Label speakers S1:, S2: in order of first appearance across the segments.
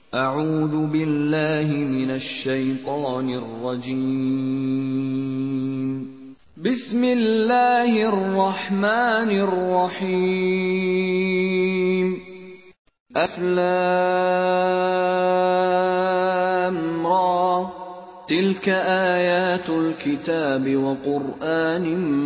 S1: أعوذ بالله من الشيطان الرجيم. بسم الله الرحمن الرحيم. ألف لام را تلك آيات الكتاب وقرآن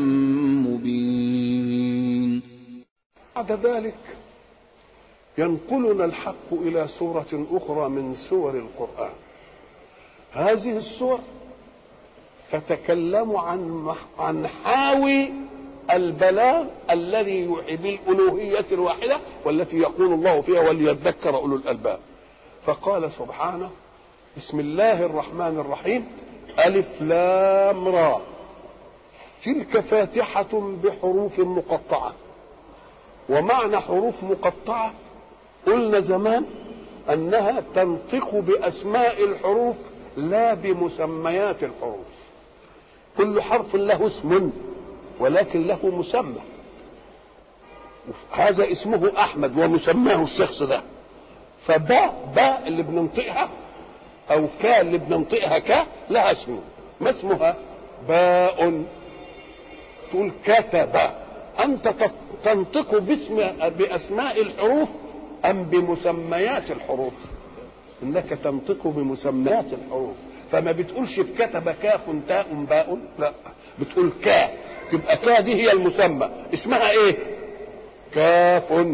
S1: مبين.
S2: بعد ذلك ينقلنا الحق إلى سورة أخرى من سور القرآن. هذه السور تتكلم عن حاوي البلاغ الذي بالألوهية الواحدة والتي يقول الله فيها وليذكر أولو الألباب. فقال سبحانه: بسم الله الرحمن الرحيم. ألف لام را تلك فاتحة بحروف مقطعة. ومعنى حروف مقطعة قلنا زمان أنها تنطق بأسماء الحروف لا بمسميات الحروف. كل حرف له اسم ولكن له مسمى. هذا اسمه أحمد ومسماه الشخص ده. فباء اللي بننطقها أو كا اللي بننطقها كا لها اسم. ما اسمها؟ باء. تقول كتب. أنت تنطق بأسماء الحروف أم بمسميات الحروف؟ إنك تنطق بمسميات الحروف. فما بتقولش كتب كاف تاء باء، لا، بتقول كا. تبقى كا دي هي المسمى. اسمها ايه؟ كاف.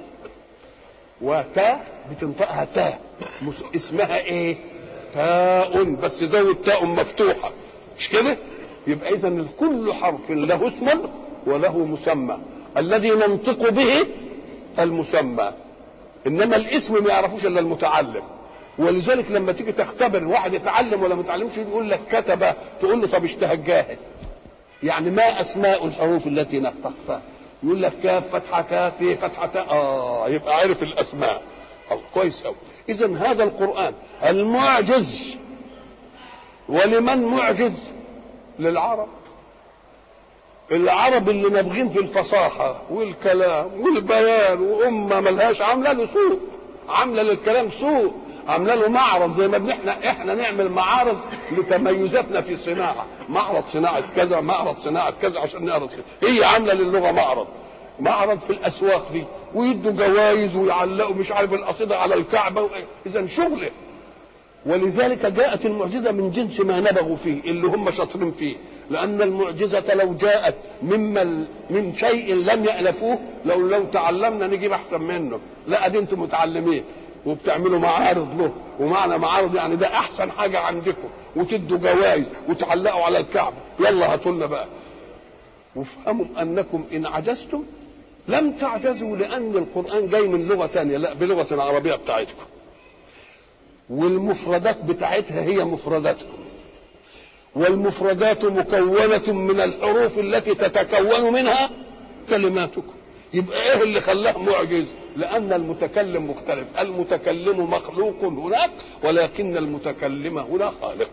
S2: وتاء بتنطقها تاء، اسمها ايه؟ تاء، بس زود تاء مفتوحة، مش كده؟ يبقى إذن كل حرف له اسم وله مسمى. الذي ننطق به المسمى، انما الاسم ما يعرفوش الا المتعلم. ولذلك لما تيجي تختبر واحد يتعلم ولا متعلمش يقول لك كتب، تقول له طب اشتهى الجاهل، يعني ما اسماء الحروف التي نطقتها؟ يقول لك كاف فتحه كاف فتحه تاء. يبقى عرف الاسماء. كويس قوي. اذا هذا القران المعجز، ولمن معجز؟ للعرب. العرب اللي نابغين في الفصاحة والكلام والبيان، وأمة ملهاش عاملة له سوق، عاملة للكلام سوق، عاملة له معرض. زي ما احنا نعمل معارض لتميزاتنا في صناعة، معرض صناعة كذا، معرض صناعة كذا، عشان نعرض كذا. هي عاملة للغة معرض في الأسواق دي، ويدوا جوائز ويعلقوا مش عارف القصيدة على الكعبة. إذا شغله. ولذلك جاءت المعجزة من جنس ما نبغوا فيه، اللي هم شاطرين فيه. لأن المعجزة لو جاءت من شيء لم يألفوه، لو تعلمنا نجيب أحسن منه. لا، دي أنتم متعلمين وبتعملوا معارض له. ومعنى معارض يعني ده أحسن حاجة عندكم، وتدوا جوائز وتعلقوا على الكعبة. يلا هاتوا لنا بقى. وافهموا أنكم إن عجزتم لم تعجزوا، لأن القرآن جاي من لغة ثانية، لا، بلغة العربية بتاعتكم، والمفردات بتاعتها هي مفرداتكم، والمفردات مكونة من الحروف التي تتكون منها كلماتكم. يبقى ايه اللي خلاه معجز؟ لأن المتكلم مختلف. المتكلم مخلوق هناك، ولكن المتكلم هنا خالق.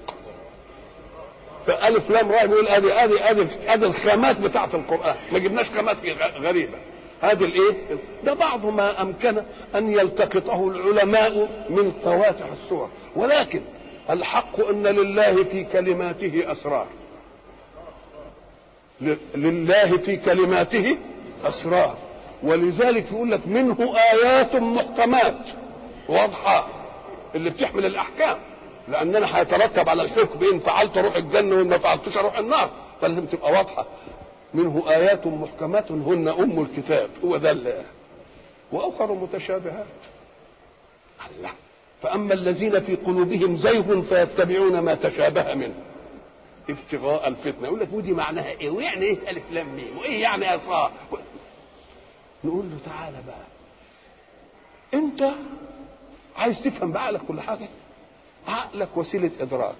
S2: فألف لام را بيقول ادي الخامات بتاعت القرآن. ما جبناش خامات غريبة. هذه الايه؟ ده بعض ما امكن ان يلتقطه العلماء من فواتح السور. ولكن الحق ان لله في كلماته اسرار. لله في كلماته اسرار. ولذلك يقول لك منه ايات محكمات واضحه، اللي بتحمل الاحكام، لاننا هيترتب على الحكم ان فعلت اروح الجنه وان ما فعلتش اروح النار، فلازم تبقى واضحه. منه آيات محكمات هن أم الكتاب، هو ده اللي. وأخر متشابهات. الله. فأما الذين في قلوبهم زيغ فيتبعون ما تشابه منه ابتغاء الفتنة. يقول لك ودي معناها إيه؟ ويعني إيه ألف لام ميم؟ وإيه يعني أصاء؟ نقول له تعالى بقى، أنت عايز تفهم بعقلك كل حاجة. عقلك وسيلة إدراك،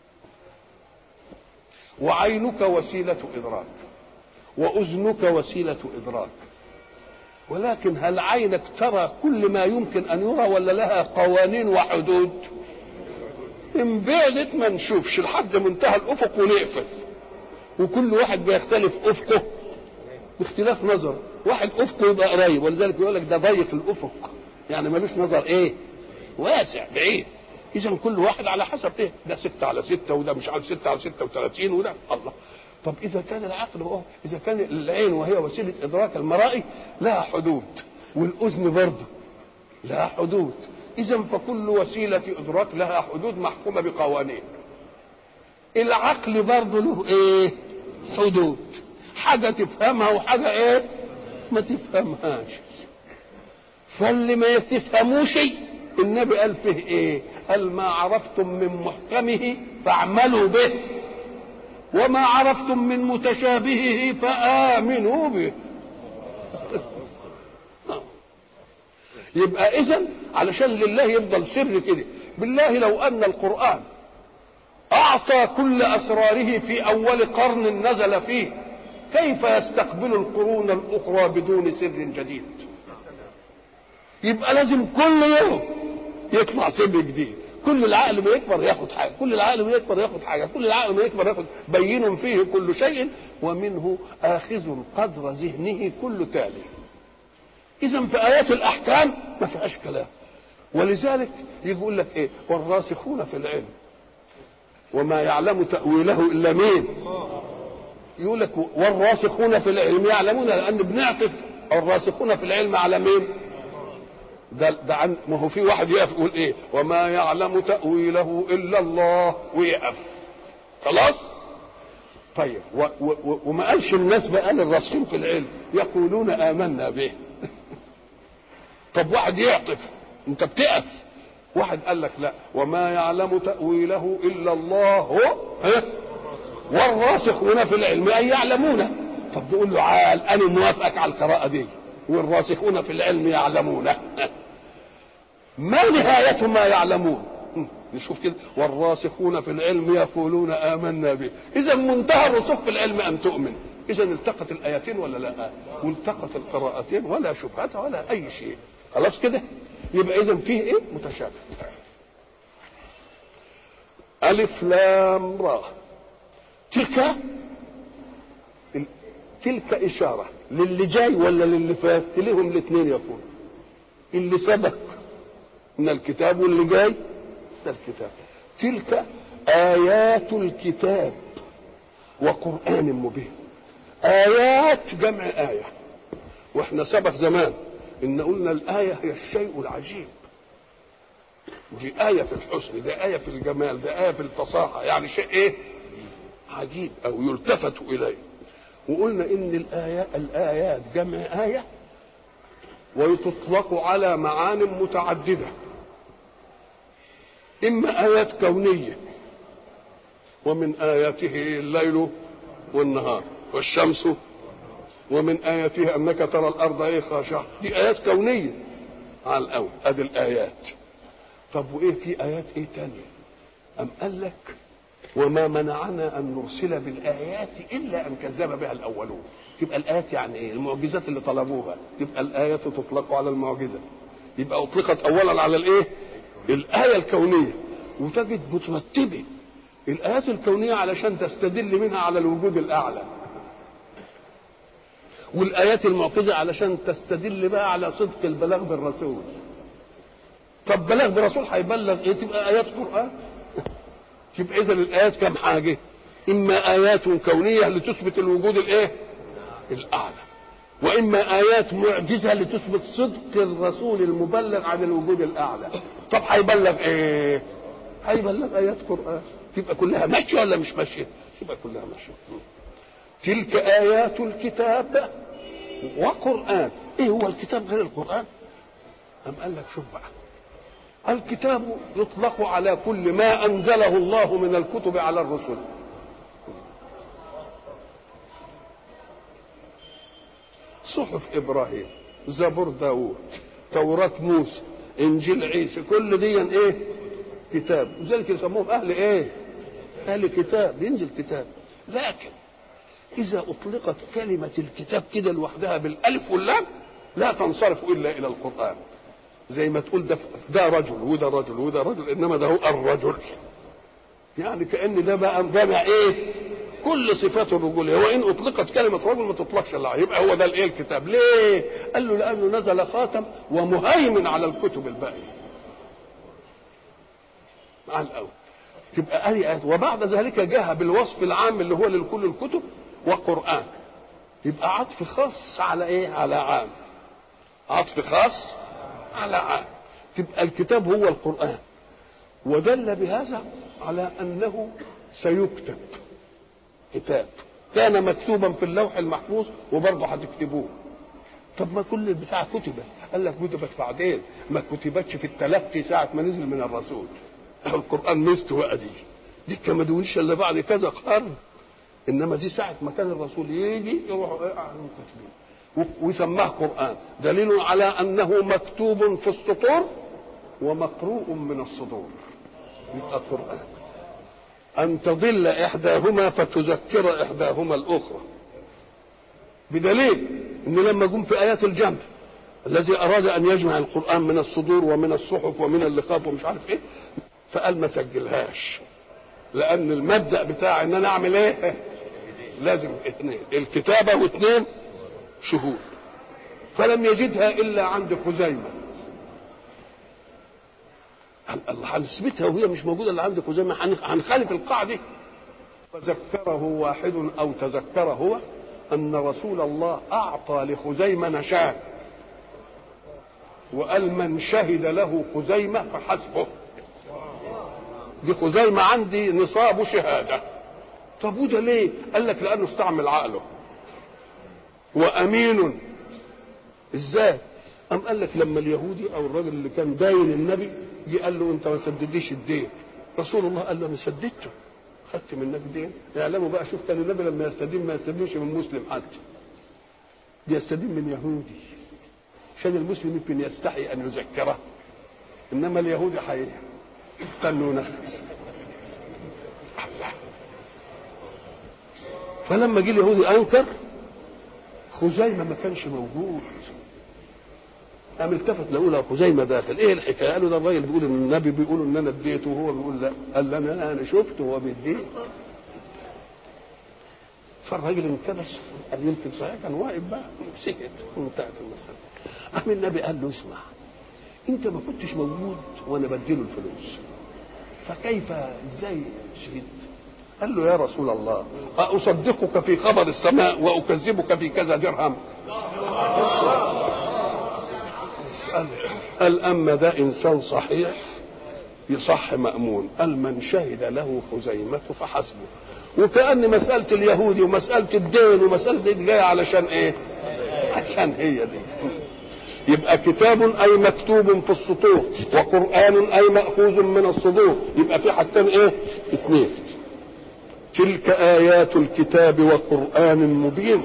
S2: وعينك وسيلة إدراك، وأذنك وسيلة إدراك. ولكن هل عينك ترى كل ما يمكن أن يرى، ولا لها قوانين وحدود؟ إن بعدت ما نشوفش لحد منتهى الأفق ونقفل. وكل واحد بيختلف أفقه باختلاف نظر. واحد أفقه يبقى قريب، ولذلك يقول لك ده ضيق الأفق، يعني ملوش نظر إيه؟ واسع بعيد. اذا كل واحد على حسب ايه، ده 6 على 6 وده مش عارف 6 على 36 وده الله. طب اذا كان العقل هو، اذا كان العين وهي وسيله ادراك المرائي لها حدود، والاذن برضه لها حدود، اذا فكل وسيله ادراك لها حدود محكومه بقوانين. العقل برضه له ايه؟ حدود، حاجه تفهمها وحاجه ايه؟ ما تفهمهاش. فاللي ما تفهموش النبي قال فيه ايه؟ قال ما عرفتم من محكمه فاعملوا به، وما عرفتم من متشابهه فآمنوا به. يبقى اذا علشان لله يفضل سر كده، بالله لو ان القرآن اعطى كل اسراره في اول قرن نزل فيه، كيف يستقبل القرون الاخرى بدون سر جديد؟ يبقى لازم كل يوم يطلع سر جديد. كل العقل ما يكبر ياخد حاجه، كل العقل ما يكبر ياخد حاجه، كل العقل ما يكبر ياخد. بين فيه كل شيء ومنه آخذ قدر ذهنه كل تالي. اذا في ايات الاحكام ما فيهاش كلام. ولذلك يقول لك ايه؟ والراسخون في العلم وما يعلم تأويله الا مين؟ يقول لك والراسخون في العلم يعلمون، لان بنعطف الراسخون في العلم على مين؟ ده عن ما هو في واحد يقف يقول ايه؟ وما يعلم تأويله الا الله ويقف خلاص. طيب وما قالش الناس بقى الراسخين في العلم يقولون آمنا به. طب واحد يعطف انت بتقف، واحد قال لك لا وما يعلم تأويله الا الله والراسخون في العلم اي يعلمون. طب نقول له عال انا موافقك على القراءه دي، والراسخون في العلم يعلمون. ما نهاية ما يعلمون؟ نشوف كده والراسخون في العلم يقولون آمنا به. إذا منتهى الرسوخ في العلم أن تؤمن. إذا التقت الآيتين ولا لا؟ والتقت القراءتين ولا شبهة ولا أي شيء. خلاص كده؟ يبقى إذا فيه إيه؟ متشابه. ألف لام را. تلك إشارة للي جاي ولا للي فات؟ لهم الاثنين يقول اللي سبق من الكتاب واللي جاي من الكتاب. تلك آيات الكتاب وقرآن مبين. آيات جمع آية، واحنا سبق زمان إن قلنا الآية هي الشيء العجيب. دي آية في الحسن، دي آية في الجمال، دي آية في الفصاحة، يعني شيء إيه؟ عجيب أو يلتفت إليه. وقلنا إن الآيات جمع آية وتطلق على معان متعددة. إما آيات كونية ومن آياته الليل والنهار والشمس، ومن آياته أنك ترى الأرض إيه خاشعة، دي آيات كونية على الأول. أدي الآيات. طب وإيه في آيات إيه تانية؟ أم قال لك وما منعنا أن نرسل بالآيات إلا أن كذب بها الأولون. تبقى الآيات يعني إيه؟ المعجزات اللي طلبوها. تبقى الآية تطلق على المعجزة، يبقى أطلقت أولا على الإيه؟ الآية الكونية. وتجد مترتبة الآيات الكونية علشان تستدل منها على الوجود الأعلى، والآيات المعجزة علشان تستدل بقى على صدق البلاغ بالرسول. طب بلاغ بالرسول هيبلغ إيه؟ تبقى آيات قرآن. يبقى إذا الآيات كم حاجة؟ إما آيات كونية لتثبت الوجود الإيه؟ الأعلى، وإما آيات معجزة لتثبت صدق الرسول المبلغ عن الوجود الأعلى. طب هيبلغ إيه؟ هيبلغ آيات قرآن. تبقى كلها ماشية ولا مش ماشية؟ تبقى كلها ماشية. تلك آيات الكتاب وقرآن. إيه هو الكتاب غير القرآن؟ أم قال لك شوف بقى، الكتاب يطلق على كل ما أنزله الله من الكتب على الرسل. صحف إبراهيم، زبور داود، توراة موسى، إنجيل عيسى، كل دي إيه؟ كتاب. وذلك يسموهم أهل إيه؟ أهل كتاب، ينزل كتاب. لكن إذا أطلقت كلمة الكتاب كده لوحدها بالألف واللام لا تنصرف إلا إلى القرآن. زي ما تقول ده رجل وده رجل وده رجل، إنما ده هو الرجل. يعني كأن ده بقى جمع إيه؟ كل صفات الرجولية. وإن أطلقت كلمة رجل ما تطلقش إلا، يبقى هو ده الإيه؟ الكتاب. ليه؟ قال له لأنه نزل خاتم ومهيمن على الكتب الباقية. مع الأول تبقى آية. وبعد ذلك جاء بالوصف العام اللي هو لكل الكتب وقرآن، يبقى عطف خاص على ايه؟ على عام. عطف خاص على عام. تبقى الكتاب هو القرآن. ودل بهذا على أنه سيكتب كتاب كان مكتوبا في اللوح المحفوظ وبرضه هتكتبوه. طب ما كل البتاع كتبت، قال لك كتبت بعدين، ما كتبتش في التلقي ساعة ما نزل من الرسول. القرآن مستوى بقى دي كان ما دونش الا بعد كذا قرن، انما دي ساعة ما كان الرسول يجي يروحوا كاتبين ويسماه قرآن، دليل على انه مكتوب في السطور ومقروء من الصدور. يبقى قرآن ان تضل احداهما فتذكر احداهما الاخرى، بدليل ان لما جم في ايات الجمع الذي اراد ان يجمع القرآن من الصدور ومن الصحف ومن اللقاب ومش عارف ايه، فقال ما سجلهاش، لان المبدأ بتاع ان انا اعمل ايه؟ لازم اثنين، الكتابة واثنين شهود. فلم يجدها الا عند خزيمة. الله هنثبتها وهي مش موجودة الا عند خزيمة، هنخالف القاعدة. فذكره واحد او تذكر هو ان رسول الله اعطى لخزيمة نشان وقال من شهد له خزيمة فحسبه. دي خزيمة عندي نصاب شهادة. طب وده ليه؟ قال لك لانه استعمل عقله وامين. ازاي؟ قام قال لك لما اليهودي او الراجل اللي كان داين النبي جه قال له انت ما سدديش الدين، رسول الله قال له انا سددته، خدت من النبي دين. يعلموا بقى، شوف كان النبي لما يستدين ما يستدينش من مسلم حتى، بيستدين من يهودي، عشان المسلم يمكن يستحي ان يذكره، انما اليهودي حقيقي قالوا نفس. فلما جه اليهودي انكر، خزيمة ما كانش موجود، قام التفت لقوا خزيمة داخل. ايه الحكايه؟ قالوا ده الراجل بيقول ان النبي بيقول ان انا اديته وهو بيقول لا. قال انا شفته وهو بيديه. فالراجل انكبس، قال يمكن صحيح كان واقف بقى، سكت وانتهت المساله. قام النبي قال له اسمع، انت ما كنتش موجود وانا بديله الفلوس، فكيف ازاي شهدت؟ قال له يا رسول الله أصدقك في خبر السماء وأكذبك في كذا درهم؟ قال أما ده إنسان صحيح يصح مأمون، قال من شهد له خزيمة فحسبه. وكأن مسألة اليهودي ومسألة الدين ومسألة دي جاية علشان إيه؟ عشان هي دي. يبقى كتاب أي مكتوب في السطور، وقرآن أي مأخوذ من الصدور. يبقى في حاجتين إيه؟ اثنين. تلك آيات الكتاب وقرآن مبين.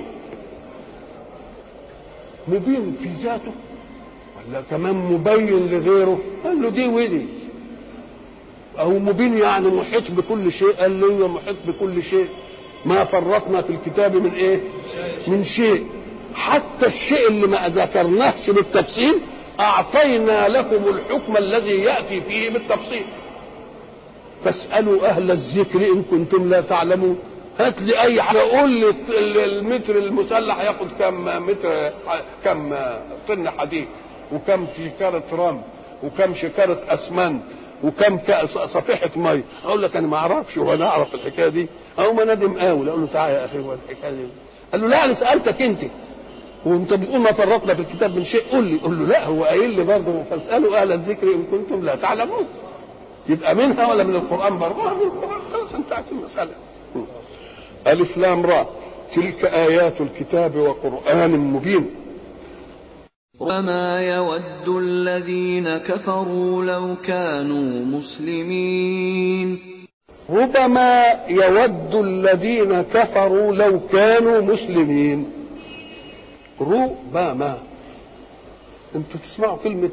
S2: مبين في ذاته ولا كمان مبين لغيره؟ قال له دي ودي. أو مبين يعني محيط بكل شيء؟ قال له محيط بكل شيء، ما فرطنا في الكتاب من إيه؟ من شيء. حتى الشيء اللي ما ذكرناهش بالتفصيل أعطينا لكم الحكم الذي يأتي فيه بالتفصيل. فاسألوا أهل الذكر إن كنتم لا تعلمون. هات لي أي حاجة، قول لي المتر المسلح ياخد كم متر، كم طن حديد، وكم شكارة رمل، وكم شكارة أسمنت، وكم صفيحة مي. أقول لك أنا ما أعرفش ولا أعرف الحكاية دي. أو ما ندم أقول له تعالى يا أخي هو الحكاية دي. قال له لا أنا سألتك أنت وأنت بتقول ما فرطنا في الكتاب من شيء، قول لي. قول له لا هو قايل لي برضه فاسألوا أهل الذكر إن كنتم لا تعلمون. يبقى منها ولا من القرآن برضه؟ من القرآن. خلاص انتهت المسألة. ألف لام را تلك آيات الكتاب وقرآن مبين.
S1: وما يود الذين كفروا لو كانوا مسلمين.
S2: ربما يود الذين كفروا لو كانوا مسلمين. ربما انتوا تسمعوا كلمة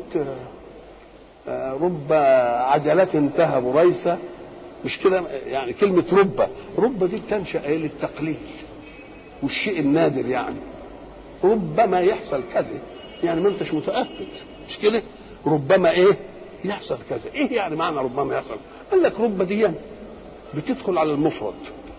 S2: رب عجلة تهب ريسة، مش كده يعني؟ كلمة رب دي تنشأ للتقليل والشيء النادر، يعني ربما يحصل كذا، يعني ما انتش متأكد، مش كده؟ ربما ايه يحصل كذا. ايه يعني معنى ربما يحصل؟ قال لك رب دي بتدخل على المفرد.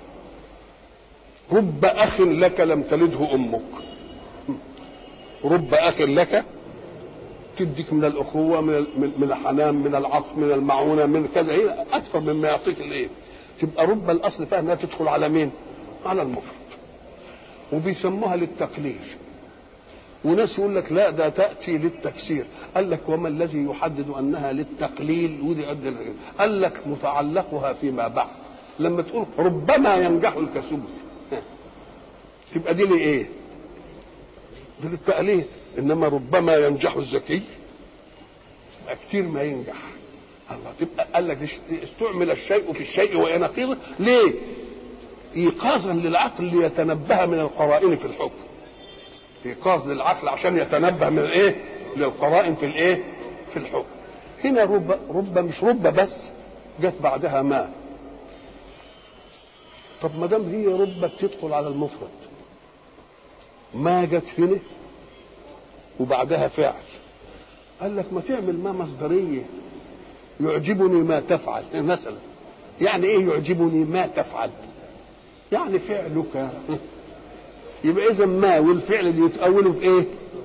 S2: رب أخ لك لم تلده أمك. رب أخ لك وتديك من الاخوه، من الحنان، من العطف، من المعونه، من كذا، هي اكثر مما يعطيك الايه. تبقى رب الاصل فيها انها تدخل على مين؟ على المفرد. وبيسموها للتقليل، وناس يقول لك لا ده تاتي للتكسير. قال لك وما الذي يحدد انها للتقليل ودي قد؟ قال لك متعلقها فيما بعد. لما تقول ربما ينجح الكسول تبقى دي لايه؟ دي للتقليل. انما ربما ينجح الذكي يبقى كتير ما ينجح. الله، تبقى قال لك استعمل الشيء في الشيء ونقيضه ليه؟ ايقاظا للعقل ليتنبه من القرائن في الحكم. ايقاظ للعقل عشان يتنبه من الايه؟ للقرائن في الايه؟ في الحكم. هنا رب مش رب بس، جت بعدها ما. طب ما دام هي رب بتدخل على المفرد، ما جت هنا وبعدها فعل، قال لك ما تعمل ما مصدريه. يعجبني ما تفعل مثلا. يعني ايه يعجبني ما تفعل؟ يعني فعلك. يبقى اذا ما والفعل اللي يتأولوا بايه؟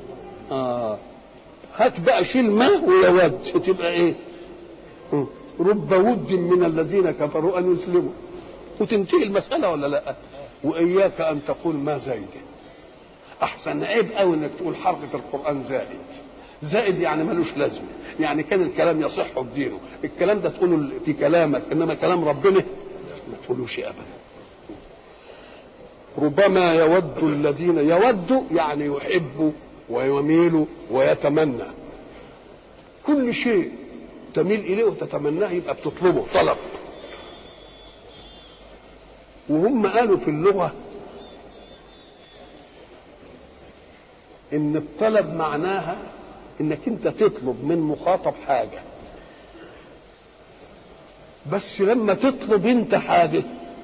S2: هات بقى شيل ما ويود، تبقى ايه؟ رب ود من الذين كفروا ان يسلموا، وتنتهي المسألة ولا لا؟ واياك ان تقول ما زايد. احسن عيب قوي انك تقول حرف في القرآن زائد. زائد يعني ملوش لازمه، يعني كان الكلام يصح بدينه. الكلام ده تقوله في كلامك، انما كلام ربنا ما تقولوش ابدا. ربما يود الذين، يود يعني يحب ويميل ويتمنى. كل شيء تميل اليه وتتمناه يبقى بتطلبه طلب. وهم قالوا في اللغه ان الطلب معناها انك انت تطلب من مخاطب حاجه، بس لما تطلب انت حاجه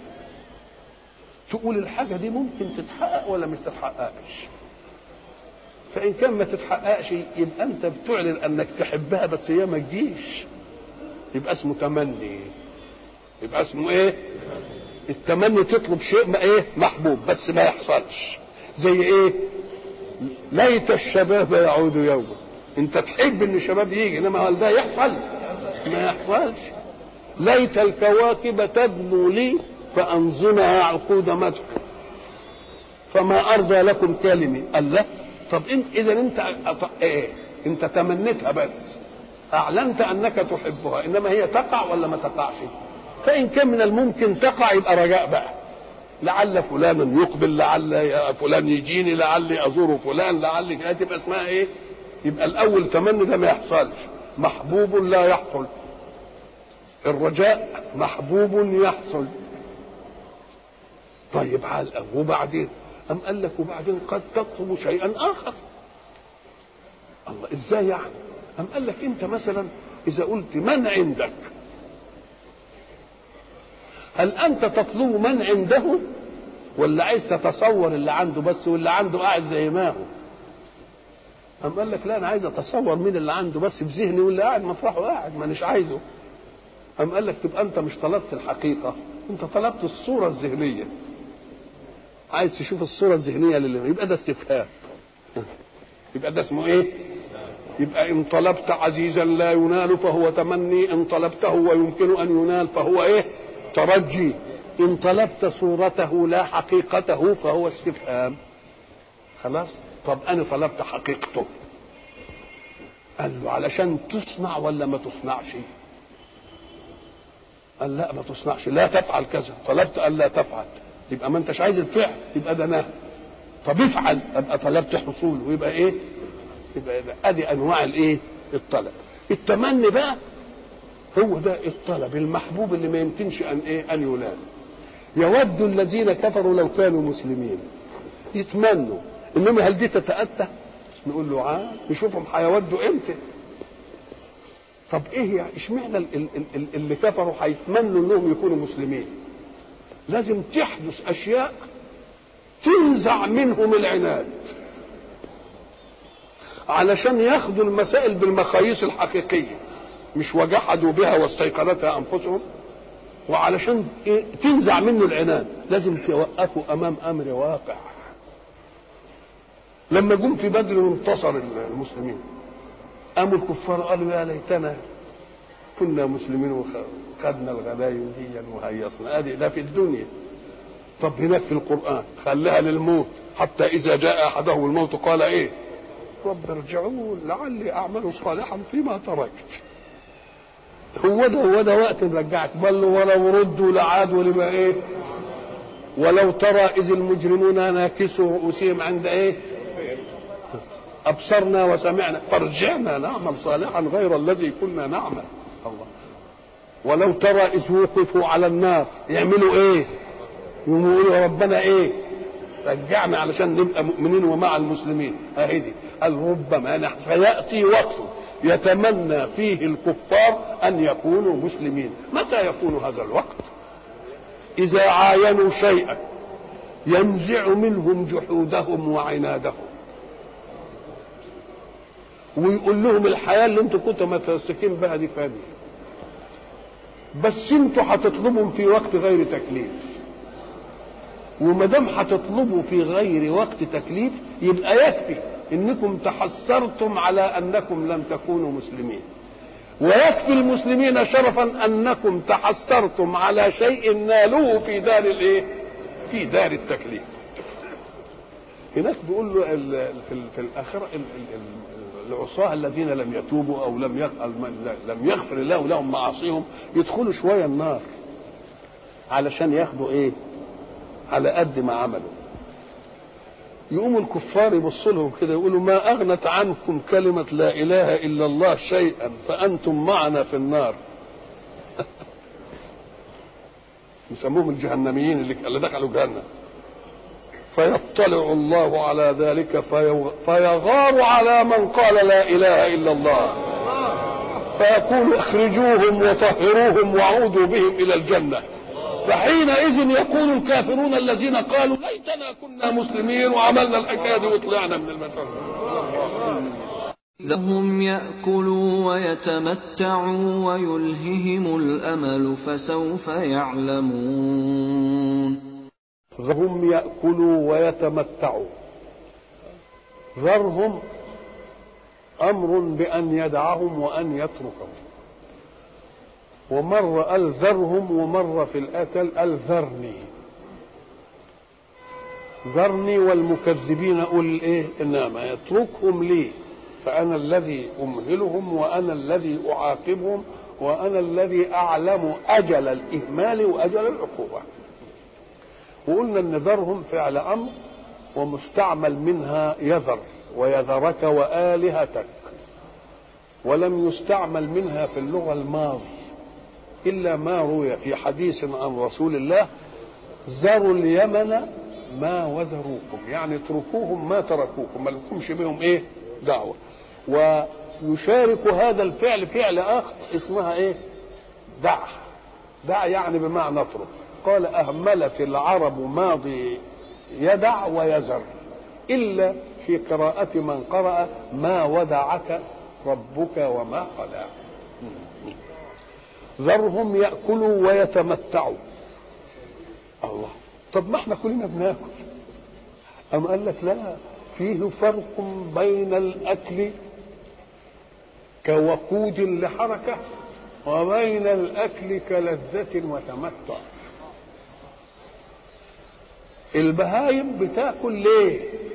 S2: تقول الحاجه دي ممكن تتحقق ولا مش تتحققش. فان كان ما تتحققش يبقى انت بتعلن انك تحبها بس هي ما تجيش، يبقى اسمه تمني. يبقى اسمه ايه؟ التمني تطلب شيء ما ايه؟ محبوب بس ما يحصلش. زي ايه؟ ليت الشباب يعود يوما. انت تحب ان الشباب يجي، انما هل ده يحصل؟ ما يحصلش. ليت الكواكب تدنو لي فانظمها عقود مدح فما ارضى لكم كلمي. قال لا. طب اذا انت ايه؟ انت تمنيتها بس، اعلنت انك تحبها، انما هي تقع ولا ما تقعش؟ فان كان من الممكن تقع يبقى رجاء بقى، لعل فلانا يقبل، لعل فلان يجيني، لعلي ازور فلان، لعل تبقى اسمها ايه؟ يبقى الاول تمني ده ما يحصلش، محبوب لا يحصل. الرجاء محبوب يحصل. طيب على وبعدين أم قال لك وبعدين قد تطلب شيئا آخر. الله، إزاي يعني؟ أم قال لك أنت مثلا إذا قلت من عندك، هل أنت تطلب من عنده ولا عايز تتصور اللي عنده بس واللي عنده قاعد زي ما هو؟ أم قال لك لا، أنا عايز أتصور مين اللي عنده بس بذهني واللي قاعد مطرحه قاعد مانيش عايزه. أم قال لك تبقى أنت مش طلبت الحقيقة، أنت طلبت الصورة الذهنية. عايز تشوف الصورة الذهنية للي يبقى ده استفهام. يبقى ده اسمه ايه؟ يبقى ان طلبت عزيزا لا ينال فهو تمني، ان طلبته ويمكن ان ينال فهو ايه؟ ترجي. ان طلبت صورته لا حقيقته فهو استفهام. خلاص. طب انا طلبت حقيقته، قال له علشان تصنع ولا ما تصنعش؟ قال لا ما تصنعش، لا تفعل كذا. طلبت قال لا تفعل، يبقى ما انتش عايز الفعل، يبقى ده نهي. طب افعل، ابقى طلبت حصول، ويبقى ايه؟ يبقى ادي انواع الايه؟ الطلب. التمني بقى هو ده الطلب المحبوب اللي ما يمكنش ان ايه؟ ان ينال. يود الذين كفروا لو كانوا مسلمين، يتمنوا. انما هل دي تتاتى؟ نقول له نشوفهم هيودوا امتى. طب ايه يعني اشمعنى اللي كفروا هيتمنوا انهم يكونوا مسلمين؟ لازم تحدث اشياء تنزع منهم العناد علشان ياخدوا المسائل بالمقاييس الحقيقيه، مش وجحدوا بها واستيقنتها انفسهم. وعلشان تنزع منه العناد لازم توقفوا امام امر واقع. لما جم في بدر وانتصر المسلمين قاموا الكفار قالوا يا ليتنا كنا مسلمين وخدنا الغنايم دي وهيصنا. ادي ده في الدنيا. طب هناك في القرآن خليها للموت، حتى إذا جاء أحده الموت قال إيه؟ رب ارجعون لعلي أعمل صالحا فيما تركت. هو ده وقت نرجعك. بل ولو ردوا لعادوا لما إيه؟ ولو ترى إذ المجرمون ناكسوا رؤوسهم عند إيه؟ أبصرنا وسمعنا فارجعنا نعمل صالحا غير الذي كنا نعمل. الله. ولو ترى إذ وقفوا على النار يعملوا إيه؟ يقولوا يا ربنا إيه؟ رجعنا علشان نبقى مؤمنين ومع المسلمين. أهدي قال ربما سيأتي وقت يتمنى فيه الكفار أن يكونوا مسلمين. متى يكون هذا الوقت؟ إذا عاينوا شيئا ينزع منهم جحودهم وعنادهم ويقول لهم الحياة اللي انتوا كنتوا متمسكين بها دي فانية، بس انتوا هتطلبهم في وقت غير تكليف، وما دام هتطلبوا في غير وقت تكليف يبقى يكفي انكم تحسرتم على انكم لم تكونوا مسلمين، ويكفي المسلمين شرفا انكم تحسرتم على شيء نالوه في دار الايه؟ في دار التكليف. هناك بيقول له في الاخره العصاه الذين لم يتوبوا او لم يغفر الله لهم معاصيهم يدخلوا شويه النار علشان ياخدوا ايه؟ على قد ما عملوا. يقوموا الكفار يبصوا لهم كده يقولوا ما اغنت عنكم كلمه لا اله الا الله شيئا فانتم معنا في النار. يسموهم الجهنميين اللي دخلوا جهنم. فيطلع الله على ذلك فيغار على من قال لا اله الا الله فيقول اخرجوهم وطهروهم وعودوا بهم الى الجنه. فحينئذ يقول الكافرون الذين قالوا ليتنا كنا مسلمين وعملنا الحكايه دي وطلعنا من المسجد.
S1: ذرهم يأكلوا ويتمتعوا ويلههم الأمل فسوف يعلمون.
S2: ذرهم يأكلوا ويتمتعوا. ذرهم أمر بأن يدعهم وأن يتركهم، ومر قال ذرهم ومر في الأكل قال ذرني. ذرني والمكذبين أقول إيه؟ إنما يتركهم لي فأنا الذي أمهلهم وأنا الذي أعاقبهم وأنا الذي أعلم أجل الإهمال وأجل العقوبة. وقلنا أن ذرهم فعل أمر ومستعمل منها يذر ويذرك وآلهتك، ولم يستعمل منها في اللغة الماضي إلا ما روي في حديث عن رسول الله ذروا اليمن ما وذروكم، يعني اتركوهم ما تركوكم، ما لكمش بهم ايه دعوة. ويشارك هذا الفعل فعل آخر اسمها ايه دع. دع يعني بمعنى اترك. قال أهملت العرب ماضي يدع ويذر إلا في قراءة من قرأ ما ودعك ربك وما قلع. ذرهم يأكلوا ويتمتعوا. الله. طب ما احنا كلنا بناكل. أم قال لك لا، فيه فرق بين الأكل كوقود لحركة وبين الأكل كلذة وتمتع. البهايم بتاكل ليه؟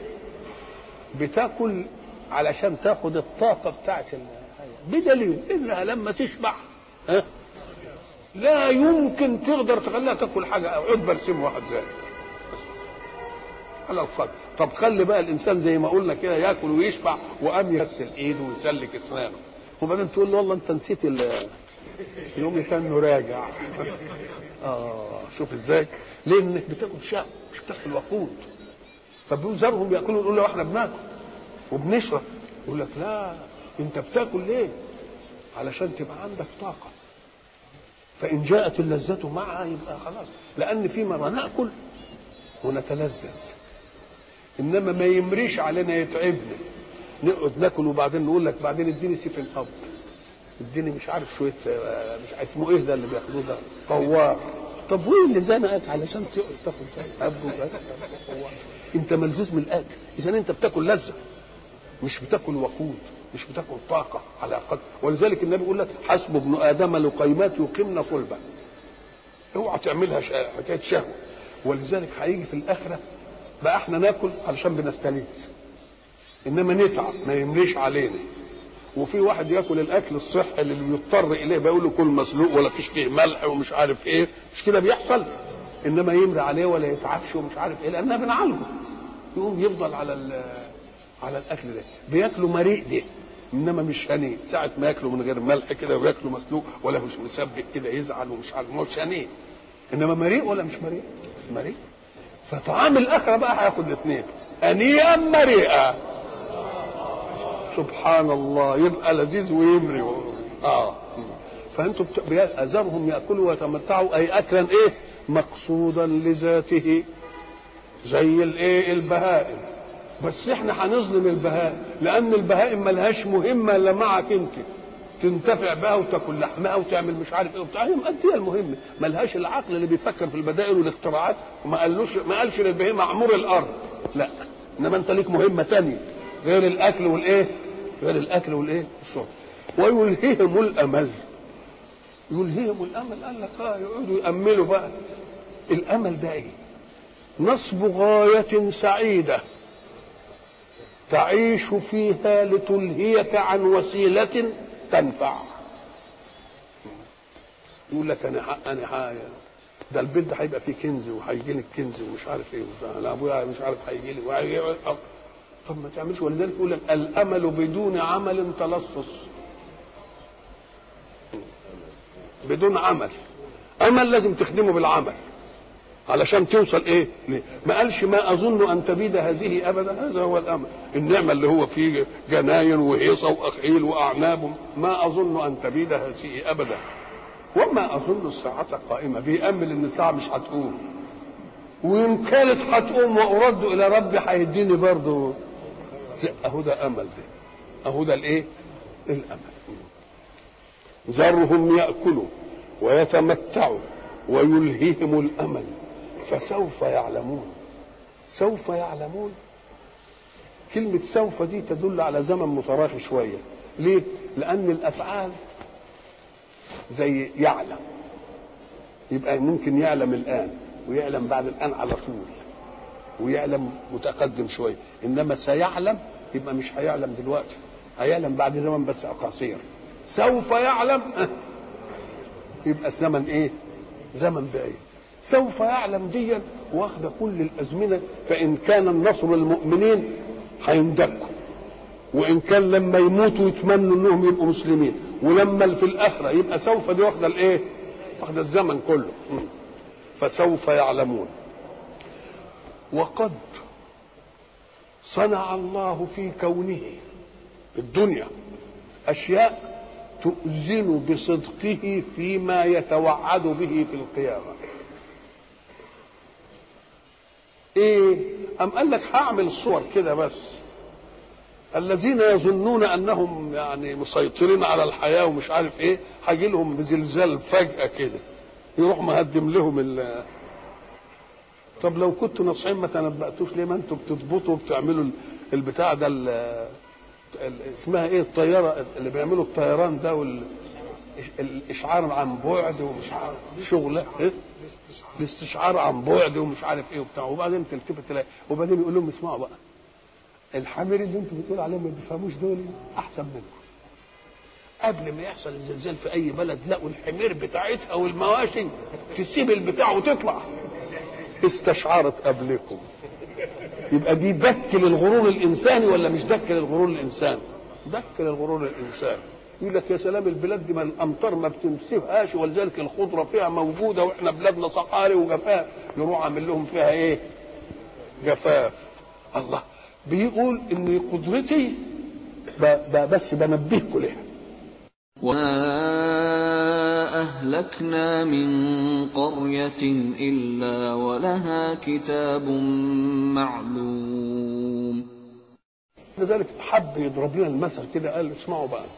S2: بتاكل علشان تاخد الطاقة بتاعت بدليل انها لما تشبع لا يمكن تقدر تخليها تاكل حاجه او عود برسيم واحد زي على القدر. طب خلي بقى الانسان زي ما قلنا كده ياكل ويشبع وقام يغسل ايده ويسلك اسنانه وبعدين تقول له والله انت نسيت يوم يتنه راجع. شوف ازاي، لانك بتاكل شهوه مش بتاكل وقود. فبيقول ذرهم ياكلوا، نقول له احنا بناكل وبنشرب، يقول لك لا انت بتاكل ليه؟ علشان تبقى عندك طاقه، فإن جاءت اللذة معها يبقى خلاص. لأن في مرة نأكل ونتلذذ، إنما ما يمريش علينا يتعبنا نقعد ناكل وبعدين نقول لك بعدين اديني سيف القبض، اديني مش عارف شوية مش عارف اسمه إيه ده اللي بياخدوه ده طوار. طب وين اللي زنقك علشان تاخد أبو أنت ملزوز من الأكل، إذا أنت بتاكل لذة مش بتاكل وقود. مش بتاكل طاقه على قدر. ولذلك النبي يقول لك حسب ابن ادم لقيمات يقمن صلبا. اوعى تعملها حكايه شهوه. ولذلك هيجي في الاخره بقى احنا ناكل علشان بنستلذ، انما نتعب ما يمليش علينا. وفي واحد ياكل الاكل الصحي اللي بيضطر اليه بيقول له كل مسلوق ولا فيش فيه ملح ومش عارف ايه، مش كده بيحصل؟ انما يمري عليه ولا يتعبش ومش عارف ايه، لاننا بنعالجه. يقوم يفضل على الاكل ده، بياكلوا مريء ده انما مش هنيه. ساعه ما ياكلوا من غير ملح كده وياكلوا مسلوق ولا مش مسبك كده يزعل ومش عارف، مش هنيه. انما مريء ولا مش مريء؟ مريء. فطعام الاخره بقى هياخد الاثنين، هنيئا مريئا. سبحان الله، يبقى لذيذ ويمري. فانتم اذرهم ياكلوا ويتمتعوا، اي اكلا ايه؟ مقصودا لذاته، زي الايه؟ البهائم. بس احنا هنظلم البهائم، لان البهائم ملهاش مهمه الا معك انت، تنتفع بها وتاكل لحمها وتعمل مش عارف ايه وبتاع. هي مأديه المهمه، ملهاش العقل اللي بيفكر في البدائل والاختراعات. وما قالش للبهيمه اعمر الارض، لا، انما انت ليك مهمه ثانيه غير الاكل والايه؟ غير الاكل والايه؟ الشرب. ويلههم الامل. يلههم الامل، قال لك يقعدوا ياملوا بقى. الامل ده ايه؟ نصب غايه سعيده تعيش فيها لتلهيك عن وسيله تنفع. يقول لك انا ده البيت ده هيبقى فيه كنز وهيجيني الكنز ومش عارف ايه، انا ابويا مش عارف هيجي لي. طب ما تعملش. ولذلك يقول لك الامل بدون عمل تلصص. بدون عمل، امل لازم تخدمه بالعمل علشان توصل ايه؟ ليه؟ ما قالش ما اظن ان تبيد هذه ابدا. هذا هو الامل، النعمه اللي هو فيه جناين وهيصه واخيل واعناب. ما اظن ان تبيد هذه ابدا، وما اظن الساعه قائمه. بيأمل ان الساعه مش هتقوم، وان كانت هتقوم وارد الى ربي هيديني برضه. اهو ده امل ده، اهو ده الايه؟ الامل. ذرهم ياكلوا ويتمتعوا ويلهيهم الامل فسوف يعلمون. سوف يعلمون، كلمة سوف دي تدل على زمن متراخي شوية. ليه؟ لأن الأفعال زي يعلم، يبقى ممكن يعلم الآن ويعلم بعد الآن على طول ويعلم متقدم شوية. إنما سيعلم يبقى مش هيعلم دلوقتي، هيعلم بعد زمن بس قصير. سوف يعلم يبقى الزمن إيه؟ زمن بعيد. سوف يعلم ديا واخده كل الازمنه. فان كان النصر للمؤمنين هيندكوا، وان كان لما يموتوا يتمنوا انهم يبقوا مسلمين، ولما في الاخره يبقى سوف دي واخده الايه؟ واخده الزمن كله. فسوف يعلمون. وقد صنع الله في كونه في الدنيا اشياء تؤذن بصدقه فيما يتوعد به في القيامه. ايه؟ ام قال لك هعمل صور كده بس، الذين يظنون انهم يعني مسيطرين على الحياه ومش عارف ايه، هيجي لهم بزلزال فجاه كده يروح مهدم لهم طب لو كنتوا ناصحين ما تنبأتوش ليه؟ ما انتوا بتضبطوا وبتعملوا البتاع ده اسمها ايه الطياره اللي بيعملوا الطيران ده الاشعار عن بعد ومش عارف شغله ايه؟ الاستشعار عن بعد ومش عارف ايه وبتاع. وبعدين تلتفت تلاقي، وبعدين يقول لهم اسمعوا بقى، الحمير اللي انتم بتقولوا عليهم ما بيفهموش دول احسن منكم. قبل ما يحصل الزلزال في اي بلد لقوا الحمير بتاعتها والمواشي تسيب البتاع وتطلع، استشعرت قبلكم. يبقى دي دك للغرور الانساني ولا مش دك للغرور الانساني؟ دك للغرور الانساني. يقول لك يا سلام البلاد دي ما الامطار ما بتمسكهاش ولذلك الخضره فيها موجوده واحنا بلادنا صحاري وجفاف، يروح عامل لهم فيها ايه؟ جفاف. الله بيقول ان قدرتي بس بنبهكم لها.
S1: وما أهلكنا من قرية إلا ولها كتاب معلوم.
S2: لذلك حب يضرب لنا المثل كده، قال اسمعوا بقى،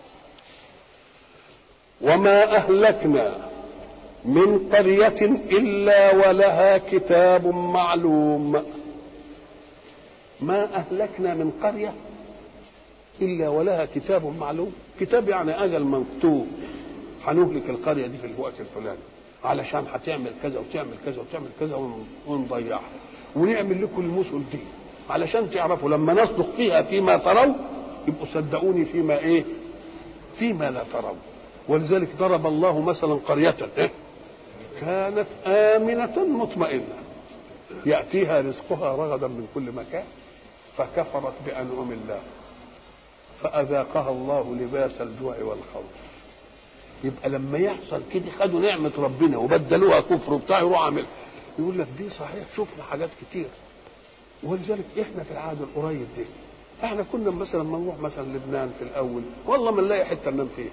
S2: وما أهلكنا من قرية إلا ولها كتاب معلوم. ما أهلكنا من قرية إلا ولها كتاب معلوم. كتاب يعني أجل مكتوب، هنهلك القرية دي في الوقت الفلاني علشان هتعمل كذا وتعمل كذا وتعمل كذا ونضيعها، ونعمل لكم المثل دي علشان تعرفوا لما نصدق فيها فيما تروا يبقوا صدقوني فيما ايه؟ فيما لا تروا. ولذلك ضرب الله مثلا قرية كانت آمنة مطمئنة يأتيها رزقها رغدا من كل مكان فكفرت بأنعم الله فأذاقها الله لباس الجوع والخوف. يبقى لما يحصل كده خدوا نعمة ربنا وبدلوها كفر وبتاع يروح عامل يقول لك دي صحيح شفنا حاجات كتير. ولذلك احنا في العهد القريب دي احنا كنا مثلا ما نروح مثلا لبنان في الاول والله ما نلاقي حته ننام فيها،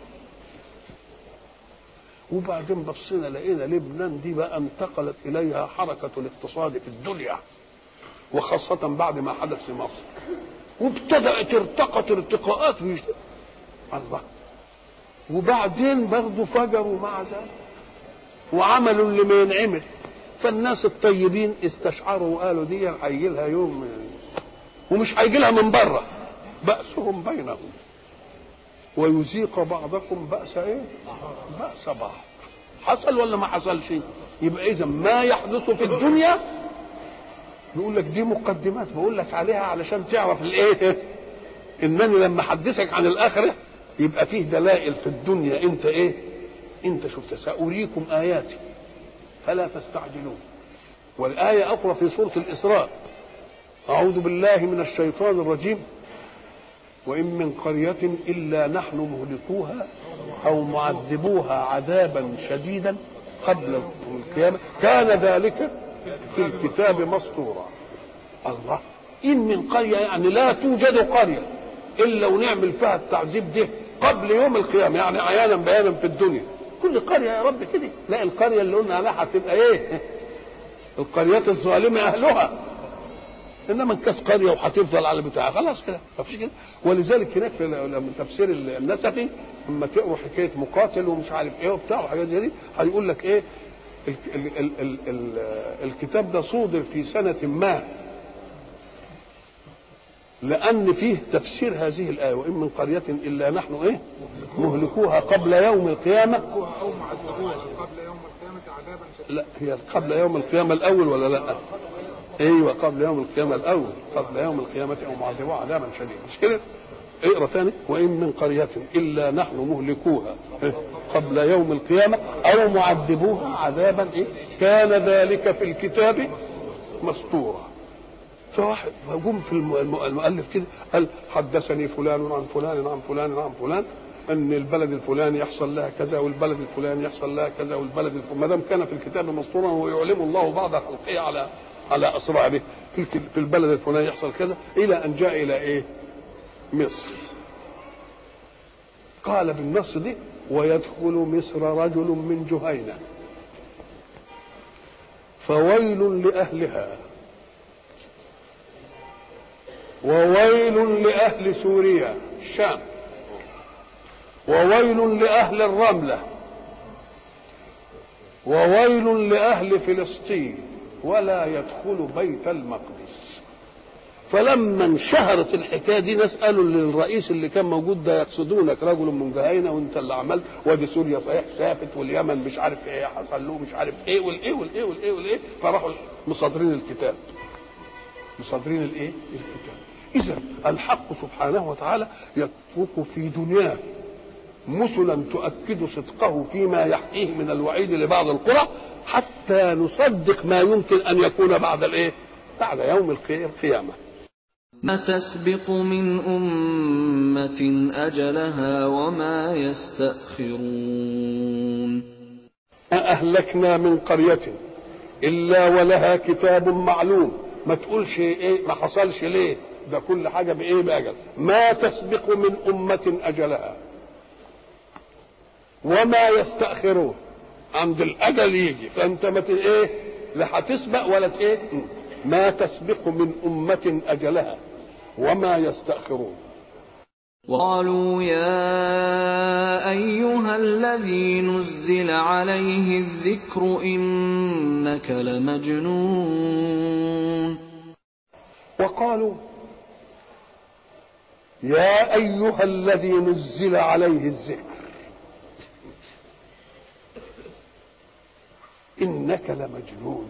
S2: وبعدين بصينا لقينا لبنان دي بقى انتقلت اليها حركه الاقتصاد في الدنيا وخاصه بعد ما حدث في مصر، وابتدات ارتقت ارتقاءات الله. وبعدين برضه فجروا مع ذلك وعملوا اللي ما ينعمل، فالناس الطيبين استشعروا وقالوا دي هيجي لها يوم ومش هيجي لها من بره بأسهم بينهم ويذيق بعضكم بأس ايه؟ بأس بعض. حصل ولا ما حصلش؟ يبقى اذا ما يحدث في الدنيا بيقول لك دي مقدمات بقول لك عليها علشان تعرف الايه؟ انني لما احدثك عن الاخره يبقى فيه دلائل في الدنيا انت ايه؟ انت شفت سأريكم آياتي فلا تستعجلون. والآية أخرى في سورة الإسراء أعوذ بالله من الشيطان الرجيم وإن من قرية إلا نحن مهلكوها أو معذبوها عذابا شديدا قبل القيامة كان ذلك في الكتاب مسطورا. الله، إن من قرية يعني لا توجد قرية إلا ونعمل فيها التعذيب ده قبل يوم القيامة، يعني عيانا بيانا في الدنيا. كل قرية يا رب كده، لا القرية اللي قلنا عليها هتبقى ايه؟ القريات الظالمة أهلها، إنما إن كانت قرية وهتفضل على بتاعها خلاص كده ما فيش كده. ولذلك هناك في تفسير النسفي لما تقروا حكاية مقاتل ومش عارف ايه وبتاع وحاجات زي دي هيقول لك ايه؟ الكتاب ده صودر في سنة ما لأن فيه تفسير هذه الآية وإن من قرية إلا نحن إيه؟ مهلكوها قبل يوم القيامة
S3: أو معذبوها قبل يوم القيامة عذابا شديدا.
S2: لا هي قبل يوم القيامة الأول ولا لا؟ أيوة قبل يوم القيامة الأول قبل يوم القيامة أو معذبوها عذابا شديدا مش كده؟ اقرأ ثاني وإن من قرية إلا نحن مهلكوها قبل يوم القيامة أو معذبوها عذابا إيه؟ كان ذلك في الكتاب مسطورا. فواحد فجم في المؤلف كده قال حدثني فلان عن فلان عن فلان عن فلان ان البلد الفلاني يحصل لها كذا والبلد الفلاني يحصل لها كذا والبلد ما دام كان في الكتاب مسطورا ويعلم الله بعض خلقه على اسراره في البلد الفلاني يحصل كذا الى ان جاء الى ايه؟ مصر. قال بالنص دي ويدخل مصر رجل من جهينة فويل لأهلها وويل لأهل سوريا الشام وويل لأهل الرملة وويل لأهل فلسطين ولا يدخل بيت المقدس. فلما انشهرت الحكايه دي ناس قالوا للرئيس اللي كان موجود ده يقصدونك رجل من جهينه وانت اللي عملت وادي سوريا صحيح شافت واليمن مش عارف ايه حصل له مش عارف ايه والايه والايه والايه والايه فراحوا مصادرين الكتاب مصادرين الايه؟ الكتاب. اذا الحق سبحانه وتعالى يترك في دنياه مثلا تؤكد صدقه فيما يحكيه من الوعيد لبعض القرى حتى نصدق ما يمكن ان يكون بعد الايه؟ بعد يوم القيامه.
S1: ما تسبق من أمة أجلها وما يستأخرون.
S2: أهلكنا من قرية إلا ولها كتاب معلوم. ما تقولش إيه ما حصلش ليه؟ ده كل حاجة بإيه؟ بأجل. ما تسبق من أمة أجلها وما يستأخرون. عند الأجل يجي فأنت ما إيه؟ لا هتسبق ولا إيه؟ ما تسبق من أمة أجلها وما يستأخرون.
S1: وقالوا يا أيها الذي نزل عليه الذكر إنك لمجنون.
S2: وقالوا يا أيها الذي نزل عليه الذكر إنك لمجنون.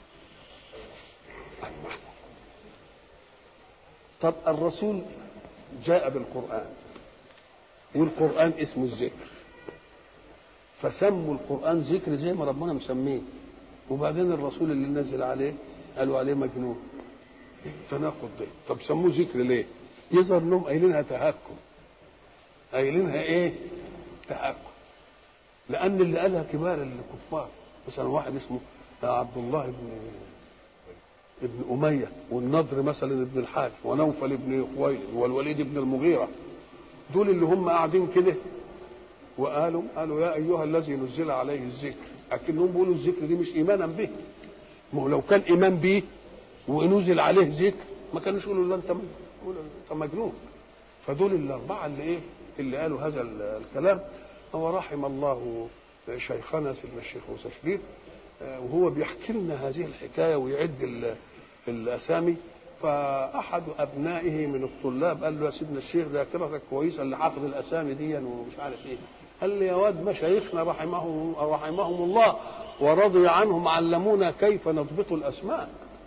S2: طب الرسول جاء بالقرآن، والقرآن اسمه الذكر، فسموا القرآن ذكر زي ما ربنا مسميه، وبعدين الرسول اللي نزل عليه قالوا عليه مجنون. تناقض ده. طب سموه ذكر ليه؟ يظهر لهم قايلينها تهكم، قايلينها ايه؟ تهكم، لأن اللي قالها كبار الكفار، مثلا واحد اسمه عبد الله ابن أمية، والنضر مثلا ابن الحارث، ونوفل ابن خويلد، والوليد ابن المغيرة، دول اللي هم قاعدين كده وقالوا يا أيها الذي نزل عليه الذكر، لكنهم بيقولوا الذكر دي مش إيمانا به، ما هو لو كان إيمان به ونزل عليه ذكر ما كانوش يقولوا لا أنت مجنون. فدول الأربعة اللي قالوا هذا الكلام. ورحم الله شيخنا سيدنا الشيخ موسى شريف، وهو بيحكي لنا هذه الحكايه ويعد الاسامي. فاحد ابنائه من الطلاب قال له يا سيدنا الشيخ ذاكرتك كويسه اللي حافظ الاسامي دي ومش عارف ايه. قال لي يا واد مشايخنا رحمهم الله ورضي عنهم علمونا كيف نضبط الاسماء.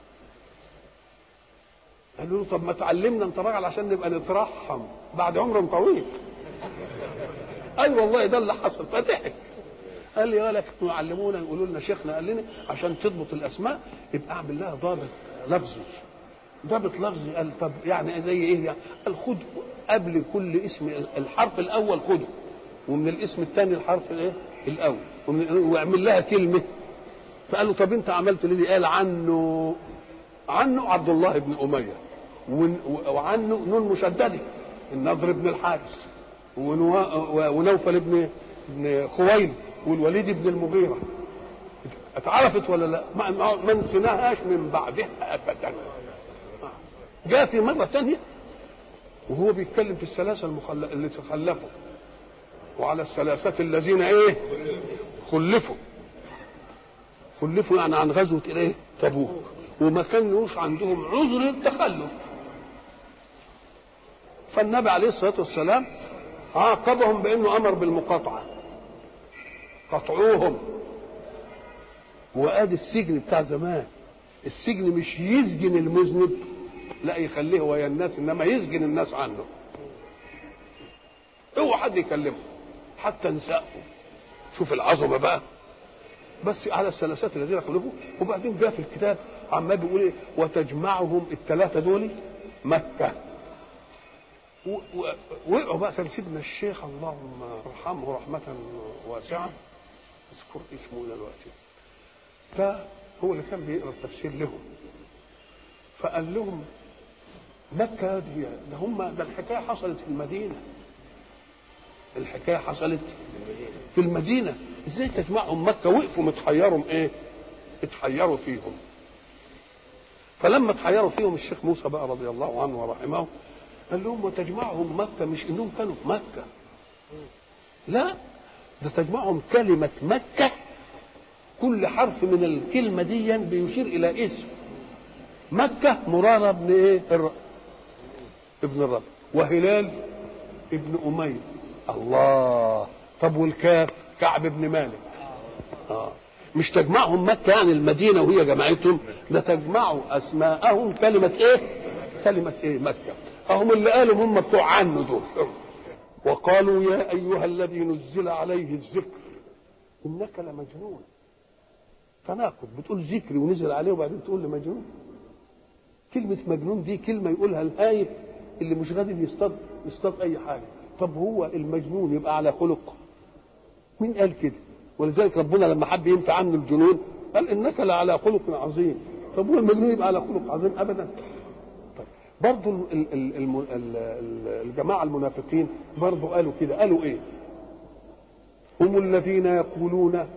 S2: قال له طب ما تعلمنا انت راجل عشان نبقى نترحم بعد عمر طويل. اي والله ده اللي حصل. فضحك قال لي ولا كانوا يعلمونا يقولوا لنا شيخنا قال لنا عشان تضبط الاسماء يبقى اعمل لها ضابط لفظي. ضابط لفظي قال طب يعني زي ايه يعني؟ قال خد قبل كل اسم الحرف الاول خده، ومن الاسم الثاني الحرف الايه الاول، واعمل لها كلمه. فقال له طب انت عملت ليه؟ قال عنه عبد الله بن اميه، وعنه نون مشدده النضر بن الحارث، ونوفل بن خويلد، والوليد بن المغيرة. اتعرفت ولا لا؟ ما نسيناهاش من بعدها ابدا. جاء في مرة ثانية وهو بيتكلم في الثلاثة اللي تخلفوا، وعلى الثلاثة الذين ايه خلفوا يعني عن غزوة ايه تبوك، وما كانوش عندهم عذر التخلف. فالنبي عليه الصلاة والسلام عاقبهم بانه امر بالمقاطعة، قطعوهم. وادي السجن بتاع زمان، السجن مش يسجن المذنب، لا يخليه ويا الناس، انما يسجن الناس عنه. اوعى حد يكلمه حتى نساءه. شوف العظمه بقى. بس على الثلاثات الذين خلفوا. وبعدين جاء في الكتاب عمال بيقول ايه؟ وتجمعهم الثلاثه دول مكه. وقعوا بقى. كان سيدنا الشيخ اللهم ارحمه رحمه واسعه، اذكر اسمه دلوقتي، ده هو اللي كان بيقرا التفسير لهم. فقال لهم مكه دي ده هم ده الحكايه حصلت في المدينه، الحكايه حصلت في المدينه، ازاي تجمعهم مكه؟ وقفوا متحيرهم ايه؟ اتحيروا فيهم. فلما اتحيروا فيهم الشيخ موسى بقى رضي الله عنه ورحمه قال لهم وتجمعهم مكه مش انهم كانوا في مكه، لا ده تجمعهم كلمه مكه، كل حرف من الكلمه دي بيشير الى اسم. مكه مرارة ابن ايه؟ ابن الرب، وهلال ابن اميه. الله. طب والكاف؟ كعب بن مالك. مش تجمعهم مكه يعني المدينه وهي جمعتهم، ده تجمعوا اسماءهم كلمه ايه؟ كلمه ايه؟ مكه. هم اللي قالوا هم بتوع عنه دول. وقالوا يا ايها الذي نزل عليه الذكر انك لمجنون. تناقض، بتقول ذكري ونزل عليه وبعدين تقول لي مجنون. كلمه مجنون دي كلمه يقولها الهايف اللي مش قادر يصطاد اي حاجه. طب هو المجنون يبقى على خلق؟ مين قال كده؟ ولذلك ربنا لما حب ينفع عنه الجنون قال انك لعلى خلق عظيم. طب هو المجنون يبقى على خلق عظيم؟ ابدا. طيب برضه الجماعه المنافقين برضه قالوا كده. قالوا ايه؟ هم الذين يقولون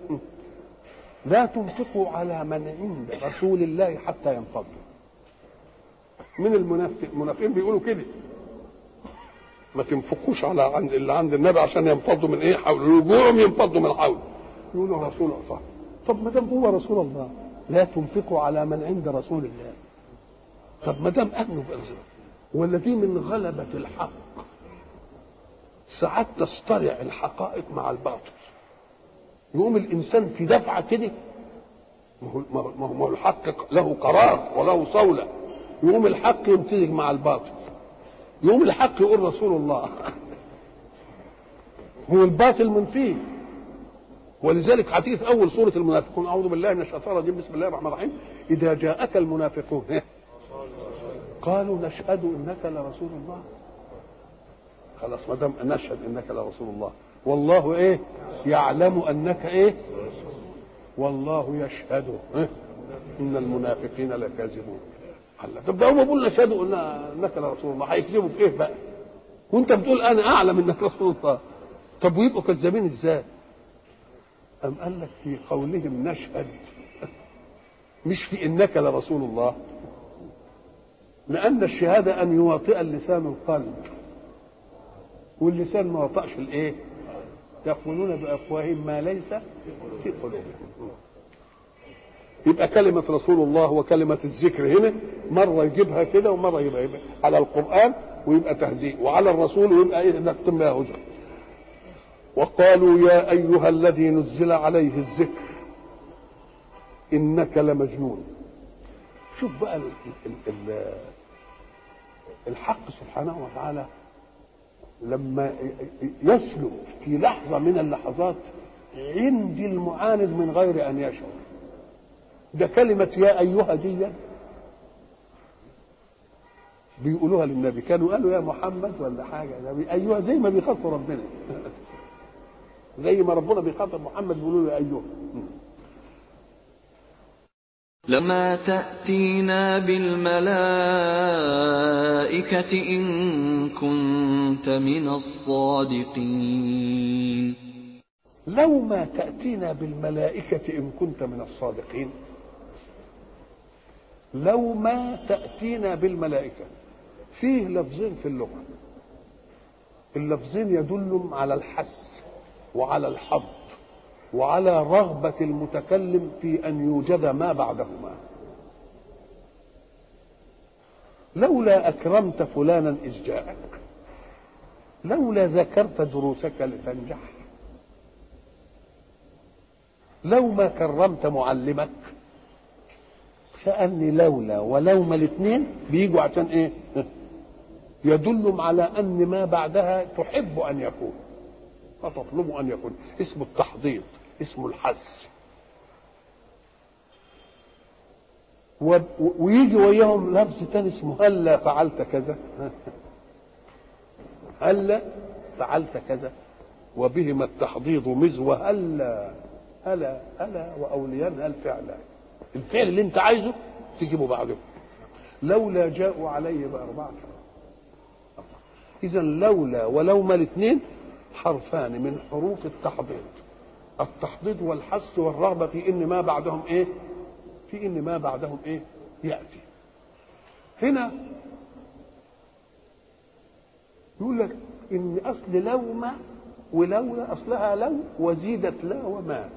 S2: لا تنفقوا على من عند رسول الله حتى ينفضوا. من المنافقين بيقولوا كده، ما تنفقوش على اللي عند النبي عشان ينفضوا من ايه؟ حول رجوعهم ينفضوا من حول. يقولوا رسول الله. طب ما دام هو رسول الله لا تنفقوا على من عند رسول الله. طب ما دام انه والذي من غلبة الحق ساعات تصطرع الحقائق مع الباطل، يقوم الانسان في دفعه كده، ما هو الحق له قرار وله صولة، يقوم الحق يمتزج مع الباطل، يقوم الحق يقول رسول الله هو الباطل من فيه. ولذلك هتيجي في اول سوره المنافقون، اعوذ بالله من الشيطان الرجيم، بسم الله الرحمن الرحيم، اذا جاءك المنافقون قالوا نشهد انك لرسول الله. خلاص ما دام نشهد انك لرسول الله، والله ايه يعلم انك ايه، والله يشهد ان المنافقين لكاذبون. طب ده هم بيقولوا نشهدوا انك لرسول الله، هيكذبوا في ايه بقى؟ وانت بتقول انا اعلم انك رسول الله. طب ويبقوا كذابين ازاي؟ أم قال لك في قولهم نشهد مش في انك لرسول الله، لان الشهاده ان يواطئ اللسان القلب، واللسان ما وطأش الايه؟ يقولون بافواههم ما ليس في قلوبهم. يبقى كلمة رسول الله وكلمة الذكر هنا مرة يجيبها كده ومرة يبقى على القرآن ويبقى تهزيء، وعلى الرسول ويبقى ايه نكتم بها هزء. وقالوا يا أيها الذي نزل عليه الذكر إنك لمجنون. شوف بقى الحق سبحانه وتعالى لما يسلك في لحظة من اللحظات عند المعاند من غير أن يشعر. ده كلمة يا أيها دي بيقولوها للنبي، كانوا قالوا يا محمد ولا حاجة، أيها زي ما بيخاطبوا ربنا زي ما ربنا بيخاطب محمد بيقولوا له يا أيها.
S1: لما تأتينا بالملائكة إن كنت من الصادقين.
S2: لو ما تأتينا بالملائكة إن كنت من الصادقين. لو ما تأتينا بالملائكة، فيه لفظين في اللغة، اللفظين يدلهم على الحث وعلى الحظ وعلى رغبة المتكلم في أن يوجد ما بعدهما. لولا أكرمت فلانا إذ جاءك، لولا ذكرت دروسك لتنجح، لو ما كرمت معلمك. فأني لولا ولوما الاثنين بيجوا عشان ايه؟ يدلهم على أن ما بعدها تحب أن يكون وتطلب أن يكون، اسمه التحضيض، اسمه الحث. ويجي وياهم لفظ تاني اسمه هلا فعلت كذا هلا فعلت كذا، وبهما التحضيض مزوى هلا هلا وأوليان الفعل، الفعل اللي انت عايزه تجيبه بعده. لولا جاءوا عليه بأربعة. إذا لولا ولوما الاثنين حرفان من حروف التحضيض، التحضيض والحث والرغبة في إن ما بعدهم إيه؟ في إن ما بعدهم إيه؟ يأتي. هنا يقول لك إن أصل لوما ولولا أصلها لو وزيدت لا وما.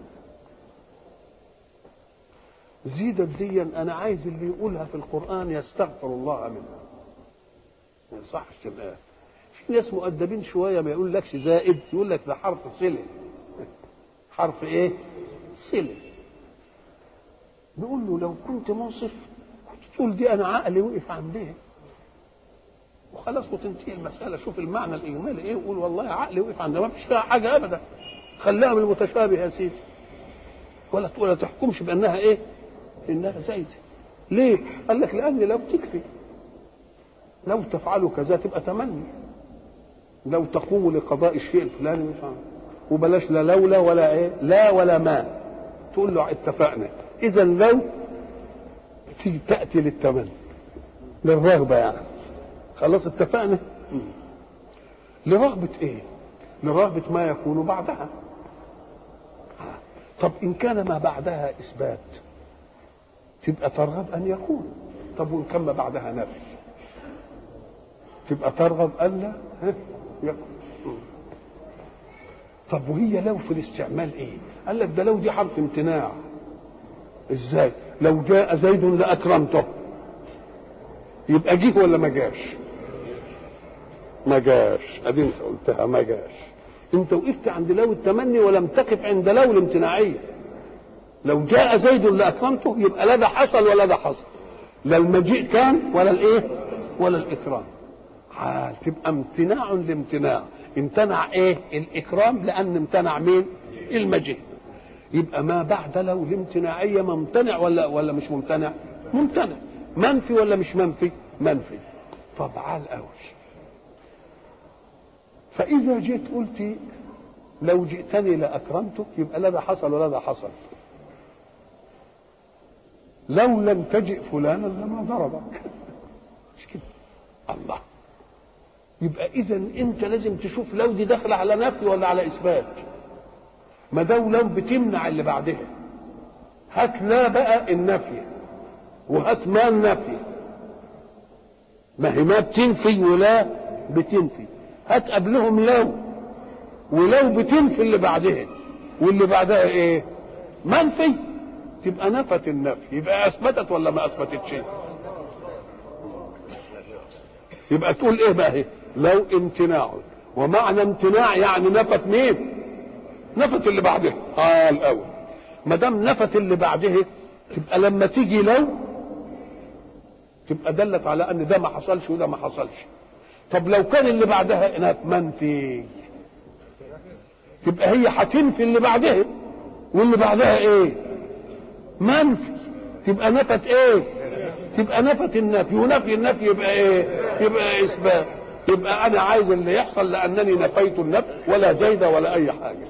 S2: زيدت ديا أنا عايز اللي يقولها في القرآن يستغفر الله منها، ما يصحش الآن. في ناس مؤدبين شوية ما يقول لكش زائد، يقول لك ده حرف صلة. حرف إيه؟ صلة. نقول له لو كنت منصف تقول دي أنا عقلي وقف عندها وخلاص وتنتهي المسألة. شوف المعنى الإجمالي إيه وقول والله عقلي وقف عندها، ما فيش فيها حاجة أبدا. خليها من المتشابه يا سيدي، ولا تحكمش بأنها إيه؟ إنها زايدة. ليه؟ قال لك لأن لو تكفي، لو تفعلوا كذا تبقى تمني، لو تقوموا لقضاء الشيء الفلاني مش عارف. وبلاش لا لولا ولا ايه، لا ولا ما، تقول له اتفقنا. اذا لو تيجي تاتي للتمني للرغبه يعني، خلاص اتفقنا. لرغبه ايه؟ لرغبه ما يكون بعدها. طب ان كان ما بعدها اثبات تبقى ترغب ان يكون. طب وان كان ما بعدها نفي تبقى ترغب الا يكون. طب وهي لو في الاستعمال ايه؟ قال لك ده لو دي حرف امتناع. ازاي؟ لو جاء زيد لاكرمته، يبقى جه ولا ما جاش؟ ما جاش. ادي انت قلتها ما جاش. انت وقفت عند لو التمني ولم تقف عند لو الامتناعيه. لو جاء زيد لاكرمته يبقى لا ده حصل ولا ده حصل، لا المجيء كان ولا الايه ولا الاكرام. تبقى امتناع لامتناع. امتنع ايه؟ الاكرام، لان امتنع مين؟ المجيء. يبقى ما بعد لو الامتناعيه ممتنع ولا مش ممتنع؟ ممتنع. منفي ولا مش منفي؟ منفي. طب عال قوي. فاذا جيت قلت لو جئتني لاكرمتك يبقى لا ده حصل ولا ده حصل. لو لم تجئ فلانا لما ضربك. مش كده؟ الله. يبقى اذا انت لازم تشوف لو دي داخله على نفي ولا على اثبات. ما دام لو بتمنع اللي بعدها، هات لا بقى النفي وهات ما النفي. ما هي ما بتنفي ولا بتنفي. هات قبلهم لو، ولو بتنفي اللي بعدها، واللي بعدها ايه؟ منفي. تبقى نفت النفي. يبقى اثبتت ولا ما اثبتتش؟ يبقى تقول ايه بقى هي؟ لو امتناع، ومعنى امتناع يعني نفت مين؟ نفت اللي بعدها. الاول ما دام نفت اللي بعدها تبقى لما تيجي لو تبقى دلت على ان ده ما حصلش وده ما حصلش. طب لو كان اللي بعدها منفي تبقى هي هتنفي اللي بعدها، واللي بعدها ايه؟ منفي. تبقى نفت ايه؟ تبقى نفت النفي، ونفي النفي يبقى ايه؟ يبقى اثبات. يبقى انا عايز اللي يحصل لانني نفيت النفي، ولا زيد ولا اي حاجه.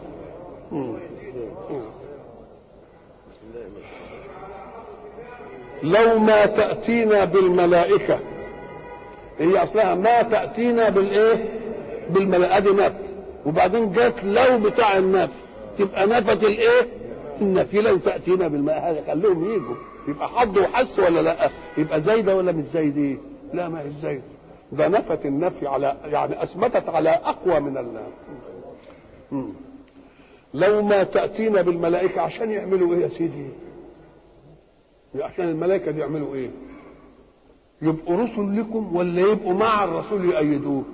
S2: لو ما تأتينا بالملائكة، هي اصلها ما تأتينا بالايه؟ بالملائكة. دي نفي، وبعدين جت لو بتاع النفي تبقى نفت الايه؟ النفي. لو تأتينا بالملائكة خليهم يجوا، يبقى حد وحس ولا لا؟ يبقى زايدة ولا مش زايدة؟ لا ما هي زايدة. ده نفت النفي على يعني اثبتت على اقوى من الله. لو ما تأتينا بالملائكة عشان يعملوا ايه يا سيدي؟ عشان الملائكة دي يعملوا ايه؟ يبقوا رسل لكم ولا يبقوا مع الرسول يؤيدوه؟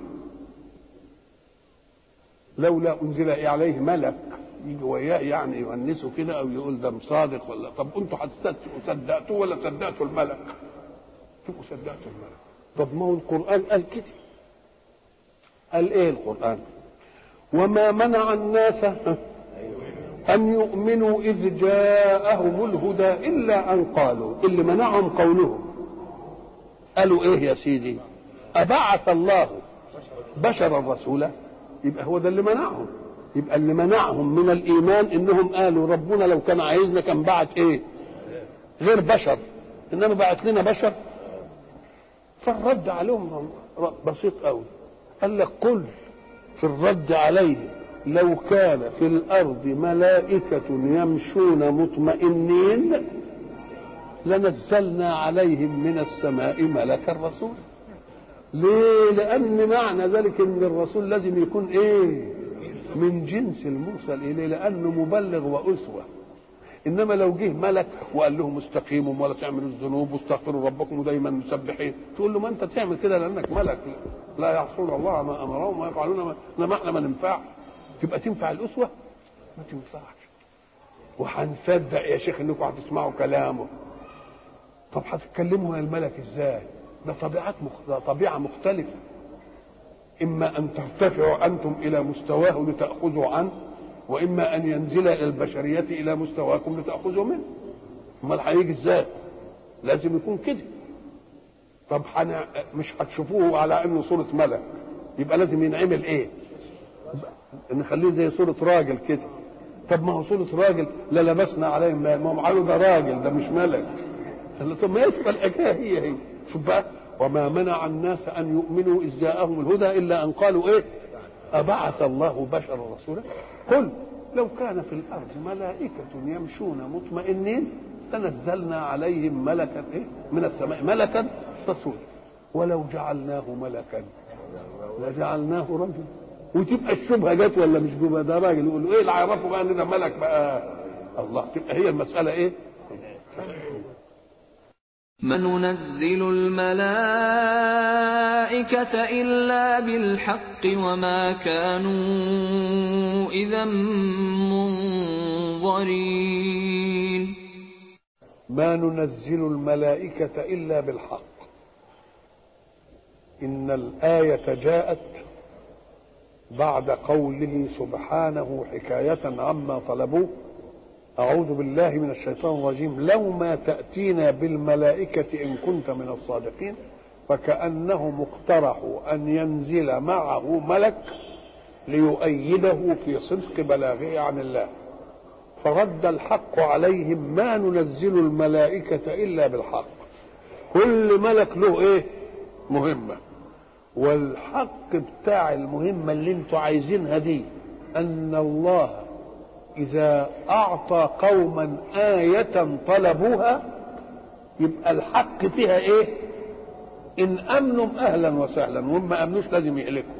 S2: لولا انزل عليه ملك يجي وياه يعني يونسوا كده او يقول ده مصادق ولا. طب انتوا صدقتوه ولا صدقتوا الملك؟ تبقوا صدقتوا الملك. طب ما هو القرآن قال كده. قال ايه القرآن؟ وما منع الناس أن يؤمنوا إذ جاءهم الهدى إلا أن قالوا. اللي منعهم قولهم. قالوا إيه يا سيدي؟ أبعث الله بشرا رسولا؟ يبقى هو ده اللي منعهم. يبقى اللي منعهم من الإيمان إنهم قالوا ربنا لو كان عايزنا كان بعت إيه؟ غير بشر، إنما بعت لنا بشر. فالرد عليهم بسيط قوي. قال لك قل في الرد عليه لو كان في الأرض ملائكة يمشون مطمئنين لنزلنا عليهم من السماء ملكا رسولا. ليه؟ لأن معنى ذلك أن الرسول لازم يكون إيه؟ من جنس المرسل إليه، لأنه مبلغ وأسوة. إنما لو جه ملك وقال لهم استقيموا ولا تعملوا الذنوب واستغفروا ربكم ودايما مسبحين، تقول له ما أنت تعمل كده لأنك ملك، لا يعصون الله ما أمرهم ويفعلون ما احنا ما ننفع. تبقى تنفع الأسوة؟ ما تنفعش. وهنصدق يا شيخ انكم هتسمعوا كلامه. طب هتتكلموا يا الملك ازاي؟ ده طبيعة مختلفة. اما ان ترتفعوا انتم الى مستواه لتأخذوا عنه، واما ان ينزل الى البشرية الى مستواكم لتأخذوا منه. امال هيجي ازاي؟ لازم يكون كده. طب مش هتشوفوه على انه صورة ملك، يبقى لازم ينعمل ايه؟ نخليه زي صورة راجل كده. طب ما هو صورة راجل لا لبسنا عليه ما هم قالوا ده راجل ده مش ملك. طب ما يبقى الحكايه هي شوف بقى. وما منع الناس ان يؤمنوا اذ جاءهم الهدى الا ان قالوا ايه؟ ابعث الله بشرا رسولا. قل لو كان في الارض ملائكه يمشون مطمئنين تنزلنا عليهم ملكا ايه؟ من السماء ملكا رسولا ولو جعلناه ملكا لجعلناه رجلا. وتبقى الشبهه جت ولا مش جبهه؟ ده راجل يقول له ايه اللي عرفوا بقى ان ده ملك بقى؟ الله. تبقى هي المساله ايه؟
S1: ما ننزل الملائكة إلا بالحق وما كانوا إذا منظرين.
S2: ما ننزل الملائكة إلا بالحق. إن الآية جاءت بعد قوله سبحانه حكاية عما طلبوه: أعوذ بالله من الشيطان الرجيم، لو ما تأتينا بالملائكة إن كنت من الصادقين. فكأنهم اقترحوا أن ينزل معه ملك ليؤيده في صدق بلاغه عن الله، فرد الحق عليهم: ما ننزل الملائكة إلا بالحق. كل ملك له إيه؟ مهمة. والحق بتاع المهمة اللي انتوا عايزينها دي أن الله إذا أعطى قوما آية طلبوها يبقى الحق فيها إيه؟ إن أمنوا أهلا وسهلا، وإن ما أمنوش لازم يهلكوا.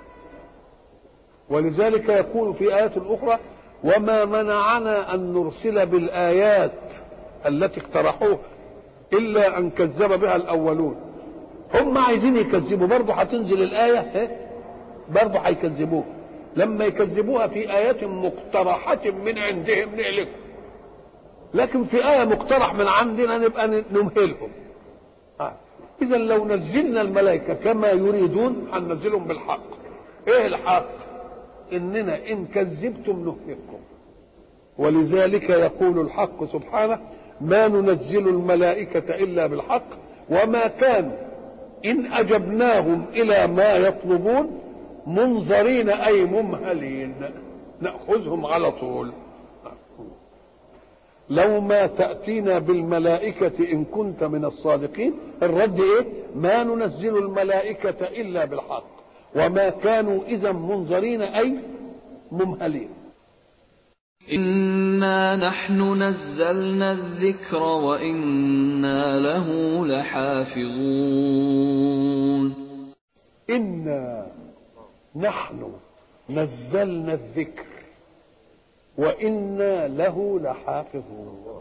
S2: ولذلك يقول في آيات أخرى: وما منعنا أن نرسل بالآيات التي اقترحوها إلا أن كذب بها الأولون. هم عايزين يكذبوا، برضه هتنزل الآية برضه هيكذبوها. لما يكذبوها في آيات مقترحة من عندهم نهلكهم، لكن في آية مقترح من عندنا نبقى نمهلهم. إذا لو نزلنا الملائكة كما يريدون هننزلهم بالحق. إيه الحق؟ إننا إن كذبتم نهلككم. ولذلك يقول الحق سبحانه: ما ننزل الملائكة إلا بالحق وما كانوا إن أجبناهم إلى ما يطلبون منظرين أي ممهلين، نأخذهم على طول. لو ما تأتينا بالملائكة إن كنت من الصادقين. الرد إيه؟ ما ننزل الملائكة إلا بالحق وما كانوا إذا منظرين أي ممهلين.
S1: إنا نحن نزلنا الذكر وإنا له لحافظون.
S2: إنا نحن نزلنا الذكر وإنا له لحافظون.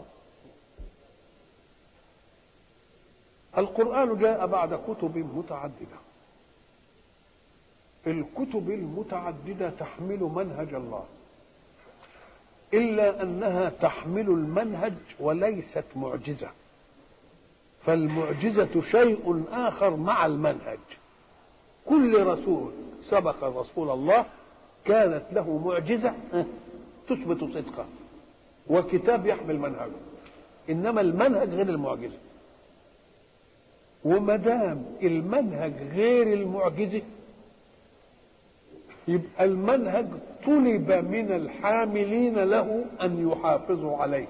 S2: القرآن جاء بعد كتب متعددة. الكتب المتعددة تحمل منهج الله، إلا أنها تحمل المنهج وليست معجزة. فالمعجزة شيء آخر مع المنهج. كل رسول سبق رسول الله كانت له معجزة تثبت صدقه وكتاب يحمل منهجه، إنما المنهج غير المعجزة. وما دام المنهج غير المعجزة يبقى المنهج طلب من الحاملين له أن يحافظوا عليه.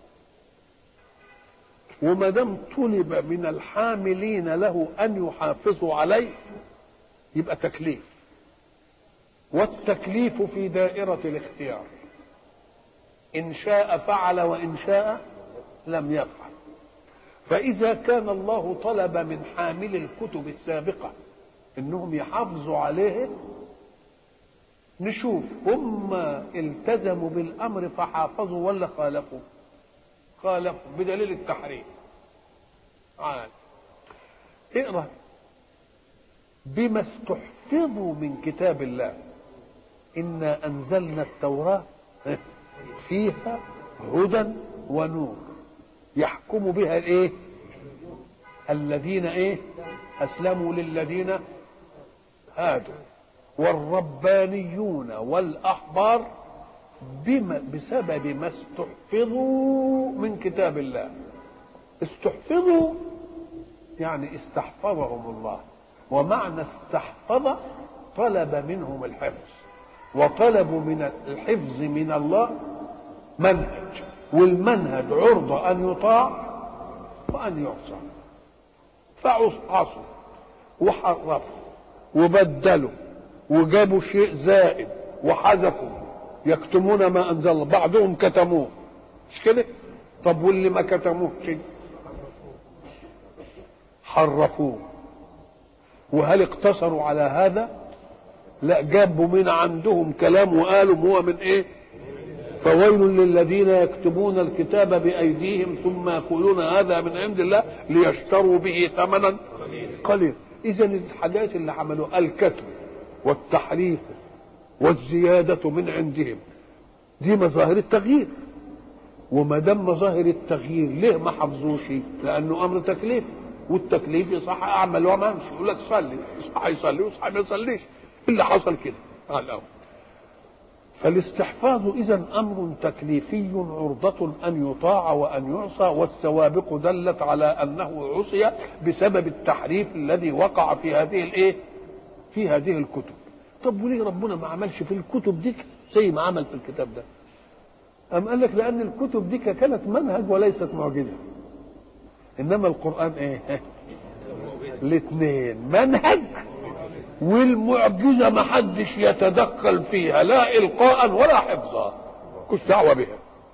S2: وما دام طلب من الحاملين له أن يحافظوا عليه يبقى تكليف، والتكليف في دائرة الاختيار، إن شاء فعل وإن شاء لم يفعل. فإذا كان الله طلب من حامل الكتب السابقة إنهم يحافظوا عليه، نشوف هم التزموا بالأمر فحافظوا ولا خالفوا؟ خالفوا بدليل التحريم. اقرأ: بما استحفظوا من كتاب الله إنا أنزلنا التوراة فيها هدى ونور يحكم بها الايه؟ الذين ايه؟ أسلموا للذين هادوا والربانيون والأحبار بسبب ما استحفظوا من كتاب الله. استحفظوا يعني استحفظهم الله، ومعنى استحفظ طلب منهم الحفظ، وطلبوا من الحفظ من الله منهج، والمنهج عرضة أن يطاع وأن يعصى. فعصوا وحرفوا وبدلوا وجابوا شيء زائد وحذفوا، يكتمون ما أنزل الله، بعضهم كتموه، مش كده؟ طب واللي ما كتموه شيء حرفوه. وهل اقتصروا على هذا؟ لا، جابوا من عندهم كلام وقالوا هو من ايه؟ فويل للذين يكتبون الكتاب بأيديهم ثم يقولون هذا من عند الله ليشتروا به ثمنا قليلا. إذا الحاجات اللي عملوا الكتب والتحريف والزيادة من عندهم دي مظاهر التغيير، وما دام مظاهر التغيير ليه ما حفظوش؟ لأنه أمر تكليف، والتكليف يصح أعمل وما أمشي. يقول لك صلي، يصح يصلي ويصح ما يصليش. اللي حصل كده على الأول. فالاستحفاظ إذن أمر تكليفي عرضة أن يطاع وأن يعصى، والسوابق دلت على أنه عصي بسبب التحريف الذي وقع في هذه الإيه؟ في هذه الكتب. طب وليه ربنا ما عملش في الكتب دي زي ما عمل في الكتاب ده؟ أم قال لك لأن الكتب دي كانت منهج وليست معجزة، إنما القرآن إيه؟ الاثنين، منهج والمعجزة ما حدش يتدخل فيها لا إلقاء ولا حفظا، كش دعوة بها.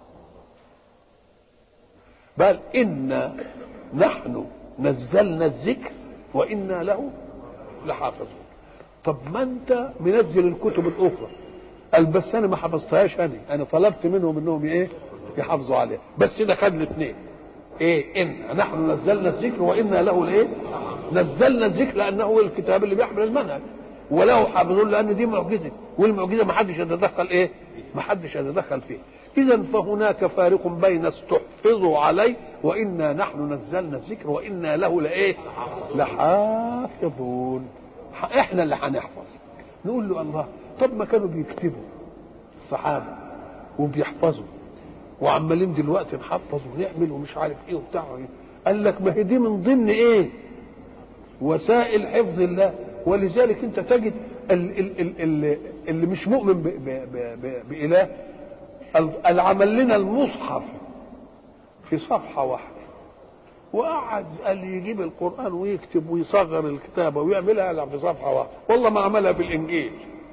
S2: بل إنا نحن نزلنا الذكر وإنا له لحافظون. طب ما أنت منزل الكتب الأخرى، قال بس أنا ما حفظتهاش، أنا طلبت منهم إنهم إيه؟ يحافظوا عليها، بس ده خد الاثنين. إيه؟ إنا نحن نزلنا الذكر وإنا له الإيه؟ نزلنا الذكر لأنه هو الكتاب اللي بيحمل المنهج، وله حافظون لأن دي معجزة، والمعجزة ما حدش يتدخل إيه؟ ما حدش يتدخل فيه. إذا فهناك فارق بين استحفظوا عليه وإنا نحن نزلنا الذكر وإنا له لإيه؟ لحافظون. إحنا اللي هنحفظ. نقول له الله، طب ما كانوا بيكتبوا الصحابة وبيحفظوا وعمالين دلوقتي نحفظ ونعمل ومش عارف إيه وبتاع إيه؟ قال لك ما هي دي من ضمن إيه؟ وسائل حفظ الله. ولذلك انت تجد اللي مش مؤمن بإله العمل لنا المصحف في صفحة واحدة، وقعد قال يجيب القرآن ويكتب ويصغر الكتابة ويعملها في صفحة واحدة. والله ما عملها في الإنجيل،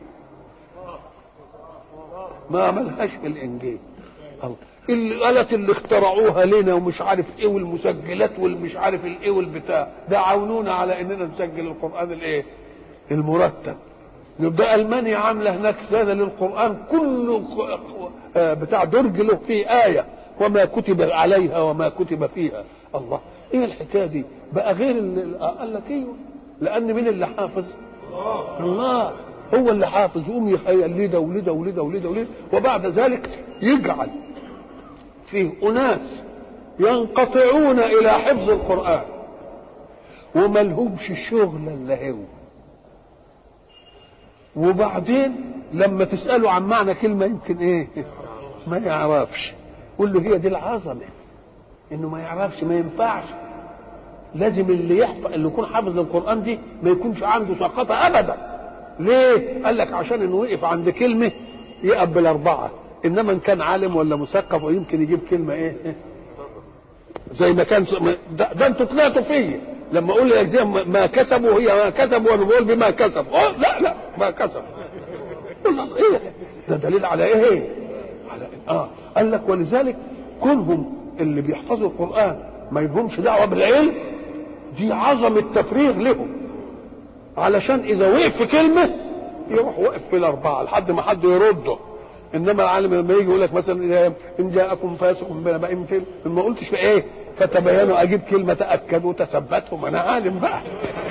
S2: ما عملهاش في الإنجيل. الآلات اللي اخترعوها لنا ومش عارف ايه والمسجلات والمش عارف الايه والبتاع ده عاونونا على اننا نسجل القرآن الايه؟ المرتب. يبقى ألمانيا عاملة هناك سنة للقرآن كله بتاع درج له فيه آية وما كتب عليها وما كتب فيها. الله، ايه الحكاية دي بقى غير قال لك ايوه، لأن مين اللي حافظ؟ الله هو اللي حافظ. يقوم يخيل لده ولده ولده ولده ولده، وبعد ذلك يجعل فيه أناس ينقطعون إلى حفظ القرآن وما لهمش شغل إلا هو، وبعدين لما تسأله عن معنى كلمة يمكن إيه؟ ما يعرفش. قول له هي دي العظمة، إنه ما يعرفش، ما ينفعش. لازم اللي يحفظ اللي يكون حافظ القرآن دي ما يكونش عنده سقطة أبدا. ليه؟ قال لك عشان إنه وقف عند كلمة يقبل أربعة، انما ان كان عالم ولا مثقف ويمكن يجيب كلمه ايه زي ما كان ده انتوا طلعتوا فيه لما اقول لك ما كسبوا، هي ما كسبوا وانا بقول بما كسبوا. لا ما كسبوا. ايه ده دليل على ايه؟ على قال لك ولذلك كلهم اللي بيحفظوا القران ما يبهمش دعوه بالعلم، دي عظمه تفريغ لهم، علشان اذا وقف في كلمه يروح وقف في الاربعه لحد ما حد يرده. انما العالم لما يجي يقول لك مثلا ان جاءكم فاسق بنبأ ما قلتش في ايه فتبينوا، اجيب كلمه تاكدوا تثبتوا، ما انا عالم بقى.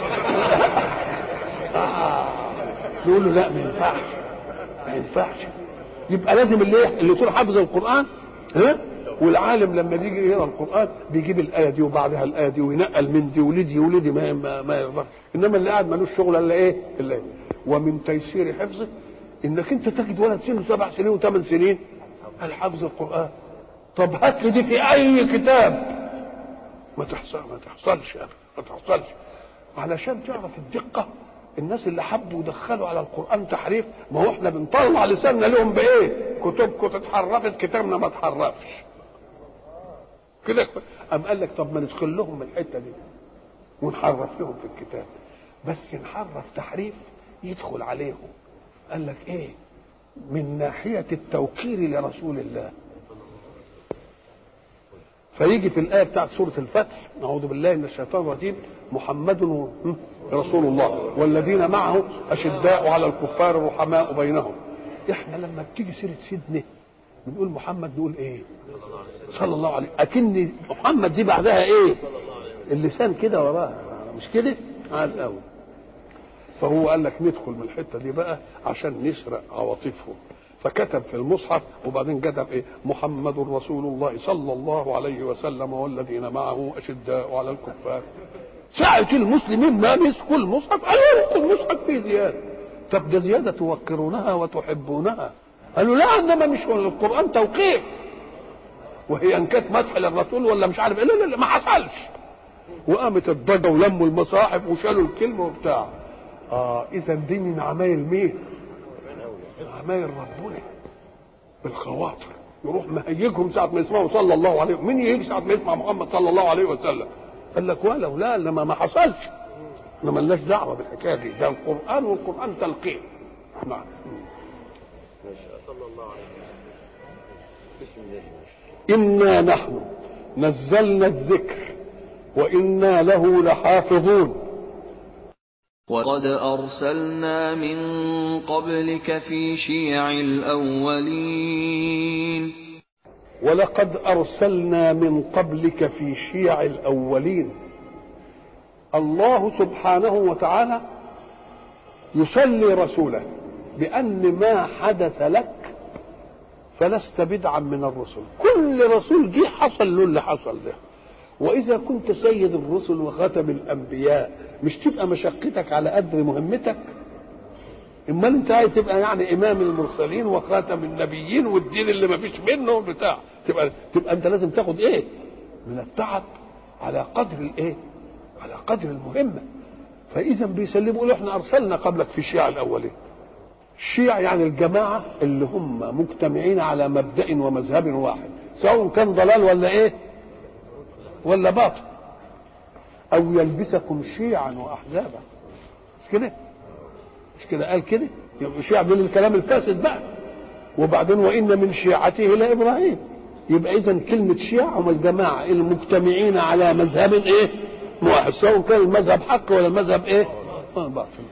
S2: يقول له لا ما ينفعش، ما ينفعش. يبقى لازم اللي يكون حافظ القران والعالم لما بيجي يقرا القران بيجيب الايه دي وبعدها الايه دي وينقل من دي ولدي ولدي ما يقدرش. انما اللي قاعد ملوش شغل الا ايه؟ الا إيه؟ ومن تيسير حفظه انك انت تجد ولد سنه 7 سنين و8 سنين قال حافظ القران. طب هات لي دي في اي كتاب، ما تحصلش ما تحصلش. علشان تعرف الدقه، الناس اللي حبوا يدخلوا على القران تحريف، ما هو احنا بنطلع لساننا لهم بايه؟ كتبكم اتحرفت، كتابنا ما اتحرفش كده. قام قال لك طب ما ندخل لهم من الحته دي ونحرف لهم في الكتاب، بس نحرف تحريف يدخل عليهم. قال لك ايه؟ من ناحيه التوقير لرسول الله، فيجي في الايه بتاعت سوره الفتح نعوذ بالله من الشيطان الرجيم محمد رسول الله والذين معه اشداء على الكفار رحماء بينهم. احنا لما بتيجي سيره سيدنا بنقول محمد نقول ايه؟ صلى الله عليه. اكن محمد دي بعدها ايه؟ اللسان كده وراها، مش كده؟ على الاول. فهو قال لك ندخل من الحته دي بقى عشان نسرق عواطفهم، فكتب في المصحف وبعدين كتب ايه؟ محمد رسول الله صلى الله عليه وسلم والذين معه اشداء على الكفار. ساعة المسلمين ما مسكوا المصحف قالوا المصحف فيه زياده. طب ده زياده توقرونها وتحبونها. قالوا لا، انما مش القران توقيف، وهي ان كانت مدح للرسول ولا مش عارف ايه. لا لا لا، ما حصلش. وقامت الضجه ولموا المصاحف وشالوا الكلمه وبتاع. اذا دي من عمايل مين؟ عمايل ربنا بالخواطر. يروح مهيجهم ساعه ما يسمعوا صلى الله عليه. مين يجي ساعه ما يسمع محمد صلى الله عليه وسلم؟ قال لك ولو لا، لما ما حصلش. احنا مالناش دعوه بالحكايه دي، ده القران والقران تلقين. نعم. صلى الله عليه وسلم. انا نحن نزلنا الذكر وانا له لحافظون.
S1: وقد أرسلنا من قبلك في شيع الأولين.
S2: ولقد أرسلنا من قبلك في شيع الأولين. الله سبحانه وتعالى يصلي رسوله بأن ما حدث لك فلست بدعا من الرسل. كل رسول جه حصل له اللي حصل ده. وإذا كنت سيد الرسل وخاتم الأنبياء مش تبقى مشقتك على قدر مهمتك؟ امال انت عايز تبقى يعني امام المرسلين وخاتم النبيين والدين اللي ما فيش منه بتاع، تبقى انت لازم تاخد ايه من التعب على قدر الايه، على قدر المهمه. فاذا بيسلموا يقولوا احنا ارسلنا قبلك في الشيعة الاولين. الشيعة يعني الجماعه اللي هم مجتمعين على مبدأ ومذهب واحد، سواء كان ضلال ولا ايه ولا باطل. او يلبسكم شيعا واحزابا. مش كده؟ مش كده قال كده؟ يبقى شيعة من الكلام الفاسد بقى. وبعدين وان من شيعته لابراهيم. يبقى اذا كلمه شيعة هم الجماعه المجتمعين على مذهب ايه واحد، سواء كان المذهب حق ولا المذهب ايه باطل.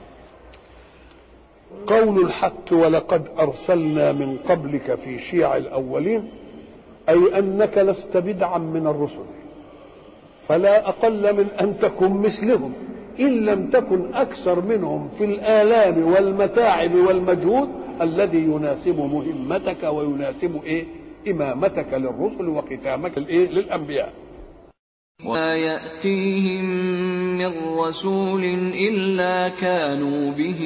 S2: قول الحق ولقد ارسلنا من قبلك في شيع الاولين، اي انك لست بدعا من الرسل، فلا اقل من ان تكن مثلهم ان لم تكن اكثر منهم في الالام والمتاعب والمجهود الذي يناسب مهمتك ويناسب ايه امامتك للرسل وختامك الايه للانبياء.
S1: وما يأتيهم من رسول إلا كانوا به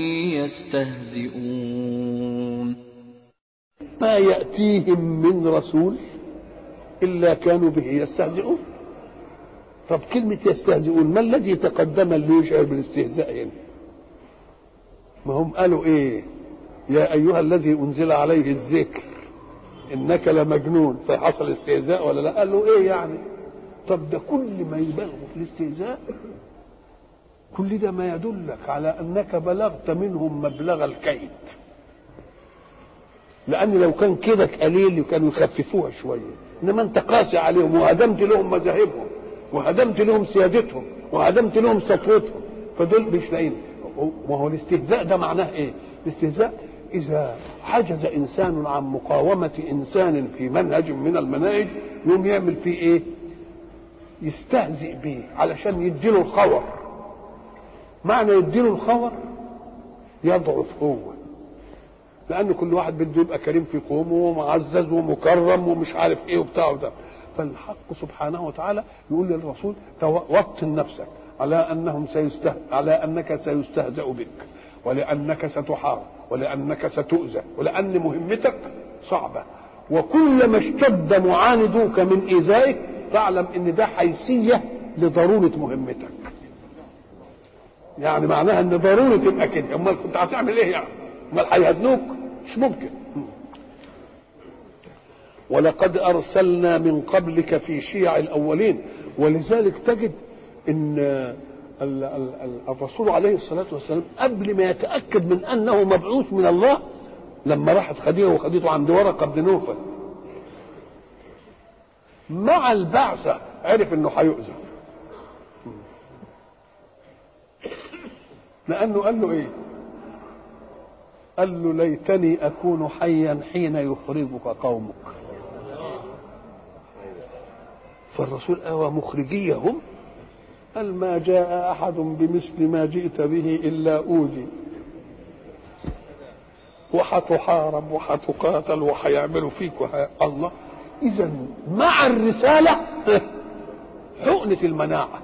S1: يستهزئون.
S2: ما يأتيهم من رسول إلا كانوا به يستهزئون. طب كلمة يستهزئون ما الذي تقدم اللي يشعر بالاستهزاء هنا؟ ما هم قالوا ايه؟ يا أيها الذي أنزل عليه الذكر إنك لمجنون، فحصل استهزاء ولا لا؟ قالوا ايه يعني؟ طب ده كل ما يبالغوا في الاستهزاء كل ده ما يدلك على أنك بلغت منهم مبلغ الكيد. لأن لو كان كيدك قليل كانوا يخففوها شوية، إنما أنت قاسي عليهم وهدمت لهم مذاهبهم وهدمت لهم سيادتهم وهدمت لهم سطوتهم، فدول مش لاقيين. وهو الاستهزاء ده معناه ايه؟ الاستهزاء اذا حجز انسان عن مقاومه انسان في منهج من المناهج يوم يعمل فيه ايه؟ يستهزئ به علشان يديله الخور. معنى يديله الخور يضعف هو، لان كل واحد بده يبقى كريم في قومه ومعزز ومكرم ومش عارف ايه وبتاع وده. فالحق سبحانه وتعالى يقول للرسول وطن نفسك على انهم على انك سيستهزأ بك ولانك ستحارب ولانك ستؤذى ولان مهمتك صعبه، وكلما اشتد معاندوك من ايذائك فاعلم ان ده حيثيه لضروره مهمتك. يعني معناها ان ضروري تبقى كده، امال كنت هتعمل ايه يعني؟ امال هيهدنوك؟ مش ممكن. ولقد أرسلنا من قبلك في شيع الأولين. ولذلك تجد إن الرسول عليه الصلاة والسلام قبل ما يتأكد من أنه مبعوث من الله لما راحت خديجة وخديته عند ورقة بن نوفل مع البعثة عرف إنه هيؤذى، لأنه قال له إيه؟ قال له ليتني أكون حيا حين يخرجك قومك. فالرسول أوى مخرجيهم، قال ما جاء أحد بمثل ما جئت به إلا أوذي، وحتحارب وحتقاتل وحيعملوا فيك الله. إذا مع الرسالة حقنة المناعة.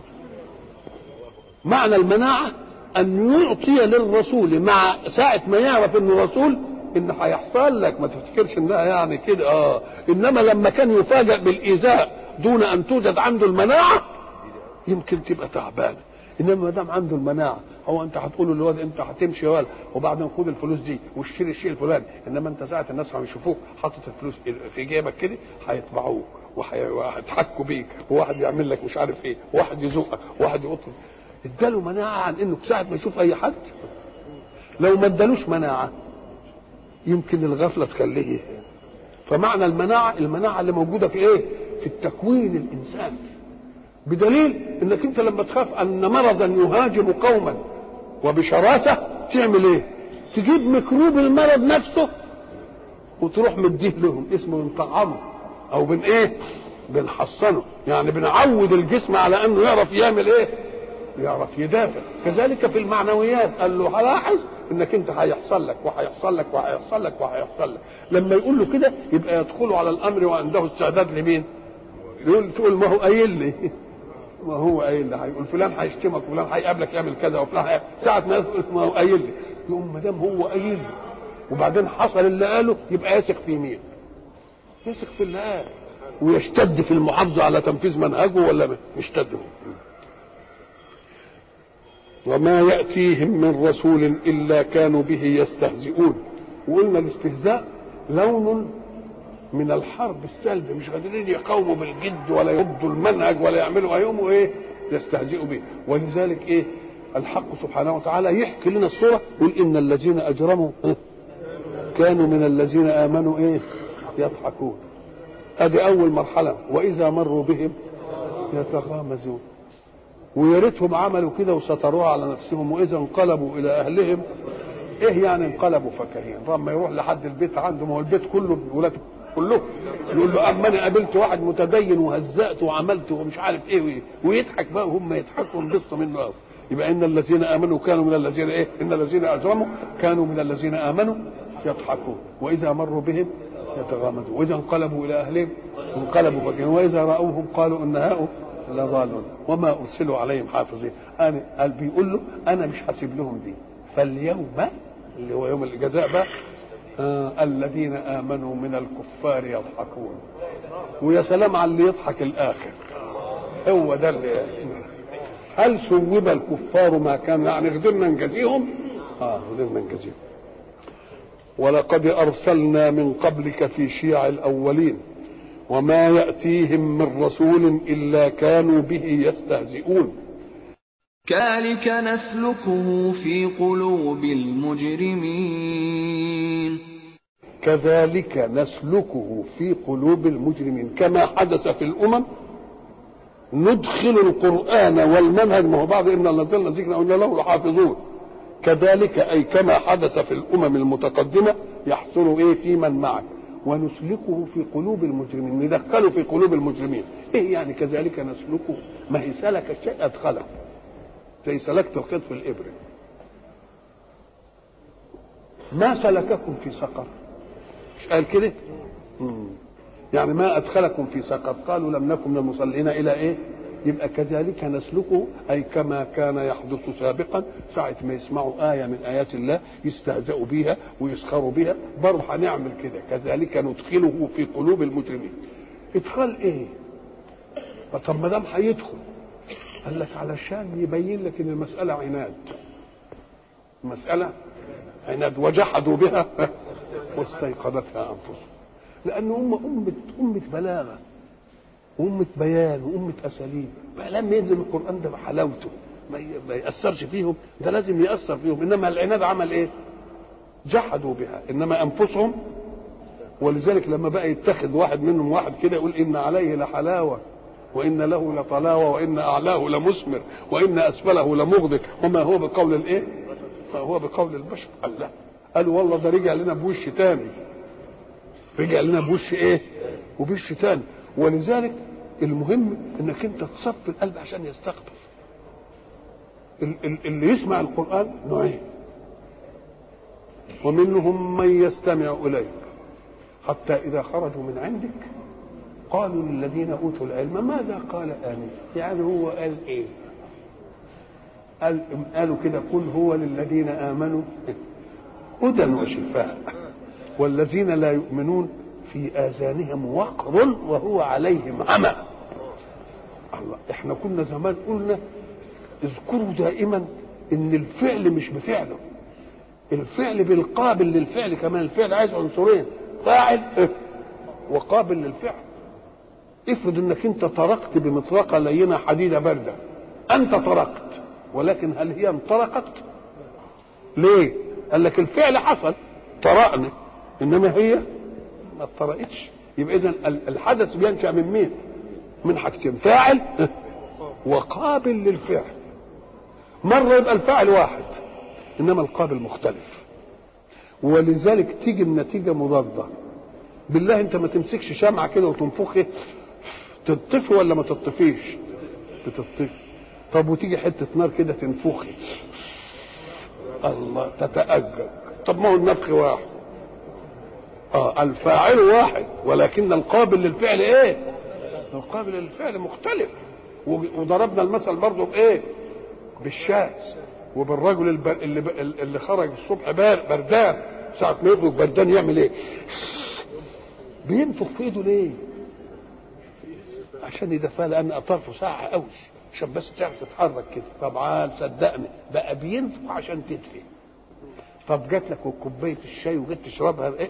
S2: معنى المناعة أن يعطي للرسول مع ساعة ما يعرف إنه رسول إن هيحصل لك، ما تفتكرش إنها يعني كده إنما لما كان يفاجأ بالإيذاء دون أن توجد عنده المناعة يمكن تبقى تعبانة. انما ما دام عنده المناعه، هو انت هتقول للواد انت هتمشي ولا وبعدين خد الفلوس دي واشتري الشيء الفلاني، انما انت ساعه الناس هم يشوفوك حاطط الفلوس في جيبك كده هيتبعوك وهيضحكوا بيك، وواحد يعمل لك مش عارف ايه، وواحد يزقك، وواحد يقطك. اداله مناعه عن انه ساعه ما يشوف اي حد. لو ما ادالوش مناعه يمكن الغفله تخليه. فمعنى المناعه اللي موجوده في ايه؟ في التكوين الانساني. بدليل انك انت لما تخاف ان مرضا يهاجم قوما وبشراسه تعمل ايه؟ تجيب ميكروب المرض نفسه وتروح مديه لهم، اسمه بنطعمه او بنحصنه، يعني بنعود الجسم على انه يعرف يعمل ايه؟ يعرف يدافع. كذلك في المعنويات قال له هلاحظ انك انت هيحصل لك وهيحصل لك وهيحصل لك وهيحصل لك. لما يقول له كده يبقى يدخل على الامر وعنده استعداد لمين؟ تقول ما هو قايل لي، ما هو قايل لي هيقول فلان هيشتمك وفلان هيقابلك يعمل كذا وفلان ساعة ما يقول ما هو قايل لي، يقوم ما دام هو قايل لي وبعدين حصل اللي قاله يبقى يثق في مين؟ يثق في اللي قال، ويشتد في المحافظة على تنفيذ منهجه ولا يشتد. وما يأتيهم من رسول إلا كانوا به يستهزئون. وقلنا الاستهزاء لون من الحرب السلبي، مش قادرين يقاوموا بالجد ولا يردوا المنهج ولا يعملوا يوموا يستهزئوا به. ولذلك الحق سبحانه وتعالى يحكي لنا الصورة، يقول إن الذين أجرموا كانوا من الذين آمنوا يضحكون. ادي أول مرحلة. وإذا مروا بهم يتغامزون. ويا ريتهم عملوا كده وستروها على نفسهم. وإذا انقلبوا إلى أهلهم يعني انقلبوا فكهين. لما يروح لحد البيت عنده، ما هو البيت كله ولاده كله يقول له اما انا قابلت واحد متدين وهزأت وعملت ومش عارف ايه، ويضحك بقى وهم يضحكوا وينبسطوا منه قوي. يبقى ان الذين امنوا كانوا من الذين ان الذين اجرموا كانوا من الذين امنوا يضحكون. واذا مروا بهم يتغامزون. واذا انقلبوا الى اهلهم انقلبوا فكهين. واذا راوهم قالوا ان هؤلاء لضالون وما ارسلوا عليهم حافظين. قال بيقول له انا مش هسيب لهم دي، فاليوم اللي هو يوم الجزاء بقى الذين آمنوا من الكفار يضحكون. ويا سلام على اللي يضحك الآخر، هو ده اللي هل ثوب الكفار ما كان يعني قدرنا نجزيهم؟ قدرنا نجزيهم. ولقد أرسلنا من قبلك في شيع الأولين وما يأتيهم من رسول إلا كانوا به يستهزئون.
S1: كذلك نسلكه في قلوب المجرمين.
S2: كذلك نسلكه في قلوب المجرمين. كما حدث في الأمم ندخل القرآن والمنهج، ما هو بعض إن نزلنا ذكرا وإن له لحافظون. كذلك أي كما حدث في الأمم المتقدمة يحصل في من معك، ونسلكه في قلوب المجرمين، ندخله في قلوب المجرمين. يعني كذلك نسلكه، ما هي سلك الشيء أدخله، زي سلكت الخيط في الإبرة. ما سلككم في سقر؟ مش قال كده؟ يعني ما أدخلكم في سقر؟ قالوا لم نكن من المصلين إلى يبقى كذلك نسلكه أي كما كان يحدث سابقا. ساعة ما يسمعوا آية من آيات الله يستهزئوا بها ويسخروا بها، برضه هنعمل كده. كذلك ندخله في قلوب المجرمين. ادخال طب ما دام هيدخل، قال لك علشان يبين لك ان المسألة عناد. المسألة عناد. وجحدوا بها واستيقظتها انفسهم. لان هم أمة بلاغة وأمة بيان وأمة أساليب. لما ينزل القرآن ده بحلاوته ما يأثرش فيهم، ده لازم يأثر فيهم. انما العناد عمل جحدوا بها، انما انفسهم. ولذلك لما بقى يتخذ واحد منهم واحد كده يقول ان عليه لحلاوة وإن له لطلاوة وإن أعلاه لمثمر وإن أسفله لمغدق وما هو بقول هو بقول البشر. الله قالوا والله ده رجع لنا بوش تاني، رجع لنا بوش ايه؟ وبوش تاني. ولذلك المهم انك انت تصفي القلب عشان يستقبل. اللي يسمع القرآن نوعين، ومنهم من يستمع إليك حتى إذا خرجوا من عندك قالوا للذين أوتوا العلم ماذا قال آنف، يعني هو قال إيه؟ قالوا كده قل هو للذين آمنوا هدى وشفاء والذين لا يؤمنون في آذانهم وقر وهو عليهم عمى. الله، احنا كنا زمان قلنا اذكروا دائما ان الفعل مش بفعله، الفعل بالقابل للفعل كمان. الفعل عايز عنصرين، فاعل وقابل للفعل. افرض انك انت طرقت بمطرقه لينه حديده بارده، انت طرقت، ولكن هل هي انطلقت؟ ليه؟ قال لك الفعل حصل طرقنا، انما هي ما اتطرقتش. يبقى اذا الحدث بينشا من مين؟ من حاجتين، فاعل وقابل للفعل. مره يبقى الفاعل واحد انما القابل مختلف، ولذلك تيجي النتيجه مضاده. بالله انت ما تمسكش شمعه كده وتنفخي تطفي ولا ما تطفيش؟ بتطفي. طب وتيجي حته نار كده تنفخي، الله، تتأجج. طب ما هو النفخ واحد، الفاعل واحد ولكن القابل للفعل ايه؟ القابل للفعل مختلف. وضربنا المثل برضه بايه؟ بالشاي وبالرجل اللي خرج الصبح بردان، ساعة ما يخرج بردان يعمل ايه؟ بينفخ في ايده ليه؟ عشان يدفع، لان اطرفه ساعة قوي عشان بس تعرف تتحرك كده. طبعا صدقني بقى بينفخ عشان تدفي. طب جات لك كوبايه الشاي وجيت تشربها ايه؟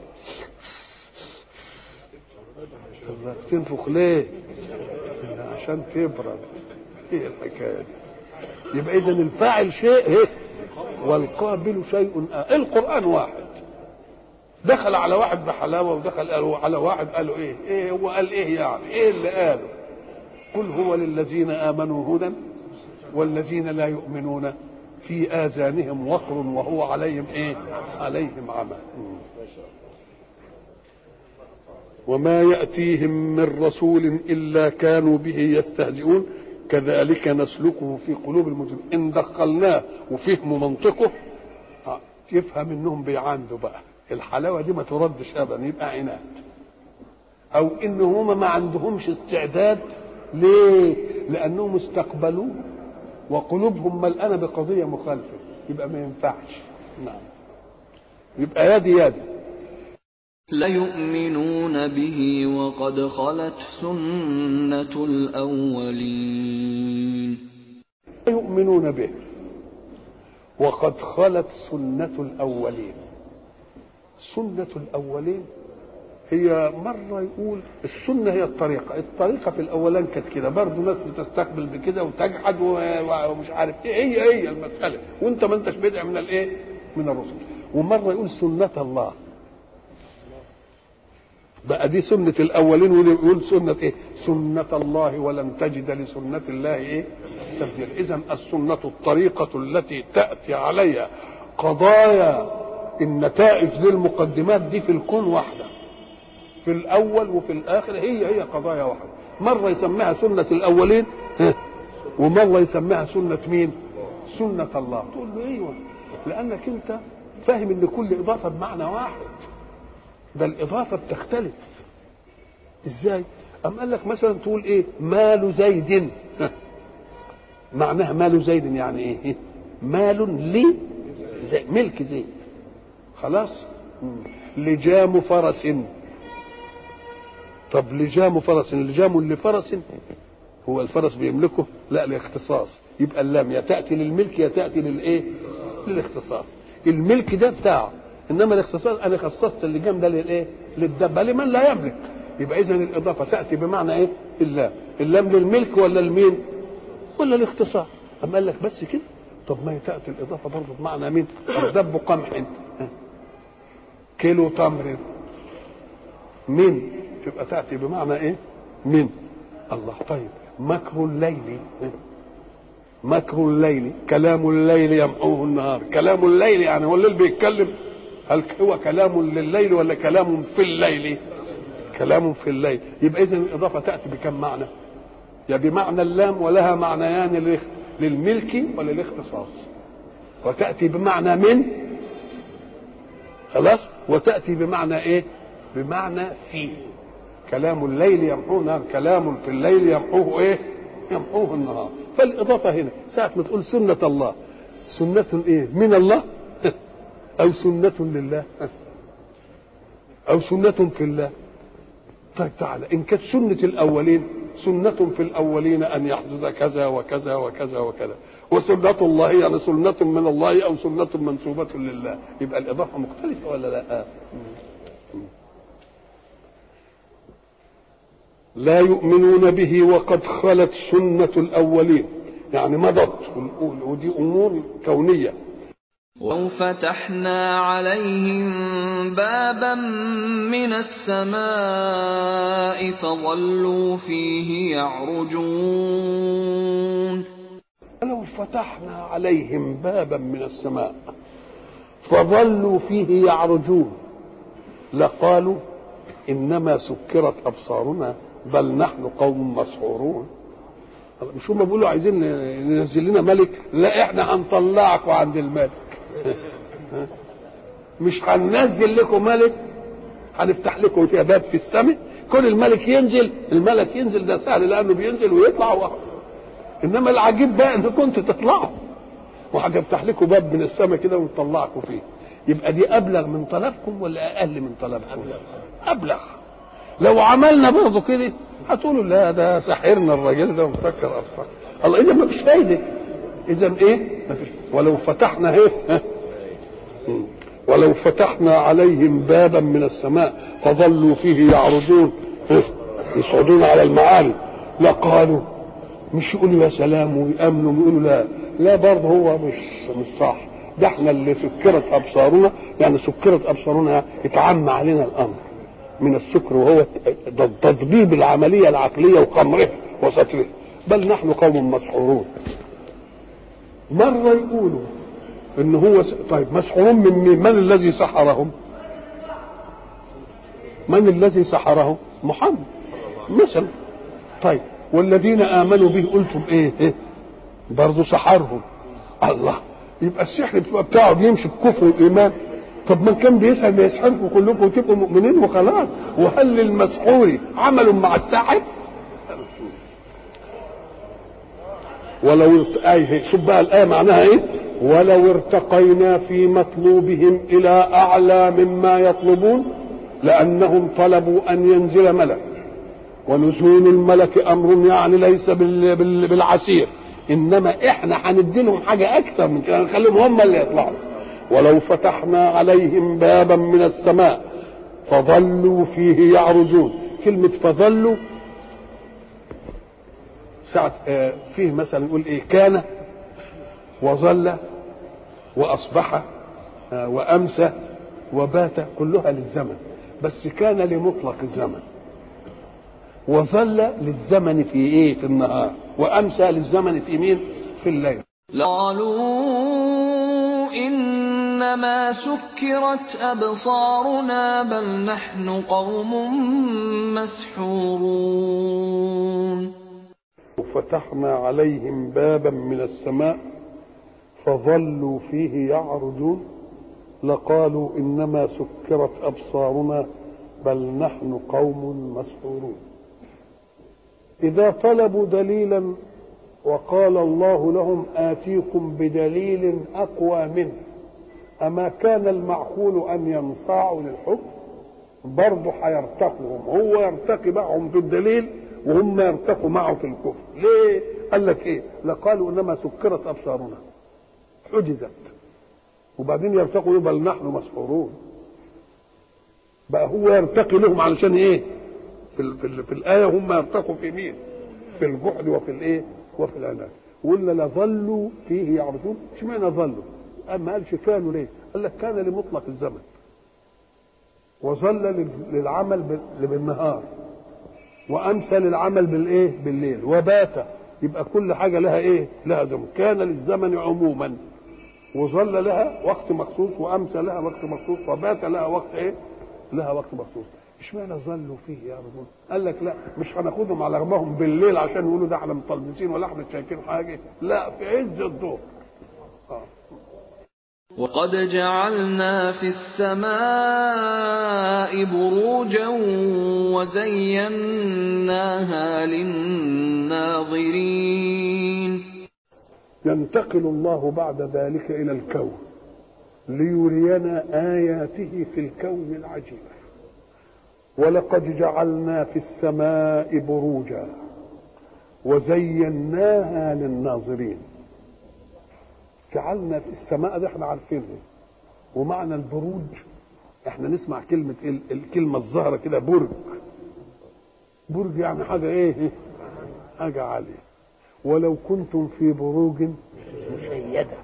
S2: تنفخ ليه؟ عشان تبرد. ايه الحكايه دي؟ يبقى اذا الفاعل شيء ايه؟ والقابل شيء آخر. القرآن واحد، دخل على واحد بحلاوه ودخل على واحد قالوا ايه؟ ايه هو قال ايه يعني؟ ايه اللي قاله؟ قل هو للذين آمنوا هدى والذين لا يؤمنون في آذانهم وقر وهو عليهم ايه؟ عليهم عمى. وما يأتيهم من رسول إلا كانوا به يستهزئون كذلك نسلكه في قلوب المجرمين. إن دخلناه وفهموا منطقه يفهم انهم بيعاندوا بقى. الحلاوة دي ما تردش أبدا، يبقى عناد. أو إن هم ما عندهمش استعداد. ليه؟ لأنهم استقبلوه وقلوبهم ملأنة بقضية مخالفة، يبقى ما ينفعش. نعم، يبقى يدي
S1: ليؤمنون به وقد خلت سنة الأولين.
S2: يؤمنون به وقد خلت سنة الأولين. سنة الأولين هي مرة يقول السنة هي الطريقة في الأولان كانت كده برضه، ناس بتستقبل بكده وتجحد ومش عارف ايه. هي المسألة، وانت ما انتش بدع من الايه؟ من الرسل. ومرة يقول سنة الله، بقى دي سنة الأولين، ويقول سنة ايه؟ سنة الله ولن تجد لسنة الله ايه؟ تبديل. إذن السنة الطريقة التي تأتي عليها قضايا النتائج للمقدمات دي في الكون واحدة، في الأول وفي الآخر هي قضايا واحدة. مرة يسميها سنة الأولين ومرة يسميها سنة مين؟ سنة الله. تقول له ايوه، لأنك انت فاهم ان كل إضافة بمعنى واحد، ده الإضافة بتختلف. ازاي؟ أم قال لك مثلا تقول ايه؟ مال زيد، معناها مال زيد يعني ايه؟ مال لي زيد، ملك زيد. خلاص. لجام فرس. طب لجام فرس، لجام لفرس هو الفرس بيملكه؟ لا، الاختصاص. يبقى اللام يا تأتي للملك يا تأتي للايه؟ للاختصاص. الملك ده بتاعه، انما الاختصاص انا خصصت اللجام ده للايه؟ للدبه، لمن لا يملك. يبقى اذا الاضافه تاتي بمعنى ايه؟ اللام للملك ولا المين؟ ولا الاختصاص. اما قال لك بس كده. طب ما تاتي الاضافه برضه بمعنى مين؟ الدب قمح، كيلو تمر، من تبقى تاتي بمعنى ايه؟ من الله. طيب مكر الليل، مكر الليل، كلام الليل يمحوه النهار. كلام الليل يعني هو الليل بيتكلم، هل هو كلام لليل ولا كلام في الليل؟ كلام في الليل. يبقى اذا الاضافه تاتي بكم معنى؟ يا بمعنى اللام ولها معنيان للملك وللاختصاص، وتاتي بمعنى من، خلاص، وتاتي بمعنى ايه؟ بمعنى في. كلام الليل يمحوه النهار، كلام في الليل يمحوه ايه؟ يمحوه النهار. فالاضافه هنا ساعه ما تقول سنه الله، سنه ايه؟ من الله او سنه لله او سنه في الله. طيب تعالى، ان كانت سنه الاولين، سنه في الاولين ان يحدث كذا وكذا وكذا وكذا، وسنه الله يعني سنه من الله او سنه منسوبه لله، يبقى الاضافه مختلفه ولا لا؟ لا يؤمنون به وقد خلت سنة الأولين، يعني مضت، ودي أمور كونية.
S1: ولو فتحنا عليهم بابا من السماء فظلوا فيه يعرجون.
S2: لو فتحنا عليهم بابا من السماء فظلوا فيه يعرجون لقالوا إنما سكرت أبصارنا بل نحن قوم مسحورون. مش هم بيقولوا عايزين ننزل لنا ملك؟ لا، احنا هنطلعكم عند الملك. مش هننزل لكم ملك، هنفتح لكم فيها باب في السماء، كل الملك ينزل، الملك ينزل ده سهل لانه بينزل ويطلع انما العجيب بقى ان كنتوا تطلعوا، وهنفتح لكم باب من السماء كده ونطلعكم فيه. يبقى دي ابلغ من طلبكم ولا اقل من طلبكم؟ ابلغ. لو عملنا برضه كده هتقولوا لا ده سحرنا الراجل ده ومسكر ابصار الله. اذا ما فيش فايده، اذا ايه؟ ما فيش. ولو فتحنا ايه؟ ولو فتحنا عليهم بابا من السماء فظلوا فيه يعرجون يصعدون على المعالي لقالوا، مش يقولوا يا سلام ويامنوا، يقولوا لا لا برضه هو مش صح، ده احنا اللي سكرت ابصارنا، يعني سكرت ابصارنا اتعمى علينا الامر من السكر، وهو تضبيب العمليه العقليه وقمرها وسترها، بل نحن قوم مسحورون. مره يقولوا ان هو طيب مسحورون من مين؟ من الذي سحرهم؟ من الذي سحرهم؟ محمد مثلا. طيب والذين امنوا به قلتم ايه؟ برضه سحرهم. الله، يبقى السحر بتاعه بيمشي بكفر وايمان. طب ما كان بيسحر يسحركم كلكم وتبقوا مؤمنين وخلاص. وهل للمسحور عمل مع الساحر؟ ولو شوف بقى الايه معناها ايه؟ ولو ارتقينا في مطلوبهم الى اعلى مما يطلبون لانهم طلبوا ان ينزل ملك، ونزول الملك امر يعني ليس بالعسير، انما احنا هندي لهم حاجه اكثر من كده، نخليهم هم اللي يطلعوا. ولو فتحنا عليهم بابا من السماء فظلوا فيه يعرجون. كلمه فظلوا ساعة فيه مثلا نقول ايه؟ كان وظل واصبح وامسى وبات، كلها للزمن، بس كان لمطلق الزمن، وظل للزمن في ايه؟ في النهار، وامسى للزمن في مين؟ في الليل.
S1: قالوا إنما سكرت أبصارنا بل نحن قوم مسحورون.
S2: وفتحنا عليهم بابا من السماء فظلوا فيه يعرجون لقالوا إنما سكرت أبصارنا بل نحن قوم مسحورون. إذا طلبوا دليلا وقال الله لهم آتيكم بدليل أقوى منه، أما كان المعقول أن ينصاعوا للحكم؟ برضه هيرتقوا، هو يرتقي معهم في الدليل وهم يرتقوا معه في الكفر. ليه؟ قال لك ايه؟ لقالوا انما سكرت ابصارنا، حجزت، وبعدين يرتقوا بل نحن مسحورون. بقى هو يرتقي لهم علشان ايه؟ في الايه هم يرتقوا في مين؟ في الجحد وفي الايه؟ وفي العناد. ولا لظلوا فيه يعرجون. اشمعنى ظلوا؟ ما قالش كانوا ليه؟ قال لك كان لمطلق الزمن، وظل للعمل بالنهار، وامسى للعمل بالايه؟ بالليل، وبات. يبقى كل حاجه لها ايه؟ لها زمن. كان للزمن عموما وظل لها وقت مخصوص، وامسى لها وقت مخصوص، وبات لها وقت ايه؟ لها وقت مخصوص. اشمعنى ظلوا فيه يا رب؟ قال لك لا، مش هناخدهم على رغبهم بالليل عشان يقولوا ده احنا مطلبسين ولا احنا شايفين حاجه، لا، في عز الظهر.
S1: وقد جعلنا في السماء بروجا وزيناها للناظرين.
S2: ينتقل الله بعد ذلك إلى الكون ليرينا آياته في الكون العجيب. ولقد جعلنا في السماء بروجا وزيناها للناظرين. جعلنا في السماء، ده احنا عارفينه، ومعنى البروج احنا نسمع كلمة الكلمة الظاهرة كده برج. برج يعني حاجة ايه؟ حاجة عالية. ولو كنتم في بروج مشيدة،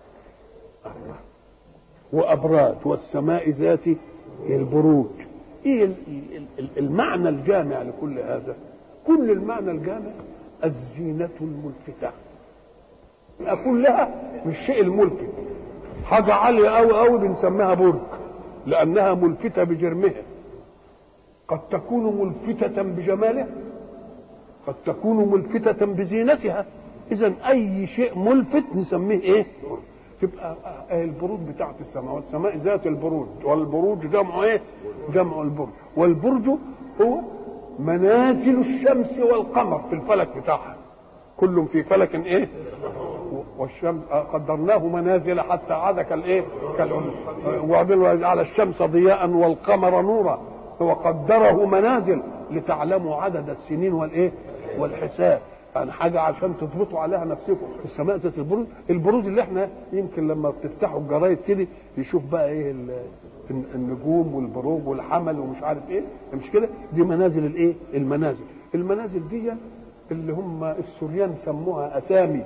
S2: وأبراج والسماء ذات البروج. ايه المعنى الجامع لكل هذا؟ كل المعنى الجامع الزينة الملفتة كلها، مش شيء الملفت. حاجة عالية أوي أوي بنسميها برج لأنها ملفتة بجرمها. قد تكون ملفتة بجمالها، قد تكون ملفتة بزينتها. إذن أي شيء ملفت نسميه إيه؟ تبقى البروج بتاعت السماء، والسماء ذات البروج، والبروج جمع إيه؟ جمع البرج. والبرج هو منازل الشمس والقمر في الفلك بتاعها، كل في فلك إيه؟ والشمس قدرناه منازل حتى عاد كالايه؟ وبعدين على الشمس ضياء والقمر نورا، هو قدره منازل لتعلموا عدد السنين والايه؟ والحساب. يعني حاجه عشان تضبطوا عليها نفسكم. السماء ذات البروج، البروج اللي احنا يمكن لما بتفتحوا الجرايد كده يشوف بقى ايه النجوم والبروج والحمل ومش عارف ايه، مش كده؟ دي منازل الايه؟ المنازل دي اللي هم السوريان سموها اسامي.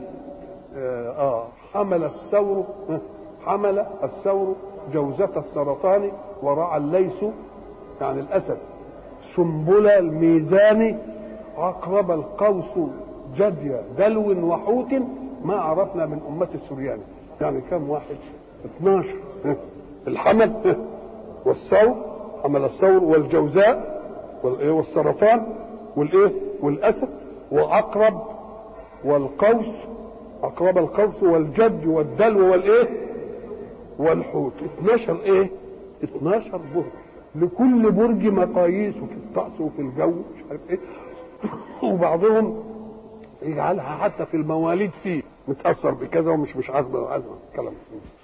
S2: حمل الثور جوزة السرطان ورعى الليث يعني الأسد، سنبل الميزان عقرب القوس جدي دلو وحوت ما عرفنا من أمة السريان. يعني كم واحد؟ 12. الحمل والثور، حمل الثور والجوزاء والسرطان والايه؟ والأسد وعقرب والقوس، عقرب القوس والجد والدلو والايه؟ والحوت. 12 ايه؟ 12 برج، لكل برج مقاييس في الطقس وفي الجو مش عارف ايه، وبعضهم يجعلها حتى في المواليد فيه متاثر بكذا ومش عارف كلام.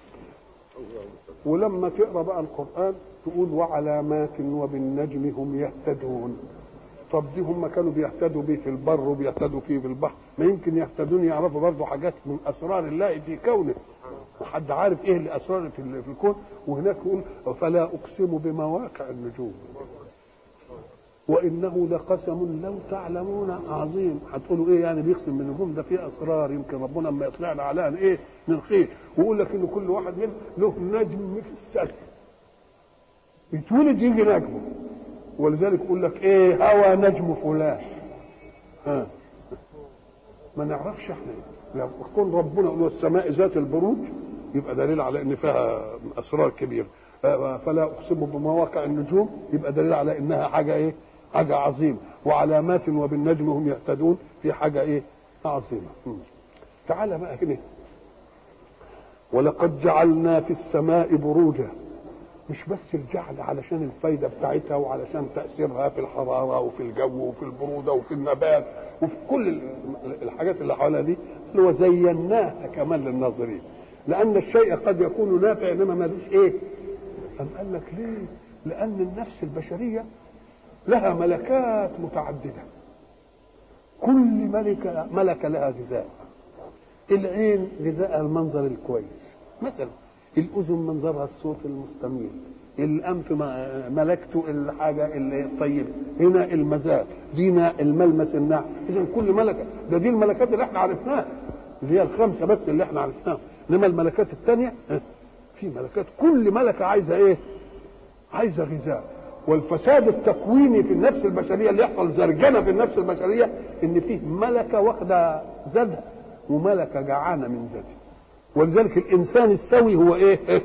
S2: ولما تقرا بقى القران تقول وعلامات وبالنجم هم يهتدون. طب دي هم كانوا بيهتدوا بيه في البر وبيهتدوا فيه في البحر، ما يمكن يهتدون يعرفوا برضه حاجات من اسرار الله في كونه. حد عارف ايه اللي اسرار في الكون؟ وهناك يقول فلا اقسم بمواقع النجوم وانه لقسم لو تعلمون عظيم. هتقولوا ايه يعني بيقسم بالنجوم؟ ده فيه اسرار يمكن ربنا اما يطلعنا عليها ايه من الخير. ويقول لك ان كل واحد منهم له نجم في السماء، يتولد يجي نجمه. ولذلك يقول لك ايه؟ هوى نجم فلان. ما نعرفش احنا. لو يكون ربنا يقول السماء ذات البروج يبقى دليل على ان فيها اسرار كبيره. فلا اقسم بمواقع النجوم يبقى دليل على انها حاجه ايه؟ حاجه عظيمه. وعلامات وبالنجم هم يهتدون في حاجه ايه؟ عظيمه. تعال بقى هنا، ولقد جعلنا في السماء بروجا. مش بس الجعل علشان الفايدة بتاعتها وعلشان تأثيرها في الحرارة وفي الجو وفي البرودة وفي النبات وفي كل الحاجات اللي حواليها دي، وزيناها كمان للناظرين. لأن الشيء قد يكون نافع إنما مالوش إيه؟ أم قال لك ليه؟ لأن النفس البشرية لها ملكات متعددة، كل ملكة لها غذاء. العين غذاء المنظر الكويس مثلا، الأذن منظرها الصوت المستميل، الأنف ملكته الحاجة الطيبة، هنا المزاج، دينا الملمس الناعم. إذا كل ملكة ده دي الملكات اللي احنا عرفناها اللي هي الخمسة بس اللي احنا عرفناها، إنما الملكات الثانية في ملكات، كل ملكة عايزة إيه؟ عايزة غذاء. والفساد التكويني في النفس البشرية اللي يحصل زرجنة في النفس البشرية إن فيه ملكة واخدة زادها وملكة جعانة من زادها. ولذلك الانسان السوي هو ايه؟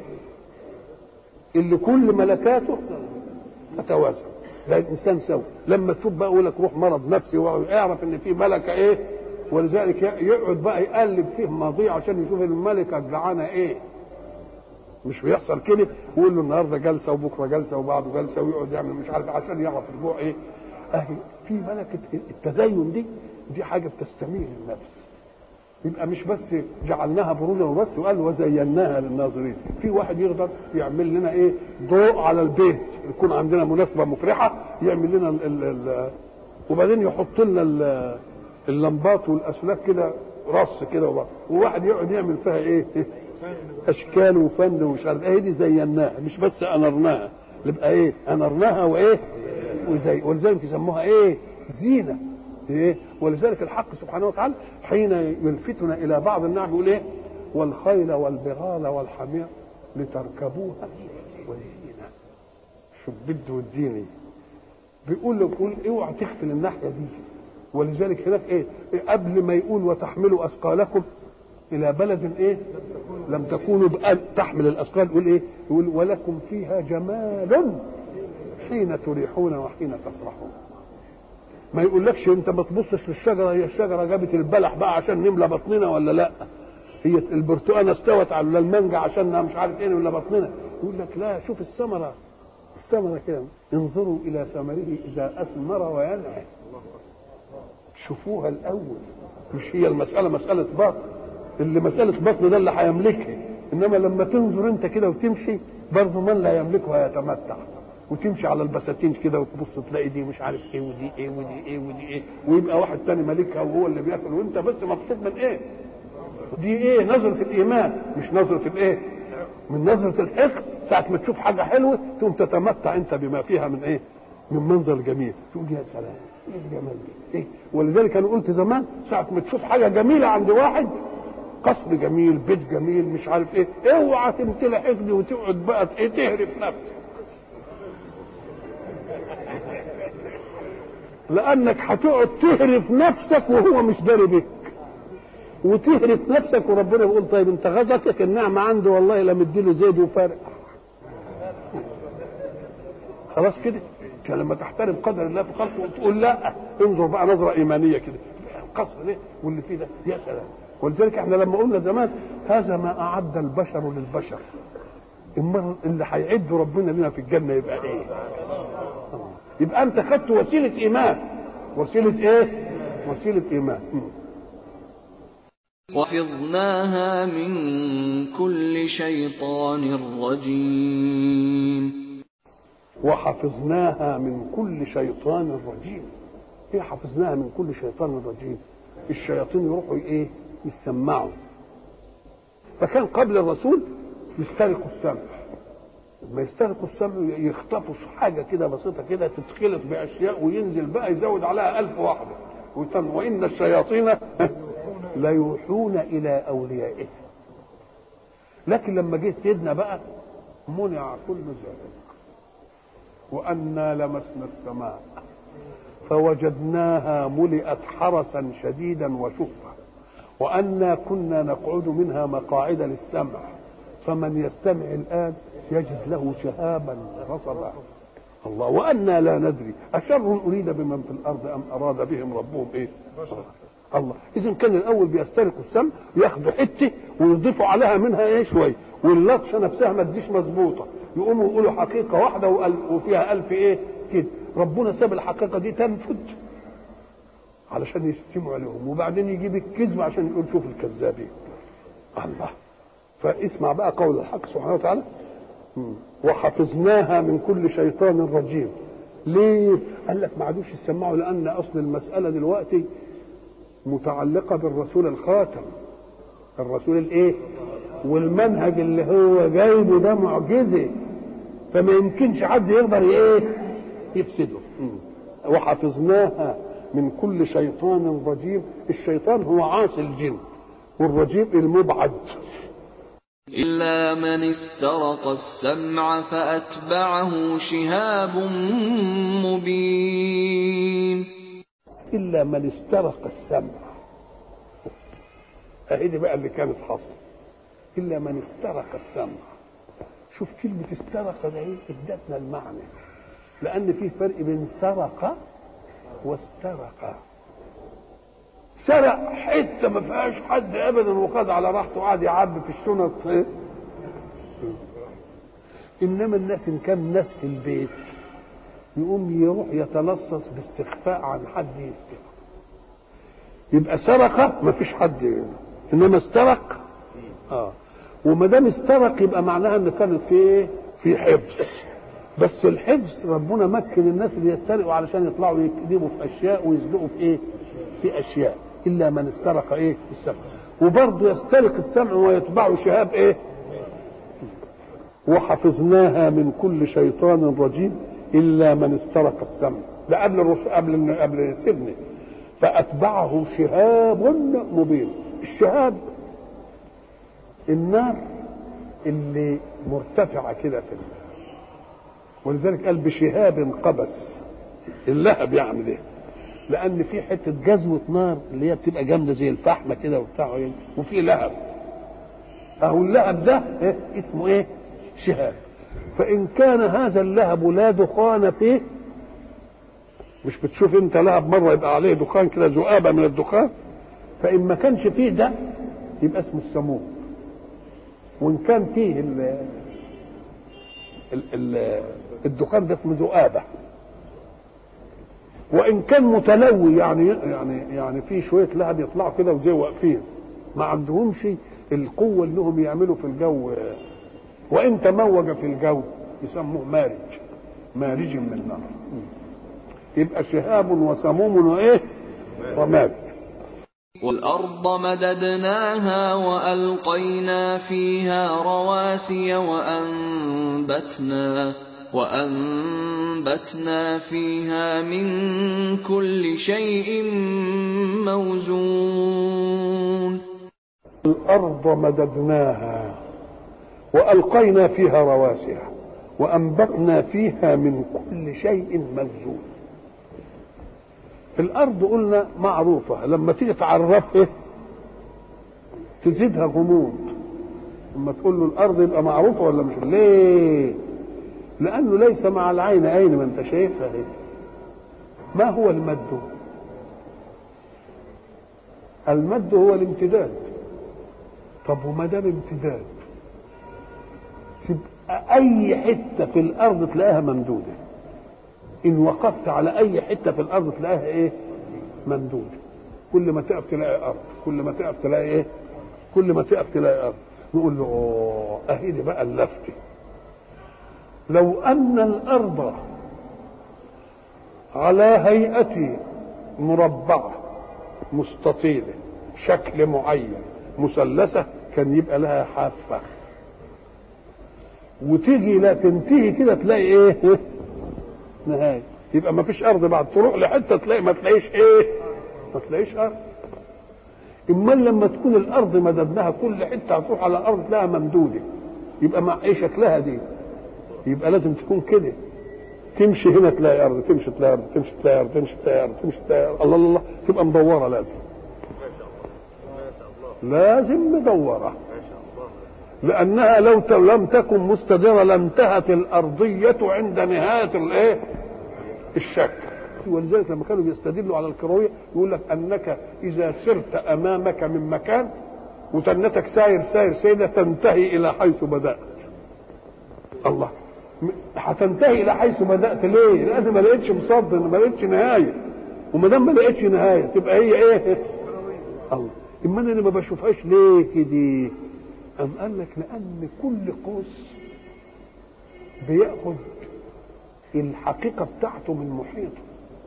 S2: اللي كل ملكاته تتوازن. ده الانسان سوي. لما تشوف بقى يقول لك روح مرض نفسي واعرف ان في ملكه ايه، ولذلك يقعد بقى يقلب فيه ماضيه عشان يشوف الملكه الجعانه ايه. مش بيحصل كده، ويقول له النهارده جلسه وبكره جلسه وبعده جلسه، ويقعد يعمل مش عارف عشان يعرف الجوع ايه. اهي في ملكه التزين دي حاجه بتستميل النفس. يبقى مش بس جعلناها بروجا وبس، وقال وزيناها للناظرين. في واحد يقدر يعمل لنا ايه؟ ضوء على البيت، يكون عندنا مناسبه مفرحه يعمل لنا وبعدين يحط لنا اللمبات والاسلاك كده رص كده، وواحد يقعد يعمل فيها ايه؟ اشكال وفن ومش عارف ايه. دي زيناها مش بس انرناها، يبقى ايه؟ انرناها وايه؟ ولذلك يسموها ايه؟ زينه. ايه؟ ولذلك الحق سبحانه وتعالى حين يلفتنا الى بعض النعم يقول ايه؟ والخيل والبغال والحمير لتركبوها وزينه. شوف بده الديني بيقول له قول اوعى تغفل الناحيه دي. ولذلك هناك ايه؟ قبل ما يقول وتحملوا اثقالكم الى بلد ايه؟ لم تكونوا تحمل الاثقال، يقول ايه؟ يقول ولكم فيها جمال حين تريحون وحين تسرحون. ما يقولكش انت ما تبصش للشجره، هي الشجره جابت البلح بقى عشان نملى بطننا ولا لا، هي البرتقانه استوت على المانجا عشان مش عارف ايه ولا بطننا. يقول لك لا، شوف الثمره كده، انظروا الى ثمره اذا اثمر وينعم. شوفوها الاول، مش هي المساله مساله بطن، اللي مساله بطن ده اللي هيملكها، انما لما تنظر انت كده وتمشي برضه من لا يملكها يتمتع. وتمشي على البساتين كده وتبص تلاقي دي مش عارف ايه ودي ايه ودي ايه ودي ايه، ويبقى واحد تاني مالكها وهو اللي بياكل وانت بس مبسوط من ايه؟ دي ايه؟ نظرة الايمان، مش نظرة الايه؟ من نظرة الحقد. ساعة ما تشوف حاجة حلوة تقوم تتمتع انت بما فيها من ايه؟ من منظر جميل، تقول يا سلام ايه الجمال دي؟ ايه؟ ولذلك انا قلت زمان ساعة ما تشوف حاجة جميلة عند واحد، قصر جميل، بيت جميل، مش عارف ايه، اوعى تمتلي حقد وتقعد بقى ايه؟ تهرب نفسك. لانك هتقعد تهرف نفسك وهو مش داري بك، وتهرف نفسك وربنا بيقول طيب انت غزتك النعمه عنده والله لا مديله زيد وفارق. خلاص كده لما تحترم قدر الله في خلقه وتقول لا، انظر بقى نظره ايمانيه كده، القصر ده واللي فيه ده يا سلام. ولذلك احنا لما قلنا زمان هذا ما اعد البشر للبشر، المره اللي هيعد ربنا لنا في الجنه يبقى ايه؟ يبقى انت خدت وسيله ايمان. وسيله ايه؟ وسيله ايمان.
S1: وحفظناها من كل شيطان رجيم.
S2: وحفظناها من كل شيطان رجيم. ايه حفظناها من كل شيطان رجيم؟ الشياطين يروحوا ايه؟ يسمعوا. فكان قبل الرسول يسترقوا السمع، ما يسترقوا السمع يخطفوا حاجه كده بسيطه كده تتخلط باشياء وينزل بقى يزود عليها 1000 واحده. وان الشياطين لا يوحون الى اوليائهم. لكن لما جه سيدنا بقى منع كل ذلك. وانا لمسنا السماء فوجدناها ملئت حرسا شديدا وشهبا وانا كنا نقعد منها مقاعد للسمع فمن يستمع الان يجد له شهابا رصدا. الله. وانا لا ندري اشر اريد بمن في الارض ام اراد بهم ربهم ايه؟ الله. اذا كان الاول بيسترقوا السمع ياخدوا حته ويضيفوا عليها منها ايه شويه، واللطشه نفسها ما تجيش مظبوطه يقوموا يقولوا حقيقه واحده وفيها 1000 ايه كده. ربنا ساب الحقيقه دي تنفذ علشان يستمعوا عليهم، وبعدين يجيب الكذب عشان يقول شوف الكذابين. الله. فاسمع بقى قول الحق سبحانه وتعالى وحفظناها من كل شيطان رجيم. ليه؟ قال لك ما عادوش يسمعوا، لان اصل المساله دلوقتي متعلقه بالرسول الخاتم، الرسول الايه؟ والمنهج اللي هو جايبه ده معجزه، فما يمكنش حد يقدر ايه؟ يفسده. وحفظناها من كل شيطان رجيم. الشيطان هو عاصي الجن، والرجيم المبعد.
S1: إلا من استرق السمع فأتبعه شهاب مبين.
S2: إلا من استرق السمع. أهدي بقى اللي كانت حاصل. إلا من استرق السمع. شوف كلمة استرق ده ايه ادتنا المعنى، لأن في فرق بين سرق واسترق. سرق حتة ما فيهاش حد أبدا وخد على راحته وقعد يعبي في الشنط، إنما الناس إن كان ناس في البيت يقوم يروح يتلصص باستخفاء عن حد يستخفى، يبقى سرق ما فيش حد، إنما استرق وما دام استرق يبقى معناها ان كانت في حفظ. بس الحفظ ربنا مكن الناس اللي يسترقوا علشان يطلعوا يكذبوا في اشياء ويصدقوا في اشياء. الا من استرق السمع. وبرضه يسترق السمع ويتبعه شهاب وحفظناها من كل شيطان رجيم الا من استرق السمع. ده قبل سيدنا. فاتبعه شهاب مبين. الشهاب النار اللي مرتفعة كده في النار، ولذلك قال بشهاب قبس. اللهب يعمل ايه؟ لان في حته جزوه نار اللي هي بتبقى جامده زي الفحمه كده وبتاع، وفي لهب. اهو اللهب ده اسمه شهاب. فان كان هذا اللهب لا دخان فيه، مش بتشوف انت لهب مره يبقى عليه دخان كده ذؤابه من الدخان، فان ما كانش فيه ده يبقى اسمه السموم. وان كان فيه الدخان ده اسمه ذؤابه. وان كان متلوي يعني في شويه لهب يطلعوا كده وزي واقفين ما عندهمش القوه انهم يعملوا في الجو، وان تموج في الجو يسموه مارج من النار. يبقى شهاب وسموم ومارج.
S1: والأرض مددناها وألقينا فيها رواسي وأنبتنا فيها من كل شيء موزون.
S2: الأرض مددناها وألقينا فيها رواسي وأنبتنا فيها من كل شيء موزون. الأرض قلنا معروفة، لما تيجي تعرفها تزيدها غموض. لما تقول له الأرض يبقى معروفة ولا مش؟ ليه؟ لأنه ليس مع العين عين ما أنت شايفها هي. ما هو المد؟ المد هو الامتداد. طب وما دام امتداد تبقى أي حتة في الأرض تلاقيها ممدودة. إن وقفت على أي حتة في الأرض تلاقيها ممدودة. كل ما تقف تلاقي أرض، كل ما تقف تلاقي كل ما تقف تلاقي أرض. نقول له أهي دي بقى اللفتة. لو أن الأرض على هيئة مربعة مستطيلة شكل معين مثلثة كان يبقى لها حافة، وتيجي لا تنتهي كده تلاقي نهاية. يبقى ما فيش أرض بعد، تروح لحتة تلاقي ما تلاقيش أرض. إما لما تكون الأرض مددناها كل حتة هتروح على الأرض تلاقيها ممدودة، يبقى مع شكلها دي يبقى لازم تكون كده. تمشي هنا تلاقي أرض، تمشي تلاقي أرض، تمشي تلاقي أرض، تمشي تلاقي أرض، تمشي تلاقي أرض. الله الله، تبقى مدورة. لازم مدورة، لأنها لو لم تكن مستدرة لانتهت الأرضية عند نهاية الشكل. ولذلك لما كانوا بيستدلوا على الكروية يقول لك أنك إذا سرت أمامك من مكان وتنتك ساير تنتهي إلى حيث بدأت. الله، هتنتهي إلى حيث بدأت ليه؟ لأن ما لقيتش مصدر، ما لقيتش نهاية، وما دام ما لقيتش نهاية تبقى هي الله. إما أنا ما بشوفهاش ليه كده؟ أم قال لك لأن كل قوس بيأخذ الحقيقة بتاعته من محيطه.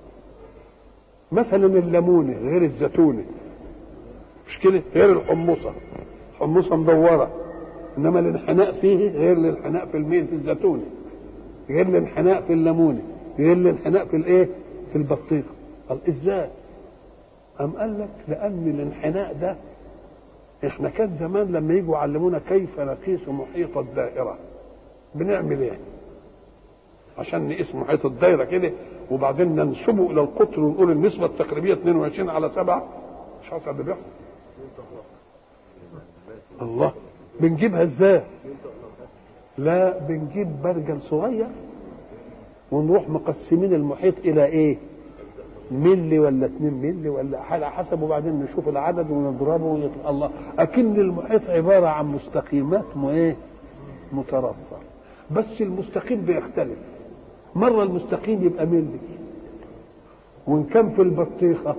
S2: مثلا الليمونة غير الزيتونة، مش كده؟ غير الحمصة مدورة، إنما الانحناء فيه غير الانحناء في الزيتونة، غير الانحناء في الليمونة، غير الانحناء في البطيخ. قال إزاي؟ أم قال لك لأن الانحناء ده احنا كان زمان لما يجوا يعلمونا كيف نقيس محيط الدائرة بنعمل ايه عشان نقيس محيط الدائرة كده، وبعدين ننسبه الى القطر ونقول النسبة التقريبية 22/7. مش عارف اللي بيحصل. الله، بنجيبها ازاي؟ لا، بنجيب برجل صغير ونروح مقسمين المحيط الى ايه؟ ملي ولا 2 ملي ولا على حسب، وبعدين نشوف العدد ونضربه الله. اكن المحيط عباره عن مستقيمات مترصه، بس المستقيم بيختلف. مره المستقيم يبقى ملي، وان كان في البطيخه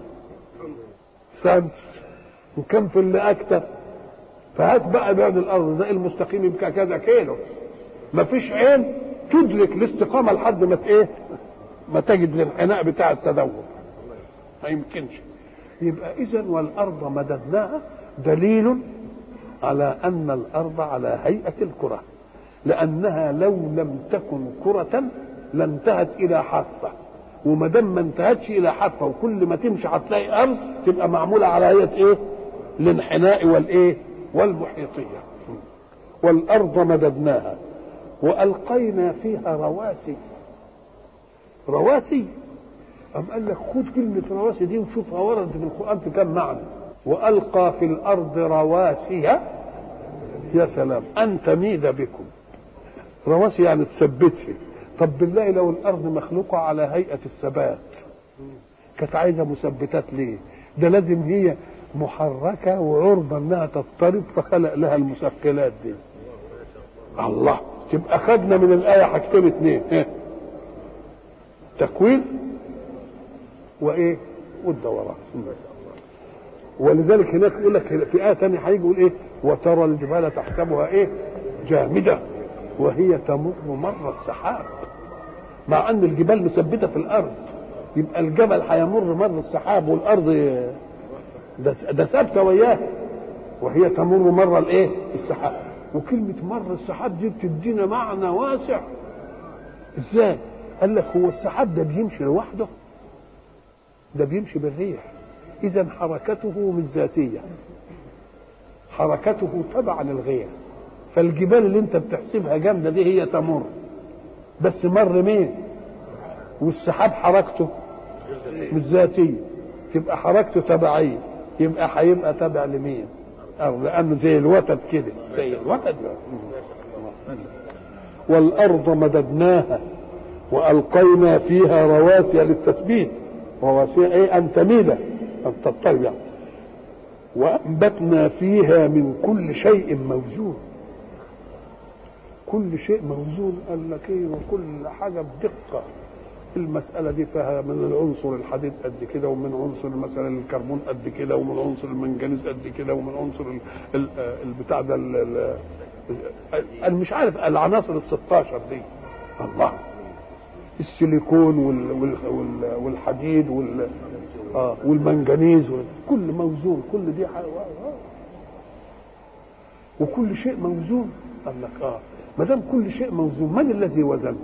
S2: سنتي، وان كان في اللي اكتر. فهات بقى بعد الارض ده المستقيم يبقى كذا كيلو. مفيش عين تدرك الاستقامه لحد ما ايه، ما تجد الانحناء بتاع التدور، ما يمكنش. يبقى اذا والارض مددناها دليل على ان الارض على هيئه الكره، لانها لو لم تكن كره لانتهت الى حافه، وما دام ما انتهتش الى حافه وكل ما تمشي هتلاقي ارض، تبقى معموله على هيئه ايه؟ الانحناء والايه؟ والمحيطيه. والارض مددناها والقينا فيها رواسي. رواسي، أم قال لك خد كلمة رواسي دي وشوفها وردت في القرآن في كم معنى. وألقى في الأرض رواسي، يا سلام، أن تميد بكم. رواسي يعني تثبتها. طب بالله لو الأرض مخلوقة على هيئة الثبات كانت عايزة مثبتات ليه؟ ده لازم هي محركة وعرضة انها تضطرب، فخلق لها المثقلات دي. الله، تبقى خدنا من الآية حاجتين 2، تكوين وايه؟ والدوران. ولذلك هناك يقول لك في آية ثانية هيجي يقول ايه؟ وترى الجبال تحسبها ايه؟ جامدة وهي تمر مر السحاب. مع ان الجبال مثبتة في الارض، يبقى الجبل هيمر مر السحاب والارض ده ثابته وياه، وهي تمر مر الايه؟ السحاب. وكلمه مر السحاب دي بتدينا معنى واسع. ازاي؟ قال لك هو السحاب ده بيمشي لوحده؟ ده بيمشي بالريح. اذا حركته مش ذاتيه، حركته تبع للغير. فالجبال اللي انت بتحسبها جامده دي هي تمر، بس مر مين؟ والسحاب حركته مش ذاتيه، تبقى حركته تبعيه، يبقى هيبقى تبع لمين؟ أو لأنه زي الوتد كده، زي الوتد. والأرض مددناها وألقينا فيها رواسي للتثبيت. رواسي إيه؟ أن تميد، أن تضطرب. وأنبتنا فيها من كل شيء موزون. كل شيء موزون، قال لك إيه؟ وكل حاجة بدقة. المسألة دي فيها من العنصر الحديد قد كده، ومن عنصر مثلا الكربون قد كده، ومن عنصر المنجنيز قد كده، ومن عنصر البتاع ده مش عارف العناصر ال16 دي. الله، السيليكون والحديد والمنجنيز كل موزون، كل دي وكل شيء موزون. قال لك ما دام كل شيء موزون، من الذي وزنه؟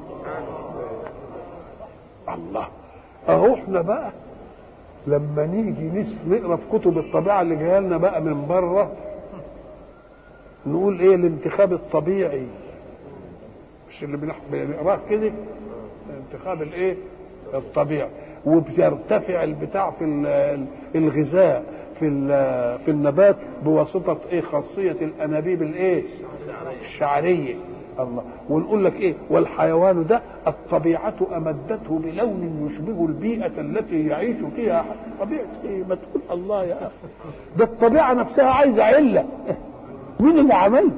S2: الله. اهو احنا بقى لما نيجي نقرا في كتب الطبيعه اللي جايه لنا بقى من بره، نقول ايه؟ الانتخاب الطبيعي، مش اللي بنقراه كده، الانتخاب الايه؟ الطبيعي. وبيرتفع البتاع في الغذاء في النبات بواسطه ايه؟ خاصيه الانابيب الايه؟ الشعريه. الله. ونقول لك ايه؟ والحيوان ده الطبيعة امدته بلون يشبه البيئة التي يعيش فيها. طبيعة ايه؟ ما تقول الله يا اخي، ده الطبيعة نفسها عايزة علة. مين اللي عملها؟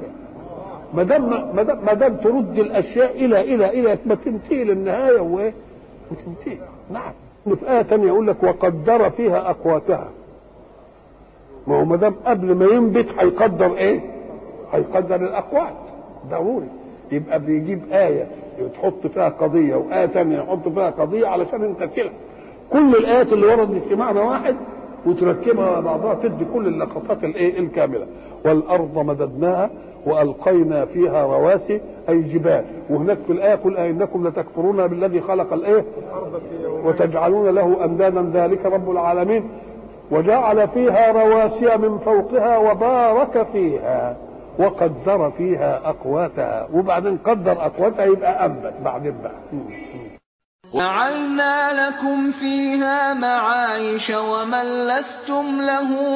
S2: ما دام ترد الاشياء الى ما تنتهي للنهاية وايه؟ وتنتهي. نعم. في آية ثانية يقول لك وقدر فيها اقواتها. ما هو ما دام قبل ما ينبت هيقدر ايه؟ هيقدر الاقوات ضروري. يبقى بيجيب آية تحط فيها قضية، وآية ثانية يحط فيها قضية، علشان انت تلعب كل الآيات اللي وردت في معنى واحد وتركبها على بعضها تدي كل اللقطات الايه؟ الكاملة. والأرض مددناها وألقينا فيها رواسي، أي جبال. وهناك في الآية قل أئنكم لتكفرون بالذي خلق الايه؟ وتجعلون له أندادا ذلك رب العالمين. وجعل فيها رواسي من فوقها وبارك فيها وقدر فيها أقواتها. وبعدين قدر أقواتها يبقى أنبت بعدين بقى.
S1: وَجَعَلْنَا لَكُمْ فِيهَا مَعَايِشَ وَمَن لَّسْتُمْ لَهُ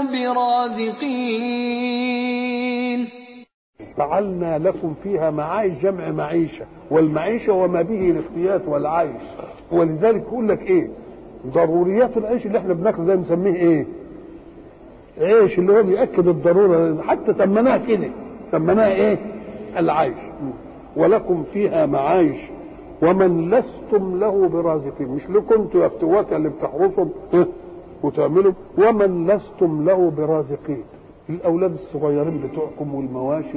S1: بِرَازِقِينَ
S2: جعلنا لكم فيها معايش، جمع معيشة، والمعيشة وما به الاختيات والعيش. ولذلك يقول لك ايه؟ ضروريات العيش اللي احنا بناكله ده نسميه ايه؟ عيش، اللي هو بيأكد الضرورة، حتى سميناها كده، سميناها ايه؟ العيش. ولكم فيها معايش ومن لستم له برازقين، مش لكم انتوا يا بتوات اللي بتحرسوا وتعملوا، ومن لستم له برازقين، الاولاد الصغيرين بتوعكم والمواشي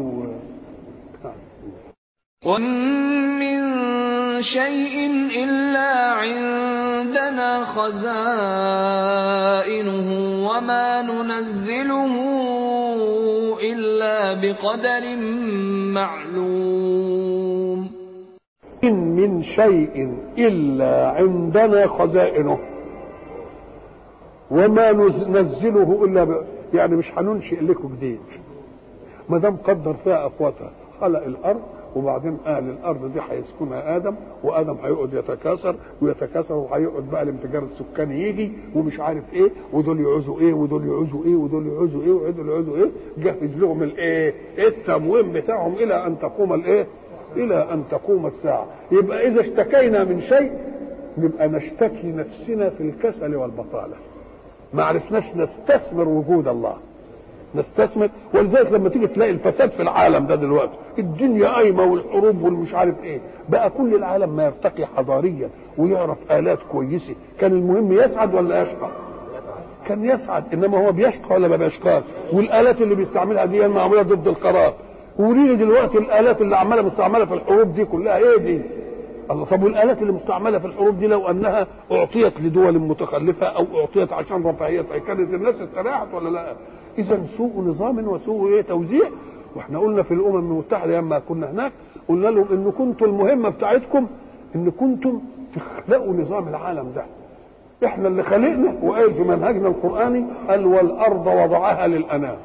S1: وَمِن شَيْءٍ إِلَّا عِندَنَا خَزَائِنُهُ وَمَا نُنَزِّلُهُ إِلَّا بِقَدَرٍ مَّعْلُومٍ.
S2: إن من شيء إلا عندنا خزائنه وما ننزله إلا يعني مش هننشئ لكم جديد، ما دام قدر فيها أقواتها، خلق الأرض وبعدين قال الأرض دي هيسكنها آدم، وآدم هيقعد يتكاثر ويتكاثر، وهيقعد بقى الانفجار السكاني يجي ومش عارف إيه، ودول يعوزوا إيه ودول يعوزوا إيه ودول يعوزوا إيه ودول يعوزوا إيه، جهز لهم الإيه؟ التموين بتاعهم إلى أن تقوم الإيه؟ إلى أن تقوم الساعة. يبقى إذا اشتكينا من شيء نبقى نشتكي نفسنا في الكسل والبطالة، ما عرفناش نستثمر وجود الله، نستثمر. ولذلك لما تيجي تلاقي الفساد في العالم ده دلوقتي، الدنيا قايمه والحروب والمش عارف ايه، بقى كل العالم ما يرتقي حضاريا ويعرف آلات كويسه، كان المهم يسعد ولا يشقى؟ كان يسعد، انما هو بيشقى ولا ما بيشقاش؟ والآلات اللي بيستعملها دي معموله ضد القرار. وريني دلوقتي الآلات اللي عماله مستعمله في الحروب دي كلها ايه دي؟ الله. طب والآلات اللي مستعمله في الحروب دي لو انها اعطيت لدول متخلفه او اعطيت عشان رفاهيتها، كانت الناس استريحت ولا لا؟ اذا سوء نظام وسوء ايه؟ توزيع. واحنا قلنا في الامم المتحده لما كنا هناك، قلنا لهم ان كنتم المهمه بتاعتكم ان كنتم تخلقوا نظام العالم ده، احنا اللي خلقنا. وقال في منهجنا القراني قال والارض وضعها للانام.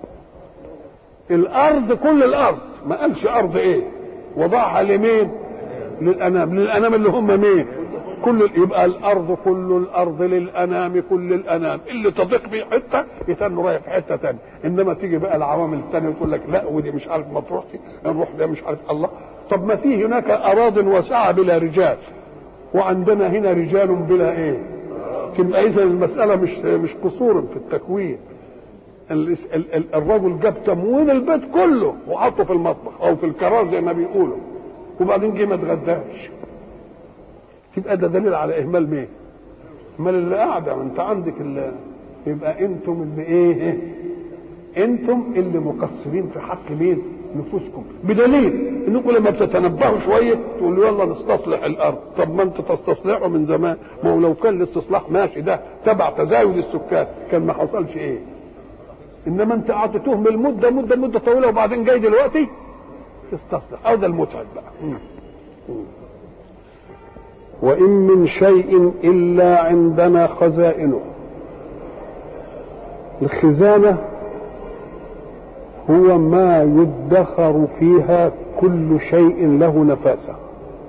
S2: الارض كل الارض، ما قالش ارض ايه، وضعها لمين؟ للانام. للانام اللي هم مين؟ كل. يبقى الارض كل الارض للانام، كل الانام اللي تضيق بيه حته يتنوا رايح في حته ثانيه. انما تيجي بقى العوامل الثانيه وتقول لك لا ودي مش عارف ما تروحش، نروح ده مش عارف. الله. طب ما في هناك اراض واسعه بلا رجال، وعندنا هنا رجال بلا ايه؟ تبقى اذا المساله مش قصور في التكوين. الرجل جاب تموين البيت كله وحطه في المطبخ او في الكرار زي ما بيقولوا، وبعدين جه ما اتغداش، تبقى ده دليل على اهمال مين؟ اهمال اللي قاعده. انت عندك يبقى انتم اللي ايه؟ انتم اللي مقصرين في حق مين؟ نفوسكم. بدليل انكم لما بتتنبهوا شويه تقولوا يلا نستصلح الارض. طب ما انت تستصلحوا من زمان، ما هو لو كان الاستصلاح ماشي ده تبع تزايد السكان كان ما حصلش ايه. انما انت قعدت تهمل مده طويله وبعدين جاي دلوقتي تستصلح، او ده المتعب بقى. وإن من شيء إلا عندنا خزائنه. الخزانة هو ما يدخر فيها كل شيء له نفاسة،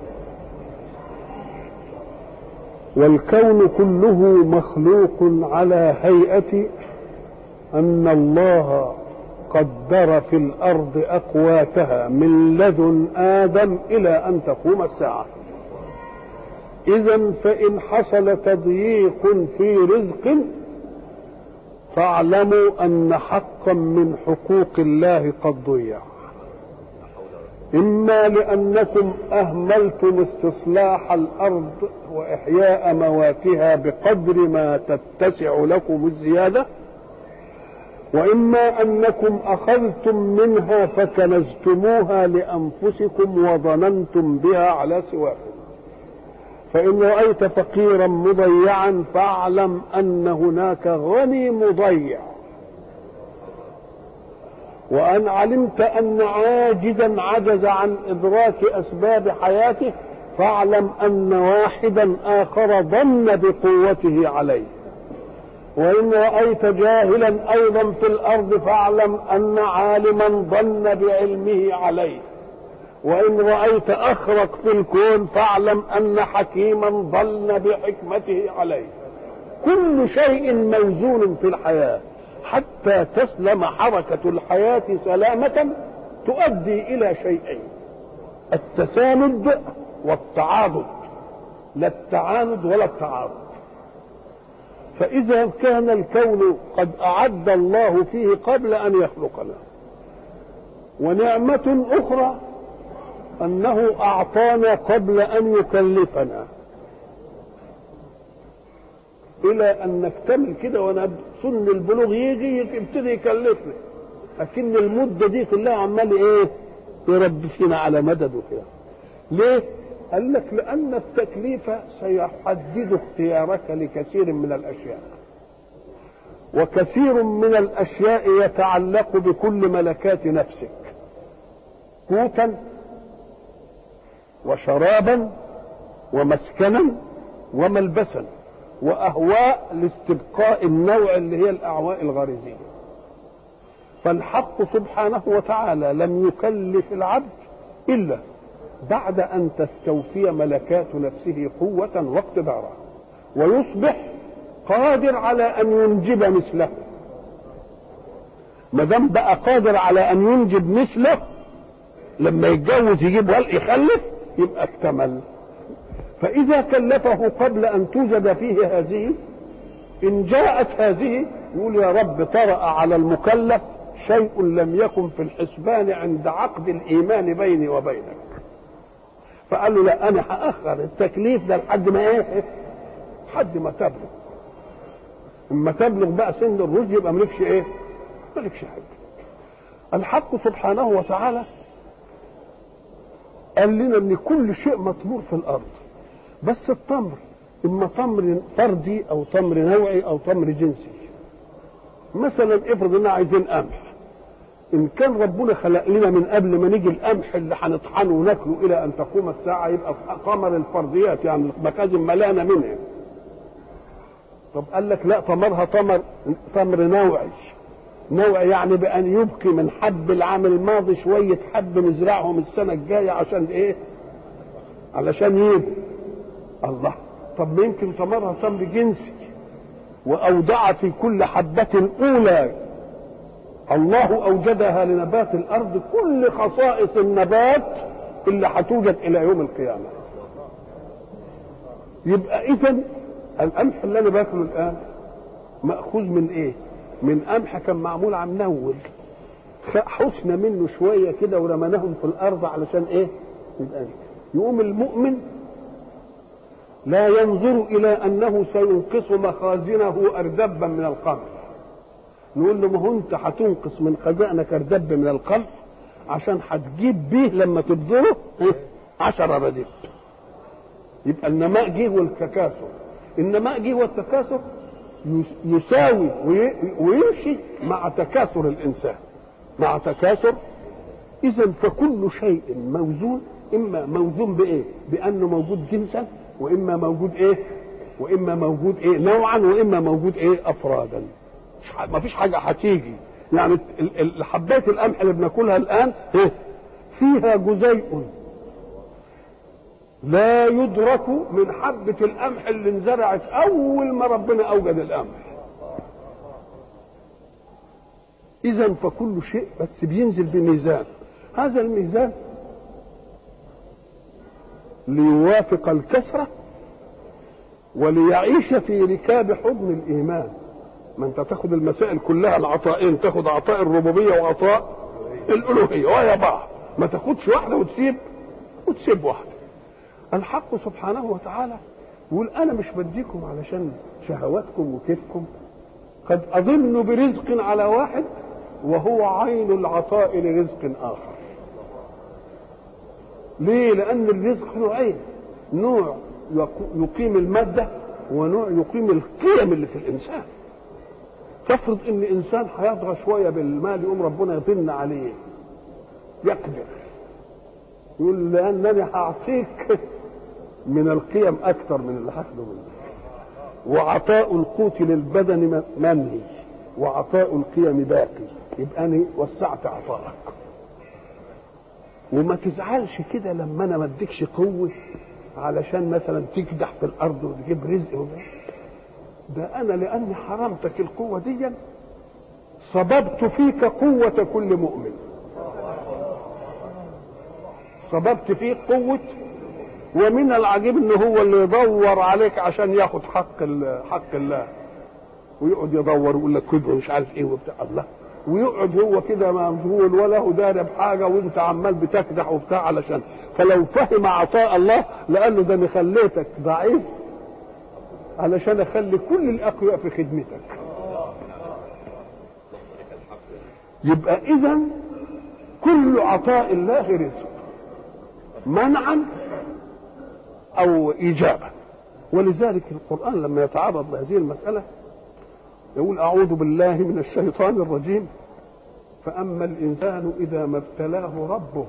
S2: والكون كله مخلوق على هيئة أن الله قدر في الأرض أقواتها من لدن آدم إلى أن تقوم الساعة. إذن فإن حصل تضييق في رزق فاعلموا أن حقا من حقوق الله قد ضيع، إما لأنكم أهملتم استصلاح الأرض وإحياء مواتها بقدر ما تتسع لكم الزيادة، وإما أنكم أخذتم منها فكنزتموها لأنفسكم وظننتم بها على سواكم. فإن رأيت فقيرا مضيعا فاعلم أن هناك غني مضيع، وأن علمت أن عاجزا عجز عن إدراك أسباب حياته فاعلم أن واحدا آخر ظن بقوته عليه. وإن رأيت جاهلا أيضا في الأرض فاعلم أن عالما ظن بعلمه عليه. وإن رأيت أخرق في الكون فاعلم أن حكيما ظن بحكمته عليه. كل شيء موزون في الحياة حتى تسلم حركة الحياة سلامة تؤدي إلى شيئين: التساند والتعاضد، لا التعاند ولا التعارض. فإذا كان الكون قد أعد الله فيه قبل أن يخلقنا، ونعمة أخرى أنه أعطانا قبل أن يكلفنا، إلى أن نكتمل كده ونسن البلوغ يجي يبتدي يكلفنا، لكن المدة دي كلها عمال إيه يربي فينا على مدده كده. ليه؟ قال لك لأن التكليف سيحدد اختيارك لكثير من الأشياء، وكثير من الأشياء يتعلق بكل ملكات نفسك: قوتا وشرابا ومسكنا وملبسا وأهواء لاستبقاء النوع اللي هي الأعواء الغريزية. فالحق سبحانه وتعالى لم يكلف العبد إلا بعد أن تستوفي ملكات نفسه قوة واقتدارا، ويصبح قادر على أن ينجب مثله. ما دام بقى قادر على أن ينجب مثله، لما يتجوز يجيب ولد يخلف يبقى اكتمل. فإذا كلفه قبل أن توجد فيه هذه، إن جاءت هذه يقول يا رب طرأ على المكلف شيء لم يكن في الحسبان عند عقد الإيمان بيني وبينك. فقال له لا، أنا هأخر التكليف ده لحد ما إيه؟ لحد ما تبلغ. اما تبلغ بقى سن الرشد يبقى ملكش إيه؟ ملكش حاجة. الحق سبحانه وتعالى قال لنا ان كل شيء مطمور في الارض، بس التمر اما تمر فردي او تمر نوعي او تمر جنسي. مثلا افرض اننا عايزين قمح، ان كان ربنا خلق لنا من قبل ما نيجي القمح اللي هنطحنه وناكله الى ان تقوم الساعه، يبقى قمر الفرديات يعني المخازن ملانه منها. طب قال لك لا، تمرها تمر نوعي يعني بأن يبقي من حب العام الماضي شوية حب نزرعهم السنة الجاية عشان إيه؟ علشان يجوا. الله، طب ما يمكن تمرها تمر جنسي، وأودع في كل حبة أولى الله أوجدها لنبات الأرض كل خصائص النبات اللي هتوجد إلى يوم القيامة. يبقى إذن القمح اللي أنا باكله الآن مأخوذ من إيه؟ من قمح كان معمول على منول، حسنا منه شويه كده ورمناهم في الارض علشان ايه؟ يقوم المؤمن لا ينظر الى انه سينقص مخازنه اردبا من القمح. نقول له ما هو انت هتنقص من خزائنك اردب من القمح عشان هتجيب بيه لما تبذره 10 رديف. يبقى النماء جه والتكاثر، النماء جه والتكاثر يساوي ويمشي مع تكاثر الانسان، مع تكاثر. اذا فكل شيء موزون، اما موزون بايه؟ بانه موجود جنسا، واما موجود ايه؟ واما موجود ايه؟ نوعا، واما موجود ايه؟ افرادا. ما فيش حاجه هتيجي يعني حبات القمح اللي بناكلها الان فيها جزيء لا يدرك من حبة القمح اللي انزرعت أول ما ربنا أوجد القمح. إذن فكل شيء بس بينزل بميزان، هذا الميزان ليوافق الكسرة وليعيش في ركاب حضن الإيمان. ما أنت تاخد المسائل كلها العطائين، تاخد عطاء الربوبية وعطاء الألوهية ويا بعض، ما تاخدش واحدة وتسيب واحدة. الحق سبحانه وتعالى يقول أنا مش بديكم علشان شهواتكم وكيفكم، قد أظن برزق على واحد وهو عين العطاء لرزق آخر. ليه؟ لأن الرزق نوعين، نوع يقيم المادة ونوع يقيم القيم اللي في الإنسان. تفرض إن إنسان هيطغى شوية بالمال يقوم ربنا يطن عليه يقدر، يقول لأنني هعطيك من القيم أكثر من اللي هاخده منك. وعطاء القوت للبدن منهي وعطاء القيم باقي، يبقى أنا وسعت عطائك. وما تزعلش كده لما انا ما اديكش قوه علشان مثلا تكدح في الارض وتجيب رزق ده انا لاني حرمتك القوه دي صببت فيك قوه كل مؤمن. صببت فيك قوه، ومن العجيب ان هو اللي يدور عليك عشان ياخد حق الله، ويقعد يدور ويقول لك كده مش عارف ايه وبتاع الله، ويقعد هو كده مشغول ولا هو داري بحاجه وانت عمال بتكدح وبتاع علشان. فلو فهم عطاء الله لقال له ده انا خليتك ضعيف علشان اخلي كل الاقوياء في خدمتك. يبقى اذا كل عطاء الله رزق منعا او ايجابا. ولذلك القران لما يتعرض لهذه المساله يقول اعوذ بالله من الشيطان الرجيم فاما الانسان اذا ما ابتلاه ربه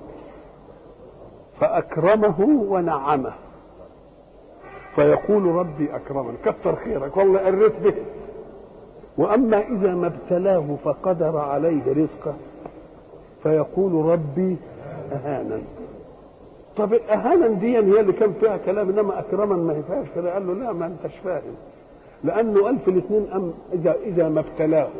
S2: فاكرمه ونعمه فيقول ربي اكرمن، كتر خيرك والله قريت به. واما اذا ما ابتلاه فقدر عليه رزقه فيقول ربي اهانن. طب اهانا دي هي اللي كان فيها كلام، انما اكرما ما هي فيهاش كده. قال له لا ما انتش فاهم، لانه قال في الاثنين اذا ما ابتلاه،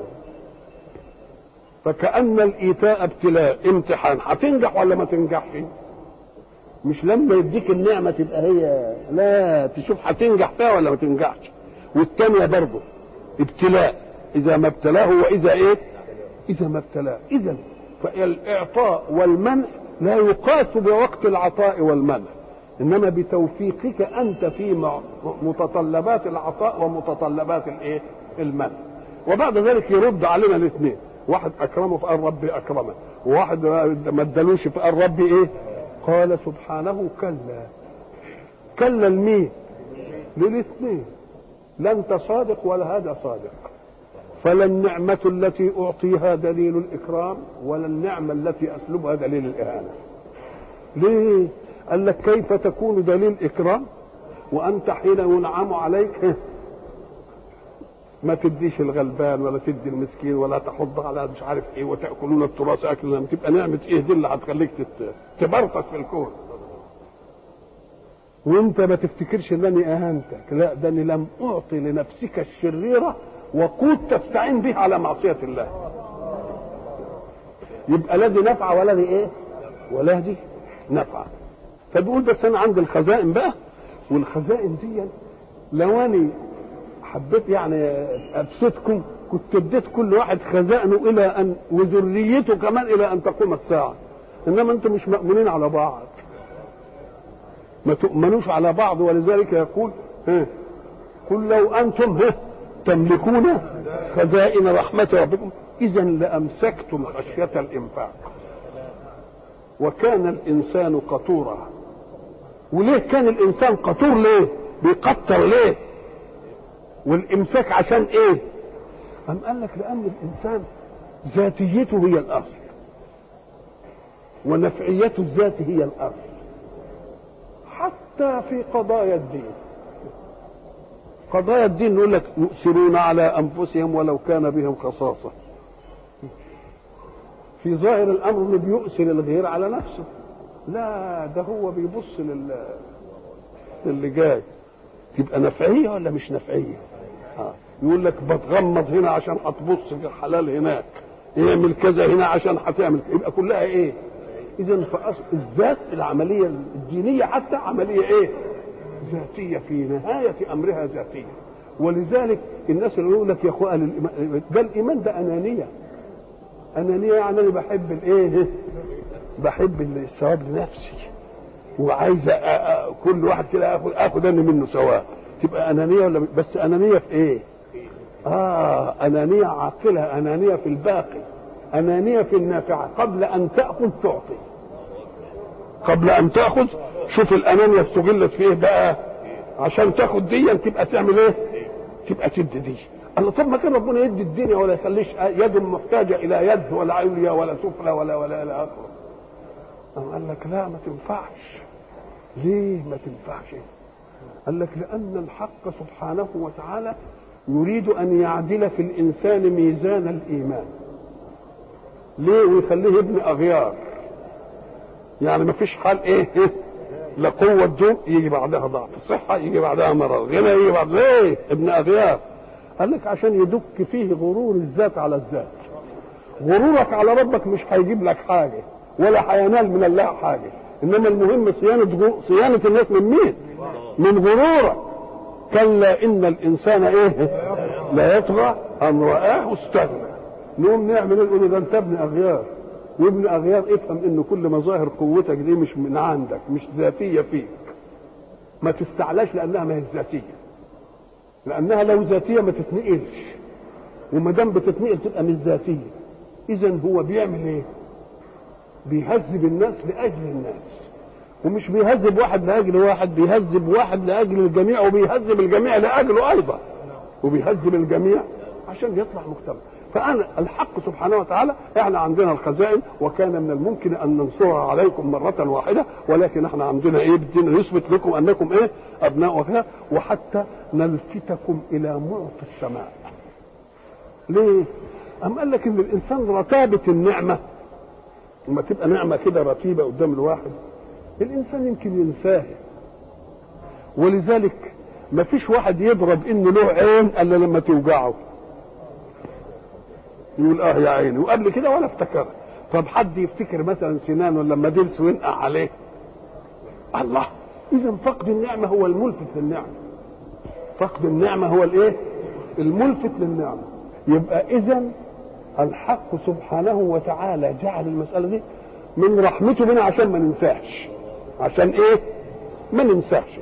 S2: فكأن الايتاء ابتلاء امتحان، هتنجح ولا ما تنجحش. مش لما يديك النعمه تبقى هي، لا تشوف هتنجح فيها ولا ما تنجحش. والثانيه برضه ابتلاء، اذا ما ابتلاه واذا ايه، اذا ما ابتلاه. اذا فالاعطاء والمنع لا يقاس بوقت العطاء والمنع، انما بتوفيقك انت في متطلبات العطاء ومتطلبات الايه، المنع. وبعد ذلك يرد علينا الاثنين، واحد اكرمه فقال ربي اكرمه، وواحد ما ادالوش فقال ربي ايه. قال سبحانه كلا. كلا لمين؟ للاثنين، لا انت صادق ولا هذا صادق. فلا النعمة التي أعطيها دليل الإكرام ولا النعمة التي أسلبها دليل الإهانة. ليه؟ قال لك كيف تكون دليل إكرام وأنت حين ينعم عليك ما تديش الغلبان ولا تدي المسكين ولا تحض على مش عارف ايه وتأكلون التراث أكلا لم تبقى نعمة ايه دي اللي هتخليك تبرطط في الكون، وانت ما تفتكرش انني اهانتك، لا ده اني لم اعطي لنفسك الشريرة وقود تستعين به على معصية الله. يبقى لا دي نفعة ولا دي ايه، ولا دي نفعة. فبيقول بس انا عندي الخزائن بقى، والخزائن دي لو اني حبيت يعني ابسطكم كنت اديت كل واحد خزائنه الى ان وذريته كمان الى ان تقوم الساعة. انما انتم مش مأمونين على بعض، ما تؤمنوش على بعض. ولذلك يقول قل لو انتم تملكون خزائن رحمة ربكم إذا لأمسكتم خشية الإنفاق وكان الإنسان قطورا. وليه كان الإنسان قطور؟ ليه بيقطر؟ ليه؟ والإمساك عشان إيه؟ أم قال لك لأن الإنسان ذاتيته هي الأصل ونفعيته الذات هي الأصل، حتى في قضايا الدين. قضايا الدين يقول لك يؤثرون على انفسهم ولو كان بهم خصاصه. في ظاهر الامر انه بيؤثر الغير على نفسه، لا ده هو بيبص للي جاي. تبقى نفعيه ولا مش نفعيه؟ يقول لك بتغمض هنا عشان هتبص في الحلال هناك، اعمل كذا هنا عشان هتعمل، يبقى كلها ايه؟ اذا فاصل الذات العمليه الدينيه حتى عمليه ايه؟ ذاتيه، في نهايه امرها ذاتيه. ولذلك الناس اللي يقول لك يا اخوان ده الايمان ده انانيه. انانيه يعني انا بحب الايه؟ بحب الثواب لنفسي وعايز كل واحد كده اخد انا منه ثواب. تبقى انانيه ولا بس انانيه في ايه؟ انانيه عاقله، انانيه في الباقي، انانيه في النافعه. قبل ان تاخذ تعطي، قبل ان تاخذ. شوف الانانيه استغلت في ايه بقى عشان تاخد دي تبقى تعمل ايه؟ تبقى تدي دي. الله طب ما كان ربنا يدي الدنيا ولا يخليش يد محتاجه الى يد ولا عليا ولا سفلى ولا الى اخره. قال لك لا ما تنفعش. ليه ما تنفعش؟ قال لك لان الحق سبحانه وتعالى يريد ان يعدل في الانسان ميزان الايمان. ليه؟ ويخليه ابن اغيار. يعني ما فيش حال لا قوة دوم يجي بعدها ضعف، صحة يجي بعدها مرض، غنى يجي بعدها ليه؟ ابن أغيار. قال لك عشان يدك فيه غرور الذات على الذات. غرورك على ربك مش هيجيب لك حاجة ولا هينال من الله حاجة، إنما المهم صيانة الناس من مين؟ من غرورك. كلا إن الإنسان لا يطغى أن رآه استغنى. نقوم نعمل نقول ده أنت ابن أغيار، وابن أغيار افهم إن كل مظاهر قوتك دي مش من عندك، مش ذاتية فيك. ما تستعلاش لأنها ما هي ذاتية، لأنها لو ذاتية ما تتنقلش، وما دام بتتنقل تبقى مش ذاتية. إذا هو بيعمل إيه؟ بيهذب الناس لأجل الناس، ومش بيهذب واحد لأجل واحد، بيهذب واحد لأجل الجميع، وبيهذب الجميع لأجله أيضا، وبيهذب الجميع عشان يطلع مجتمع. فأنا الحق سبحانه وتعالى احنا عندنا الخزائن، وكان من الممكن أن ننصرها عليكم مرة واحدة، ولكن احنا عندنا بدنا نثبت لكم أنكم أبناء وكذا، وحتى نلفتكم إلى معطي السماء. ليه؟ أم قال لك إن الإنسان رتابة النعمة، لما تبقى نعمة كده رتيبة قدام الواحد الإنسان يمكن ينساها، ولذلك ما فيش واحد يضرب إنه له عين إلا لما توجعه يقول يا عيني، وقبل كده ولا افتكرها. طب حد يفتكر مثلا سنانه لما درس وينقع عليه؟ الله. إذا فقد النعمة هو الملفت للنعمة، فقد النعمة هو الملفت للنعمة. يبقى إذا الحق سبحانه وتعالى جعل المسألة دي من رحمته بنا عشان ما ننساش، عشان ما ننساش.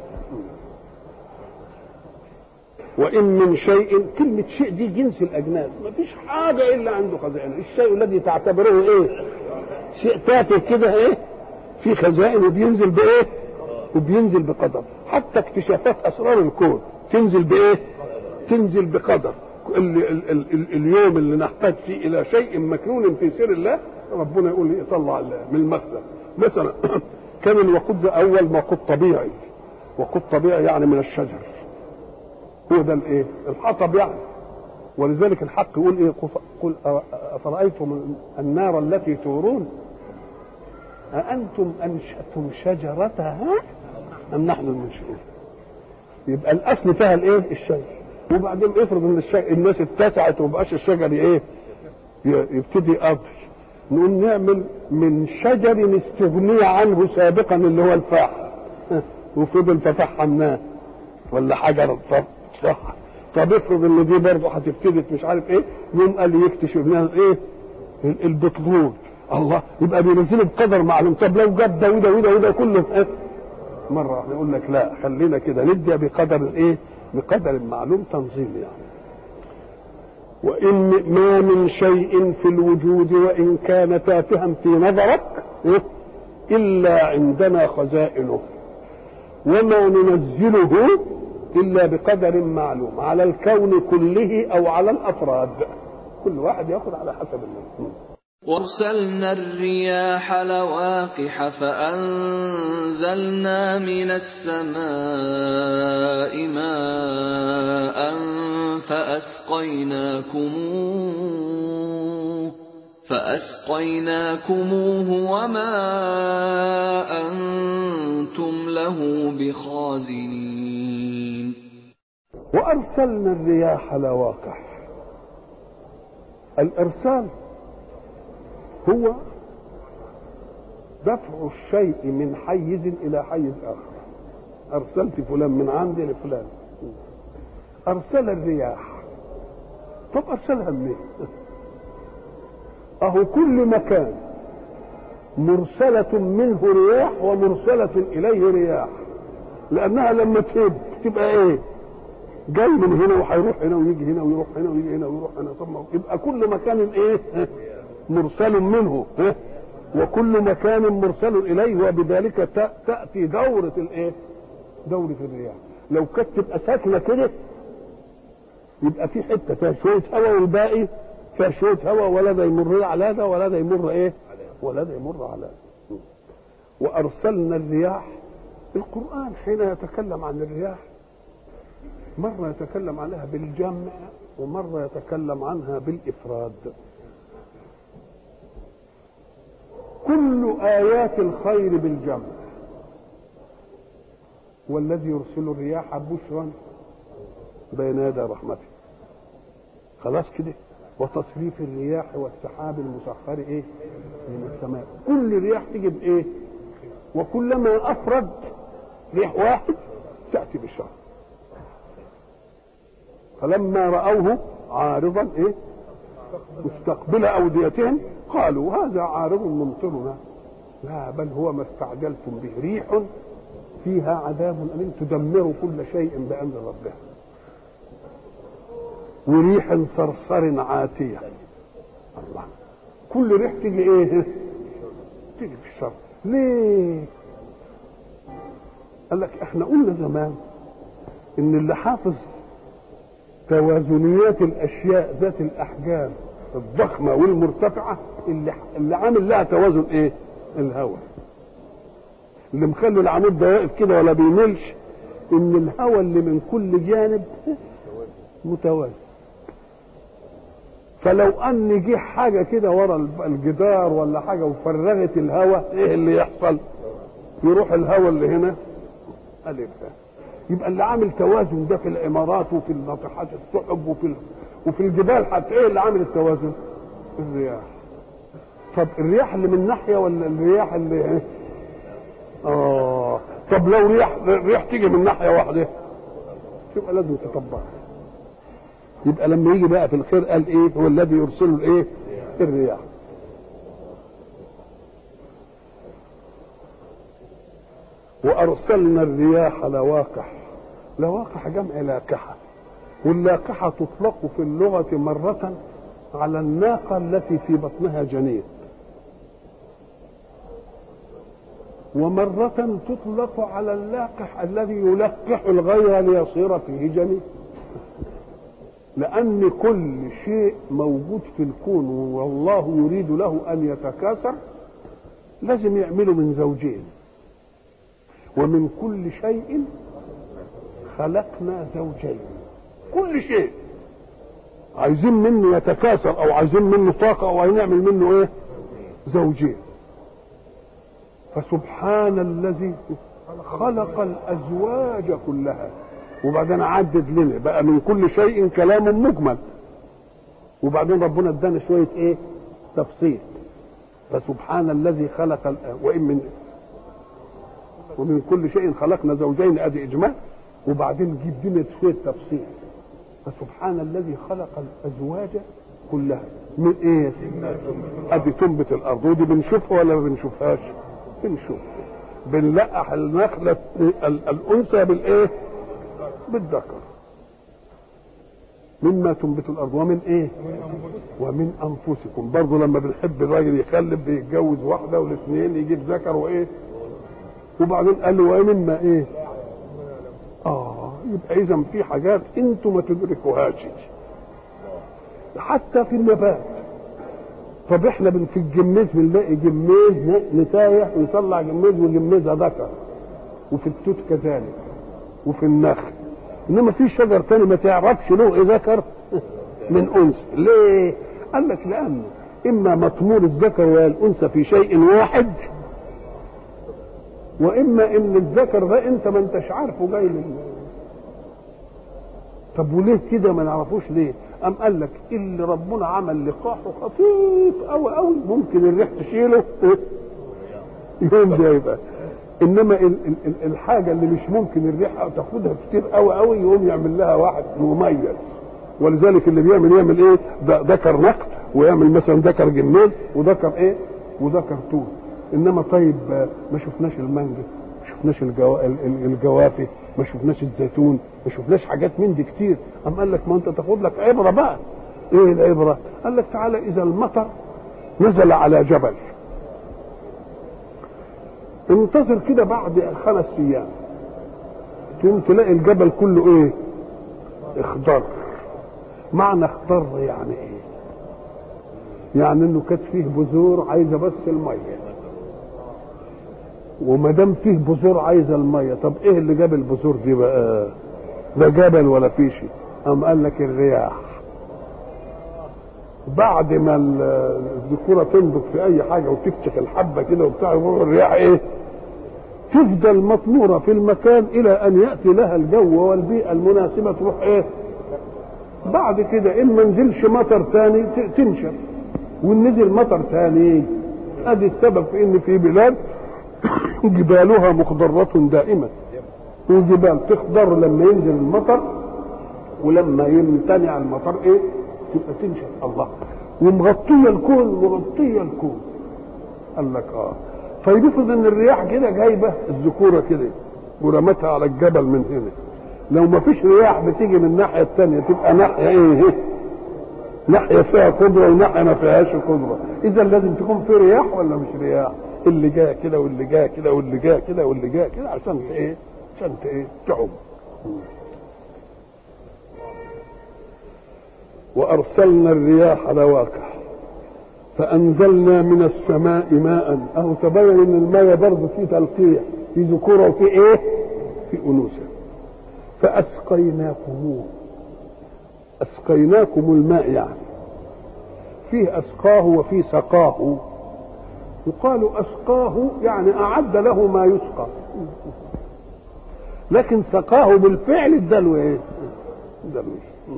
S2: وإن من شيء، كلمة شيء دي جنس الأجناس، ما فيش حاجة إلا عنده خزائن. الشيء الذي تعتبره شيء تافه كده في خزائن، وبينزل وبينزل بقدر. حتى اكتشافات أسرار الكون تنزل تنزل بقدر. اليوم اللي نحتاج فيه إلى شيء مكنون في سر الله، ربنا يقول لي صلى على من المخزن. مثلا كان الوقود ده أول وقود طبيعي، وقود طبيعي يعني من الشجر، هو ده الحطب يعني. ولذلك الحق يقول قل أفرأيتم النار التي تورون أأنتم أنشأتم شجرتها أم نحن المنشئون؟ يبقى الأصل فيها الشجر. وبعدين افرض ان الناس اتسعت ومبقاش الشجر يبتدي يقضي، نقول نعمل من شجر استغني عنه سابقا اللي هو الفحم، وفضل ففحمناه، ولا حجر صح. طب افرض ان دي برضه هتبتدي مش عارف يوم قال يكتشف لنا البترول. الله. يبقى بينزلوا بقدر معلوم. طب لو جاب ده وده وده وده كله مره واحده يقول لك لا، خلينا كده ندي بقدر بقدر معلوم تنظيم يعني. وإن ما من شيء في الوجود وإن كان تافها في نظرك إلا عندنا خزائنه، وما ننزله إلا بقدر معلوم على الكون كله أو على الأفراد، كل واحد يأخذ على حسب الله.
S1: وارسلنا الرياح لواقح فأنزلنا من السماء ماء فأسقيناكموه وما أنتم له بخازنين.
S2: وأرسلنا الرياح لواقح. الإرسال هو دفع الشيء من حيز إلى حيز آخر. أرسلت فلان من عندي لفلان. أرسل الرياح. طب أرسلها منين؟ أهو كل مكان مرسلة منه رياح ومرسلة إليه رياح، لأنها لما تبقى جاي من هنا وهيروح هنا ويجي هنا ويروح هنا ويجي هنا ويروح هنا. طب يبقى كل مكان مرسل منه وكل مكان مرسل إليه، وبذلك تأتي دورة دورة الرياح. لو كانت تبقى ساكنة كده يبقى في حتة فيها شوية هواء والباقي فيها شوية هواء، ولا ده يمر على ده ولا ده يمر ولا ده يمر على ده. وأرسلنا الرياح. القرآن حين يتكلم عن الرياح مرة يتكلم عنها بالجمع ومرة يتكلم عنها بالإفراد. كل آيات الخير بالجمع. والذي يرسل الرياح بشرا بين يدي رحمته. خلاص كده. وتصريف الرياح والسحاب المسخر ايه من السماء. كل رياح تيجي بايه؟ وكلما افرد ريح واحد تاتي بشر. فلما راوه عارضا ايه مستقبل اوديتهم قالوا هذا عارض ممطرنا لا بل هو ما استعجلتم به ريح فيها عذاب أليم تدمر كل شيء بأمر ربها وريح صرصر عاتية. الله كل ريح تيجي ايه؟ تيجي في الشر. ليه؟ قال لك احنا قلنا زمان ان اللي حافظ توازنيات الاشياء ذات الاحجام الضخمه والمرتفعه اللي عامل لها توازن ايه؟ الهواء. اللي مخلي العمود ده واقف كده ولا بيملش ان الهواء اللي من كل جانب متوازن. فلو ان جه حاجه كده ورا الجدار ولا حاجه وفرغت الهواء ايه اللي يحصل؟ يروح الهواء اللي هنا الف. يبقى اللي عامل توازن ده في العمارات وفي ناطحات السحب وفي الجبال حتى ايه اللي عامل التوازن؟ الرياح. طب الرياح اللي من ناحيه ولا الرياح اللي طب لو رياح تيجي من ناحيه واحده يبقى لازم تطبقها. يبقى لما يجي بقى في الخير قال ايه؟ هو الذي يرسل الايه؟ الرياح. وارسلنا الرياح لواقح. لواقح جمع لاقحه. واللاقحه تطلق في اللغه مره على الناقه التي في بطنها جنين ومرة تطلق على اللاقح الذي يلقح الغير ليصير فيه جنين. لأن كل شيء موجود في الكون والله يريد له أن يتكاثر لازم يعمله من زوجين. ومن كل شيء خلقنا زوجين. كل شيء عايزين منه يتكاثر أو عايزين منه طاقة أو هنعمل منه إيه؟ زوجين. فسبحان الذي خلق الأزواج كلها. وبعدين عدد لنا بقى من كل شيء كلام مجمل. وبعدين ربنا ادانا شوية ايه؟ تفصيل. فسبحان الذي خلق ومن كل شيء خلقنا زوجين ادي اجمال. وبعدين جيب لنا شوية تفصيل. فسبحان الذي خلق الأزواج كلها من ايه؟ ادي تنبت الارض. ودي بنشوفها ولا ما بنشوفهاش؟ بنشوف. بنلقح النخلة الأنثى بالإيه؟ بالذكر. مما تنبت الأرض ومن إيه؟ ومن أنفسكم. برضه لما بنحب الراجل يخلف بيتجوز واحدة والاثنين يجيب ذكر وإيه؟ وبعدين قال له ومما إيه؟ يبقى إذا في حاجات أنتم ما تدركوهاش حتى في النبات. طب احنا في الجميز بنلاقي جميز نتايح ويطلع جميز وجميزها ذكر. وفي التوت كذلك وفي النخل. انما في شجر تاني ما تعرفش له ذكر من انثى. ليه؟ قال لك لانه اما مطمور الذكر والانثى في شيء واحد واما ان الذكر ده انت ما انتش عارفه جاي من. طب وليه كده ما نعرفوش ليه؟ قام قال لك اللي ربنا عمل لقاحه خفيف قوي قوي ممكن الريح تشيله يوم ده يبقى. انما الحاجه اللي مش ممكن الريح تاخدها كتير قوي قوي يقوم يعمل لها واحد مميز. ولذلك اللي يعمل ايه؟ ذكر نقد ويعمل مثلا ذكر جميز وذكر ايه؟ وذكر توت. انما طيب ما شفناش المانجا، ما شفناش الجوافي، ما شفناش الزيتون، ما شفناش حاجات من دي كتير. قام قال لك ما انت تاخد لك عبره بقى. ايه العبره؟ قال لك تعالى اذا المطر نزل على جبل انتظر كده بعد 5 ايام تقوم تلاقي الجبل كله ايه؟ اخضر. معنى اخضر يعني ايه؟ يعني انه كانت فيه بذور عايزه بس الميه. وما دام فيه بذور عايزه الميه، طب ايه اللي جاب البذور دي بقى؟ ده جبل ولا فيش؟ قام قال لك الرياح. بعد ما الذكوره تنضج في اي حاجه وتفشخ الحبه كده وبتاع، الرياح ايه؟ تفضل مطموره في المكان الى ان ياتي لها الجو والبيئه المناسبه تروح ايه؟ بعد كده ان ما نزلش مطر تاني تنشف، وان نزل مطر تاني. ادي السبب في ان في بلاد جبالها مخضرة دائما، وجبال تخضر لما ينزل المطر، ولما يمتنع المطر ايه؟ تبقى تنشف. الله، ومغطيه الكون. قال لك فيفرض ان الرياح كده جايبه الذكوره كده ورمتها على الجبل من هنا، لو ما فيش رياح بتيجي من الناحيه الثانيه تبقى ناحيه ايه؟ ناحيه فيها قدره وناحيه ما فيهاش قدره. اذا لازم تكون في رياح ولا مش رياح؟ اللي جاء كده واللي جاء كده واللي جاء كده واللي جاء كده عشان ايه؟ عشان ايه؟ تعب. وارسلنا الرياح لواقح فانزلنا من السماء ماء. اهو تبين ان الماء برضه فيه تلقيح، في ذكوره وفي ايه؟ في انوثه. فاسقيناكموه. اسقيناكم الماء يعني فيه اسقاه وفيه سقاه. يقال اسقاه يعني اعد له ما يسقى، لكن سقاه بالفعل الدلو ايه؟ دلو.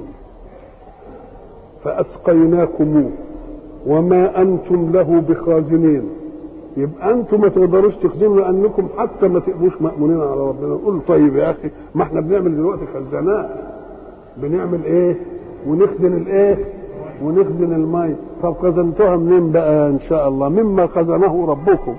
S2: فاسقيناكموه وما انتم له بخازنين. يبقى انتم ما تقدروش تخزنوا لانكم حتى ما تبقوش مأمونين على ربنا. نقول طيب يا اخي، ما احنا بنعمل دلوقتي خزانات، بنعمل ايه؟ ونخزن الايه؟ ونخزن الماء. طب خزنتوها منين بقى؟ ان شاء الله مما خزنه ربكم.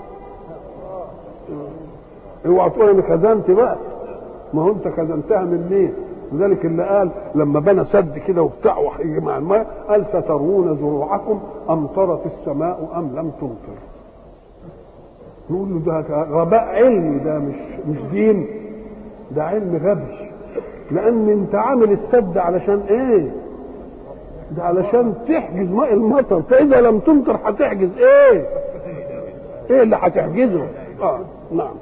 S2: اوعى تقول انا خزنت بقى، ما هو انت خزنتها منين؟ لذلك اللي قال لما بنى سد كده وبتاع وهيجي مع الماء، قال سترون زروعكم امطرت السماء ام لم تمطر. نقول له ده غباء علمي، ده مش دين، ده علم غبي. لان انت عامل السد علشان ايه؟ ده علشان تحجز ماء المطر، فاذا لم تمطر هتحجز ايه؟ ايه اللي هتحجزه؟ نعم.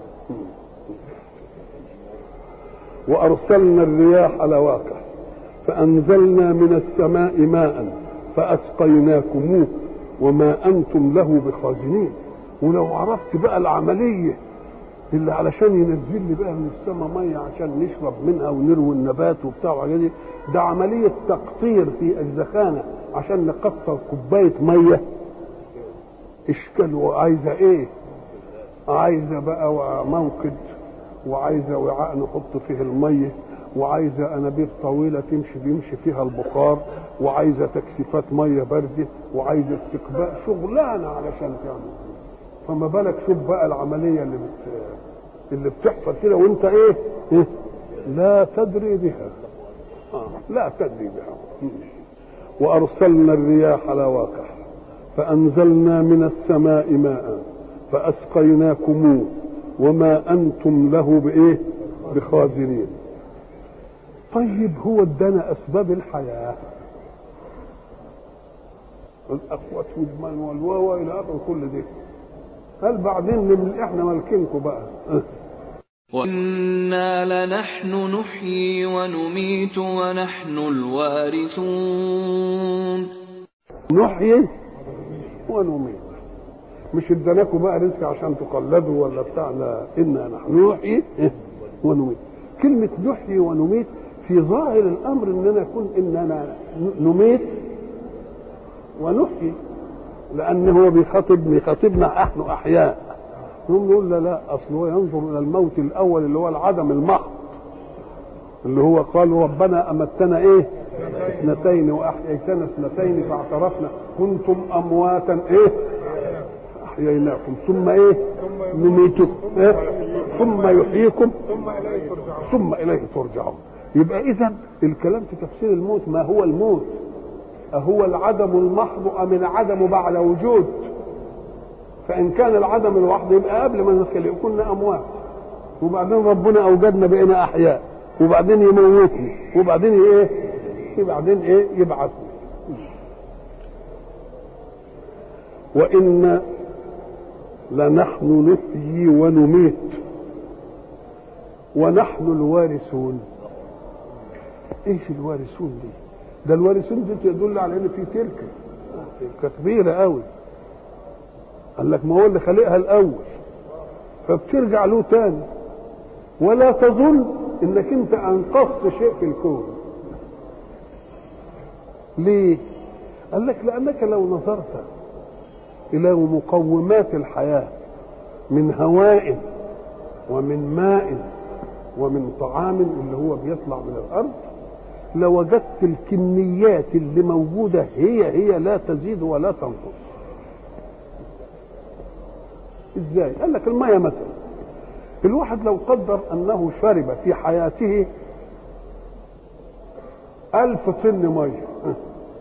S2: وارسلنا الرياح لواقح فانزلنا من السماء ماء فاسقيناكموه وما انتم له بخازنين. ولو عرفت بقى العمليه اللي علشان ينزل لي بقى من السماء ميه عشان نشرب منها ونروي النبات وبتاع وحاجات دي، ده عمليه تقطير في اجزخانه عشان نقطر كوبايه ميه. اشكال. وعايزه ايه؟ عايزه بقى موقد، وعايزه وعاء نحط فيه الميه، وعايزه انابيب طويله بيمشي فيها البخار، وعايزه تكثيفات ميه بارده، وعايزه استقبال شغلانه علشان تعمل. فما بالك شوف بقى العمليه اللي بتحصل كده وانت ايه؟ لا تدري بها. لا تدري بها. وارسلنا الرياح لواقح فانزلنا من السماء ماء فاسقيناكموه وما انتم له بايه؟ بخازنين. طيب هو ادانا اسباب الحياه، الاقوات والمن والواو الى اخر كل ده، هل بعدين احنا مالكينكم بقى؟
S1: وإنا لنحن نحيي ونميت ونحن الوارثون.
S2: نحيي ونميت، مش اداناكم بقى رزق عشان تقلدوا ولا بتاع، لا، انا نحن نحيي ونميت. كلمه نحيي ونميت في ظاهر الامر اننا اننا نميت ونحيي، لان هو بيخاطبنا نحن احياء. هم نقول لا اصل هو ينظر الى الموت الاول اللي هو العدم المحض، اللي هو قالوا ربنا امتنا ايه؟ اثنتين واحييتنا اثنتين فاعترفنا كنتم امواتا ايه؟ احييناكم ثم ايه؟ نميتكم ثم يحييكم ثم اليه ترجعون. يبقى اذا الكلام في تفسير الموت، ما هو الموت؟ أهو العدم المحض ام العدم بعد وجود؟ فان كان العدم الوحيد يبقى قبل ما نخلق كنا اموات، وبعدين ربنا اوجدنا بقينا احياء، وبعدين يموتني، وبعدين ايه؟ وبعدين ايه؟ يبعثني. وإنا لنحن نحيي ونميت ونحن الوارثون. ايش الوارثون دي؟ ده الوارثون دي تدل على ان في تركه، كبيرة قوي. قال لك ما هو اللي خلقها الأول، فبترجع له تاني. ولا تظن انك انت انقذت شيء في الكون. ليه؟ قال لك لأنك لو نظرت إلى مقومات الحياة من هواء ومن ماء ومن طعام اللي هو بيطلع من الأرض، لوجدت الكميات اللي موجودة هي لا تزيد ولا تنقص. ازاي؟ قال لك المية مثلا، الواحد لو قدر أنه شرب في حياته 1000 طن مية،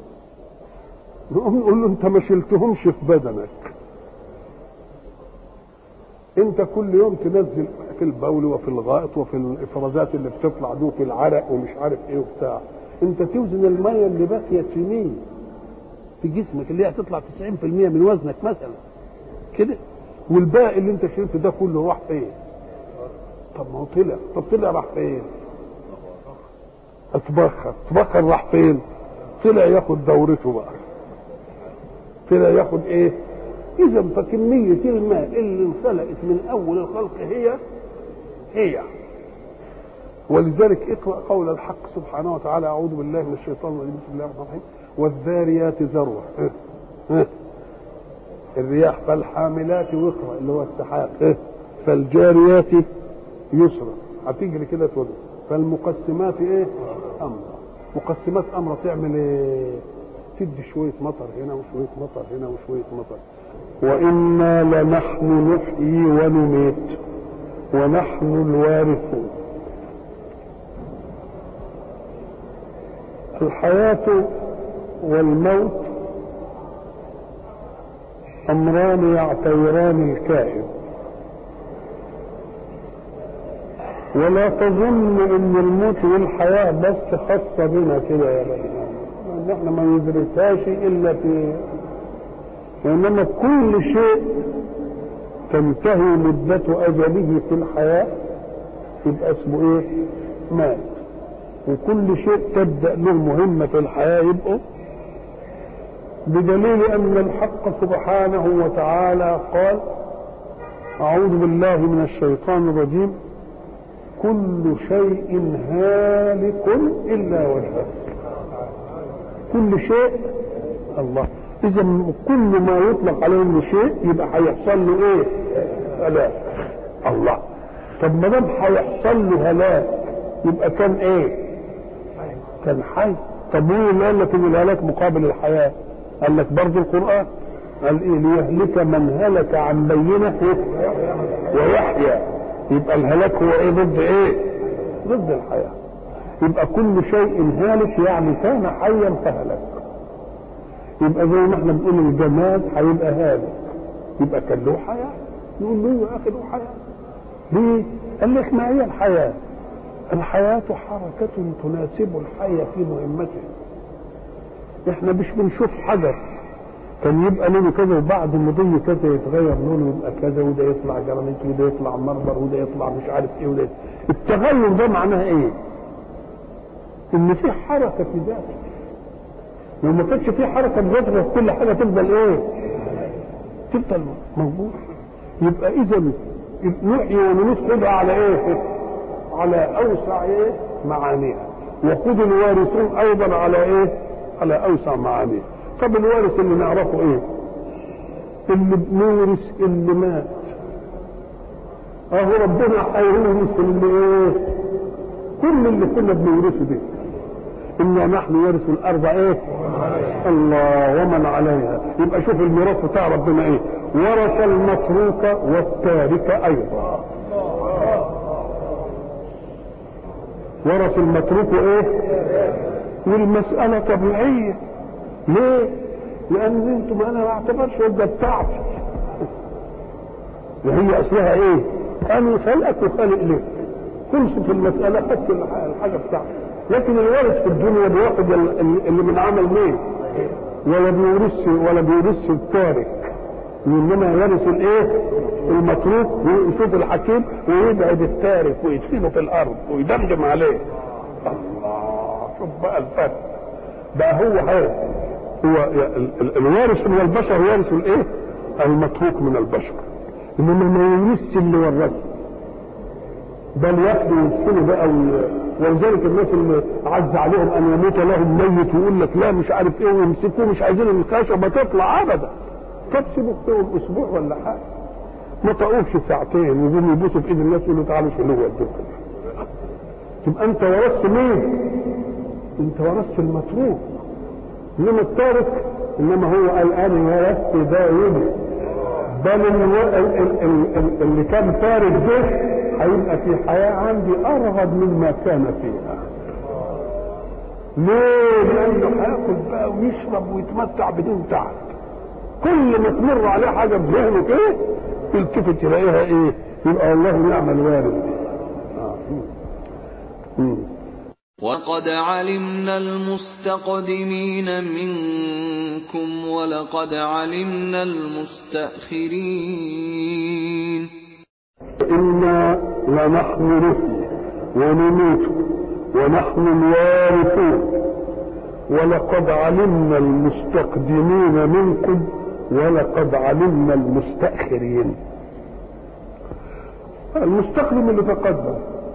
S2: نقول له انت ما شلتهمش في بدنك، انت كل يوم تنزل في البول وفي الغائط وفي الافرازات اللي بتطلع دي وفي العرق ومش عارف ايه وبتاع، انت توزن الميه اللي باقيه في مين في جسمك اللي هي هتطلع 90% من وزنك مثلا كده، والباقي اللي انت شلته ده كله راح فين؟ طب ما هو طلع راح فين؟ اتبخر راح فين؟ طلع ياخد دورته بقى، طلع ياخد ايه؟ اذا فكميه الماء اللي انخلقت من اول الخلق هي. ولذلك اقرا قول الحق سبحانه وتعالى: اعوذ بالله من الشيطان الرجيم، بسم الله الرحمن الرحيم: والذاريات ذروه، الرياح، فالحاملات وقرا اللي هو السحاب، فالجاريات يسرا، هتجري كده تقول فالمقسمات ايه؟ امرا. مقسمات امرا تعمل ايه؟ تدي شويه مطر هنا وشويه مطر هنا وشويه مطر. وإنا لنحن نحيي ونميت ونحن الوارثون. الحياة والموت أمران يعتبران الكائن، ولا تظن ان الموت والحياة بس خاصة بنا كده يا بني، ان احنا ما ندركهاش الا في، وانما كل شيء تنتهي مدة اجله في الحياة يبقى اسمه ايه؟ مات. وكل شيء تبدأ له مهمة في الحياة يبقى، بدليل ان الحق سبحانه وتعالى قال: اعوذ بالله من الشيطان الرجيم: كل شيء هالك الا وجهه. كل شيء الله. اذا كل ما يطلق عليه انه شيء يبقى هيحصل له ايه؟ هلاك. الله. طب ما دام هيحصل له هلاك يبقى كان ايه؟ كان حي. طب مين اللي قال لك ان الهلاك مقابل الحياه؟ قال لك برضه القران قال ايه؟ ليهلك من هلك عن بينه ويحيى. يبقى الهلاك هو ايه؟ ضد ايه؟ ضد الحياه. يبقى كل شيء هالك يعني كان حيا فهلك. يبقى زي ما احنا بنقول الجماد هيبقى هالك، يبقى كان له حياه. نقول له يا اخي له حياه. ليه؟ قال لك ما هي الحياه؟ الحياه حركه تناسب الحي في مهمته. احنا مش بنشوف حجر كان يبقى لونه كذا وبعد مضي كذا يتغير لونه يبقى كذا، وده يطلع جرانيت وده يطلع مرمر وده يطلع مش عارف ايه وده. التغير ده معناه ايه؟ ان في حركه في ذاته. لو ما كانش في حركه في ذاته كل حاجه تفضل ايه؟ تفضل موجوده. يبقى اذا نحيي ونميت خدها على ايه؟ على اوسع ايه؟ معانيها. وخذ الوارثون ايضا على ايه؟ على اوسع معانيها. طب الوارث اللي نعرفه ايه؟ اللي بنورث اللي مات. اهو ربنا هيورث اللي ايه؟ كل اللي كنا بنورثه ده. انا نحن نورث الارض ايه؟ الله ومن عليها. يبقى شوف الميراث بتاع ربنا ايه؟ ورث المتروك والتارك ايضا. ورث المتروك ايه؟ والمسألة طبيعية. ليه؟ لان انتم انا ما اعتبرش ده بتاعتي، وهي اصلها ايه؟ انا خلقك وخالق ليه؟ خلصت المسألة، حط الحاجة بتاعتي. لكن الوارث في الدنيا بياخد اللي من عمل مين؟ ولا بيورث التارك، انما يرث الايه؟ المتروك. ويشوف الحكيم ويبعد التارك ويدفنه في الارض ويدمدم عليه. الله، شوف بقى الفرق. بقى هو هو الوارث من البشر وارث الايه؟ المتروك من البشر، انما ما يورثش اللي ورثه، بل ياخدوا ويدفنوا بقى. ولذلك الناس اللي عز عليهم ان يموت لهم ميت ويقول لك لا مش عارف ايه ويمسكوه مش عايزين الخشبه تطلع ابدا. طب سيبوا فيهم اسبوع ولا حاجه، ما طقوش ساعتين ويقوموا يبوسوا في ايد الناس يقولوا تعالوا شيلوه ودوه. تبقى انت ورثت مين؟ انت ورثت المتروك. انما التارك انما هو قال انا ورثت دائما، بل اللي كان تارك ده هيبقى في حياه عندي ارغب مما كان فيها. ليه؟ لانه هياكل بقى ويشرب ويتمتع بدون تعب. كل ما تمر عليه حاجه بذهنه كده يلتفت يلاقيها ايه؟ يبقى الله نعم الوارث.
S1: وقد علمنا المستقدمين منكم ولقد علمنا المستأخرين.
S2: إنا لنحن نحيي ونميت ونحن الوارثون ولقد علمنا المستقدمين منكم ولقد علمنا المستأخرين. المستقدم اللي تقدم،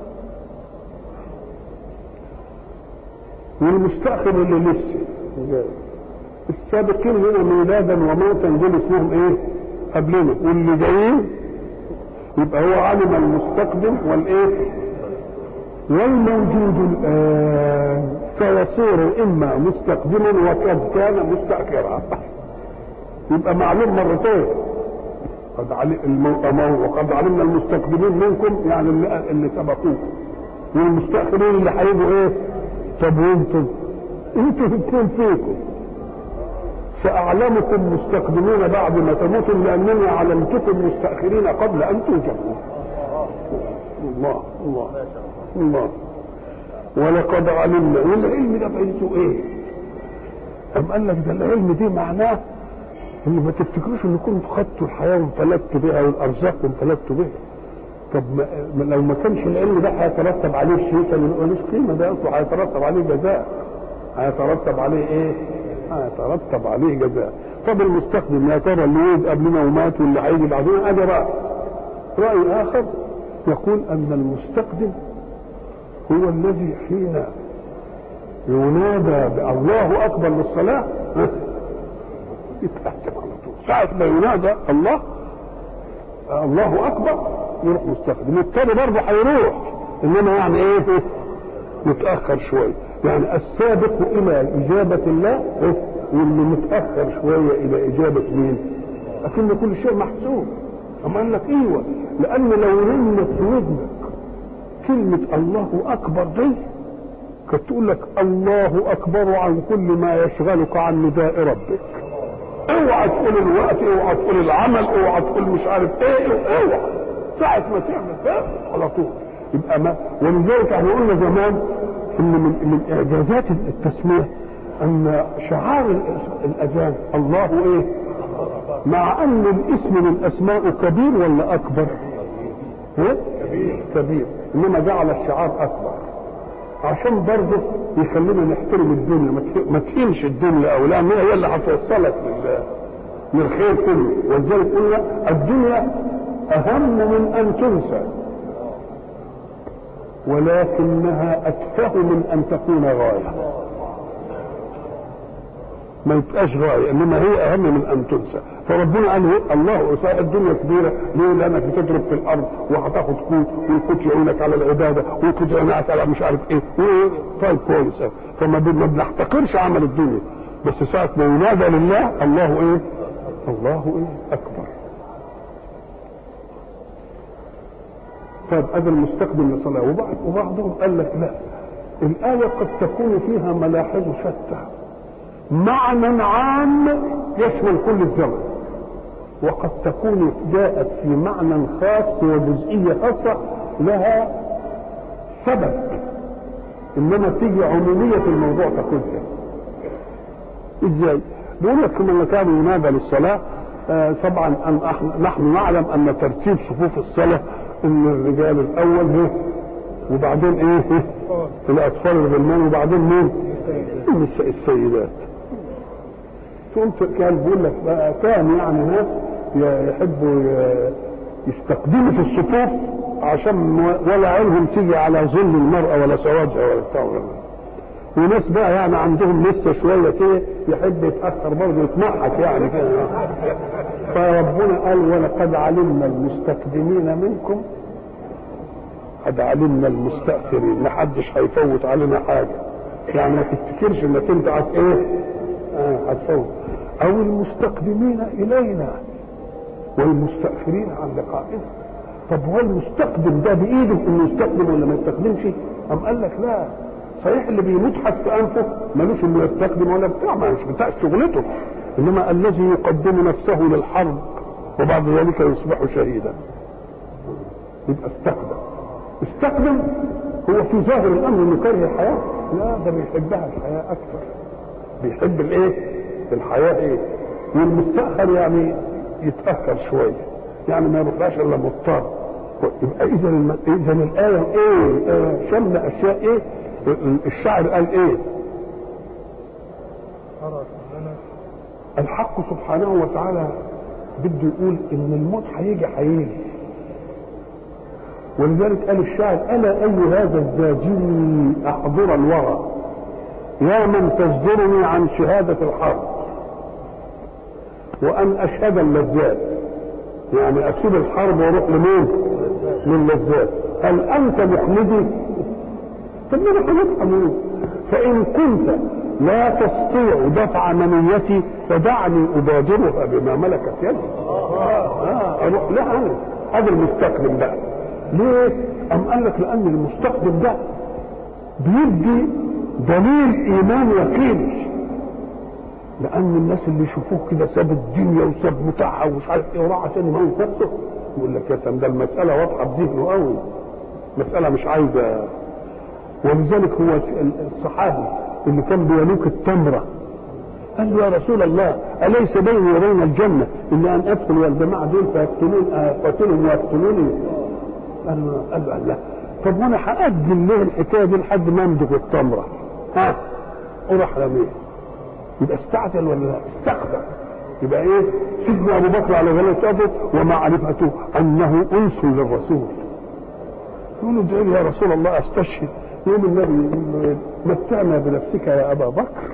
S2: والمستأخر اللي لسه. السابقين هنا ميلادا وموتا دول اسمهم ايه؟ قبلنا، واللي جايين يبقى هو علم المستقدم والايه؟ والموجود الان سيصير اما مستقدما وقد كان مستأخرا. يبقى معلوم مرتين، وقد علمنا المستقدمين منكم يعني اللي سبقوكم، والمستأخرين اللي هيجوا ايه؟ طب وانتم الاثنين فيكم. سأعلمكم مستقدمين بعد ما تموتوا لأنني علمتكم مستأخرين قبل أن توجدوا. الله الله الله. ولقد علمنا، والعلم ده فايدته ايه؟ أم قال لك ده العلم دي معناه ان ما تفتكروش ان كنتوا خدتوا الحياة وانفلتوا بها والأرزاق وانفلتوا بها. طب لو ما كانش العلم ده هيترتب عليه شيء كان ملوش قيمه، ده اصله هيترتب عليه جزاء. هيترتب عليه ايه؟ هيترتب عليه جزاء. طب المستخدم يا ترى اللي ولد قبلنا ومات واللي هيجي بعدين ادي رأي اخر يقول ان المستخدم هو الذي حين ينادى بالله اكبر للصلاه يتأكد على طول ساعة ما ينادى الله اكبر يروح مستخدم. التاني برضه هيروح انما يعني ايه؟ متاخر شويه. يعني السابق الى اجابه الله واللي متاخر شويه الى اجابه مين؟ لكن كل شيء محسوب. اما قال لك ايوه، لان لو رنت في ودنك كلمه الله اكبر دي كانت تقول لك الله اكبر عن كل ما يشغلك عن نداء ربك. اوعى تقول الوقت، اوعى تقول العمل، اوعى تقول مش عارف ايه، اوعى ساعة ما تعمل ده على طول يبقى ما. ولذلك احنا قلنا زمان ان من اعجازات التسمية ان شعار الاذان الله ايه؟ مع ان الاسم من اسماء كبير ولا اكبر؟ كبير، انما جعل الشعار اكبر عشان برضه يخلينا نحترم الدنيا، ما تهينش الدنيا او لان هي اللي هتوصلك للخير كله. ولذلك قلنا الدنيا اهم من ان تنسى ولكنها اتفه من ان تكون غايه. ما يبقاش غايه انما هي اهم من ان تنسى. فربنا قال الله صحيح الدنيا كبيره ليه؟ لانك بتضرب في الارض وهتاخد قوت ويقوت يعينك على العباده ويقوت يعينك على مش عارف ايه. طيب كويس، فما بنحتقرش عمل الدنيا، بس ساعه ما ينادى لله الله ايه؟ الله ايه؟ اكبر. طيب هذا المستقبل للصلاه. وبعضهم قال لك لا، الايه قد تكون فيها ملاحظ شتى، معنى عام يشمل كل الزمن، وقد تكون جاءت في معنى خاص وجزئية خاصة لها سبب، انما تيجي عمومية الموضوع تاخدها. ازاي؟ بيقول لك لما كان ينادى للصلاة طبعا نحن نعلم ان ترتيب صفوف الصلاة ان الرجال الاول وبعدين ايه؟ الاطفال الغلمان وبعدين مين؟ السيدات. كان بيقول لك بقى كان يعني ناس يحبوا يستقدموا في الصفوف عشان ولا عينهم تيجي على ظل المرأة ولا سواجها ولا ثورها. وناس بقى يعني عندهم لسه شوية كده يحب يتأخر برضه يتمحك يعني كده. فربنا قال ولقد علمنا المستقدمين منكم قد علمنا المستأخرين. محدش هيفوت علينا حاجة، يعني ما تفتكرش انك انت هتفوت. او المستقدمين الينا والمستأخرين عن لقائنا. طب هو المستقدم ده بايده انه يستقدم ولا ما يستقدمش؟ ام قال لك لا، صحيح اللي بيمدحك في انفه ملوش انه يستقدم ولا بتاع، مش بتاع شغلته، انما الذي يقدم نفسه للحرب وبعد ذلك يصبح شهيدا يبقى استقدم. هو في ظاهر الامر انه كاره الحياه، لا ده بيحبها الحياه اكثر، بيحب الحياه والمستأخر يعني يتأخر شويه، يعني ما يروحش الا مضطر. يبقى اذا الايه شمل اشياء الشاعر قال الحق سبحانه وتعالى بده يقول ان الموت هيجي ولذلك قال الشاعر الا اي هذا الزاجري احضر الورى يا من تزجرني عن شهادة الحرب وان اشهد اللذات، يعني اسيب الحرب واروح لمين؟ للذات. هل انت مخلدي؟ طب انا هنفهم فان كنت لا تستطيع دفع منيتي فدعني ابادرها بما ملكت يدي. اروح لها انا. هذا المستقدم بقى ليه؟ ام قال لك لان المستقدم ده بيدي دليل ايمان يقيني، لان الناس اللي يشوفوه كده ساب الدنيا وساب متاعها ومش عارف ايه وراح عشان يموت نفسه يقول لك يا سلام ده المساله واضحه بذهنه قوي، مساله مش عايزه. ولذلك هو الصحابي اللي كان بيلوك التمره قال له يا رسول الله اليس بيني وبين الجنه الا ان ادخل والجماعه دول فيقتلهم ويقتلوني؟ قال له لا. طب وانا هاجل ليه الحكايه دي لحد ما امضغ التمره وراح رميه؟ يبقى استعجل ولا لا؟ استقدم. يبقى سيدنا ابو بكر على غلاظته ومعرفته انه انس للرسول يقول له ادعي يا رسول الله استشهد. يقول النبي متعنا بنفسك يا ابا بكر.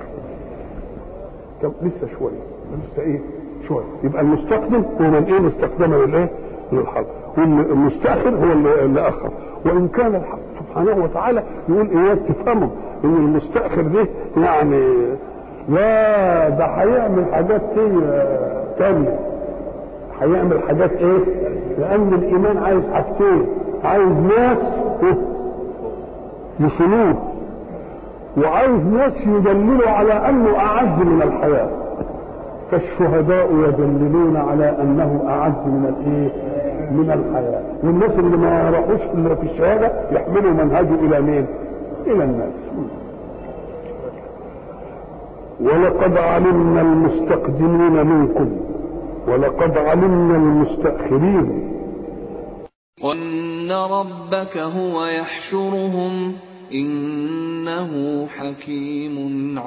S2: لسه شويه شويه. يبقى المستقدم هو من استقدم للحرب، والمستأخر هو اللي اخر. وان كان الحق سبحانه وتعالى يقول تفهموا ان المستأخر ده يعني لا ده هيعمل حاجات تانية، هيعمل حاجات لان الايمان عايز حاجتين، عايز ناس يصلوه وعايز ناس يدللوا على انه اعز من الحياه. فالشهداء يدللون على انه اعز من الحياه، والناس اللي ما راحوش في الشهاده يحملوا منهجه الى مين؟ الى الناس. ولقد علمنا المستقدمين منكم ولقد علمنا المستأخرين
S1: وإن ربك هو يحشرهم إنه حكيم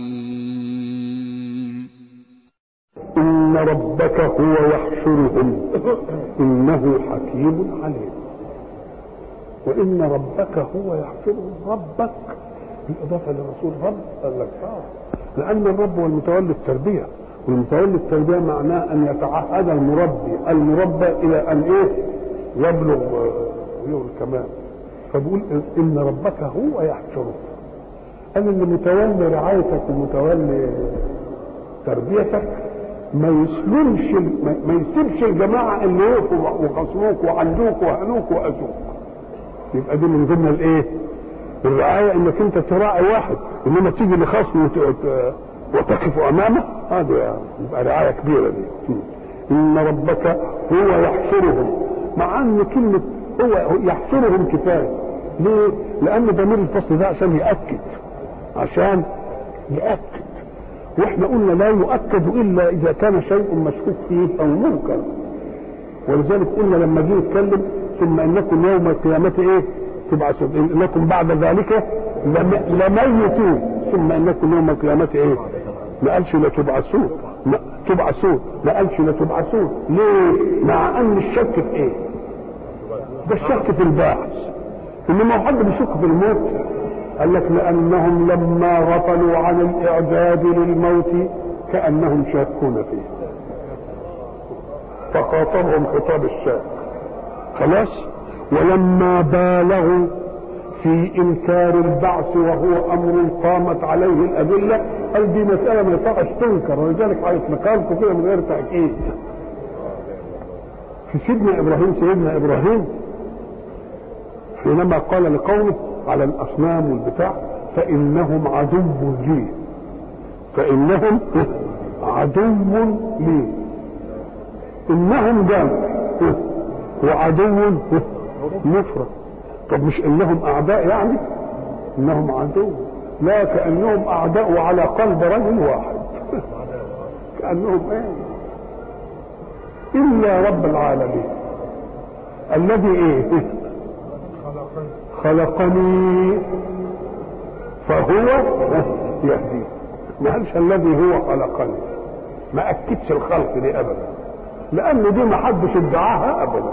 S1: عليم.
S2: إن ربك هو يحشرهم إنه حكيم عليم. وإن ربك هو يحشرهم. ربك بالإضافة للرسول رب قال لك لأن الرب هو المتولي التربية، والمتولي التربية معناه أن يتعهد المربى إلى أن يبلغ الكمال. فبقول إن ربك هو يحشره. أنا اللي متولي رعايتك ومتولي تربيتك ما يسيبش الجماعة اللي يقفوا وخصموك وعندوك وهنوك وأذوك. يبقى دي من ضمن الرعاية انك انت تراعي واحد، انما تيجي لخصم وتقف امامه، هذا يبقى رعاية كبيرة دي. ان ربك هو يحشرهم، مع ان كلمة هو يحشرهم كفاية. ليه؟ لان ضمير الفصل ده عشان يأكد، واحنا قلنا لا يؤكد الا اذا كان شيء مشكوك فيه او منكر. ولذلك قلنا لما جه يتكلم ثم انكم يوم القيامة تبعثون انكم بعد ذلك لميتون ثم انكم يوم القيامة ما قالش لا تبعثون، ما قالش لا تبعثون. ليه؟ مع ان الشك في ايه؟ ده الشك في البعث. انما حد بيشك في الموت؟ قال لك لانهم لما غفلوا عن الاعداد للموت كانهم شاكون فيه، فخاطبهم خطاب الشاك. خلاص. ولما بالغوا في انكار البعث وهو امر قامت عليه الادله، قال دي مساله ما يصحش تنكر، ولذلك هيطلقها لكم كده من غير تاكيد. في سيدنا ابراهيم حينما قال لقومه على الاصنام والبتاع فانهم عدو لي، انهم جمع وعدو مفرد. طب مش انهم اعداء يعني؟ انهم عدو، لا، كانهم اعداء على قلب رجل واحد. كانهم ايه؟ الا رب العالمين الذي ايه؟ خلقني فهو يهدي. ما قالش الذي هو خلقني، ما اكدش الخلق دي ابدا، لان دي ما حدش ادعاها ابدا.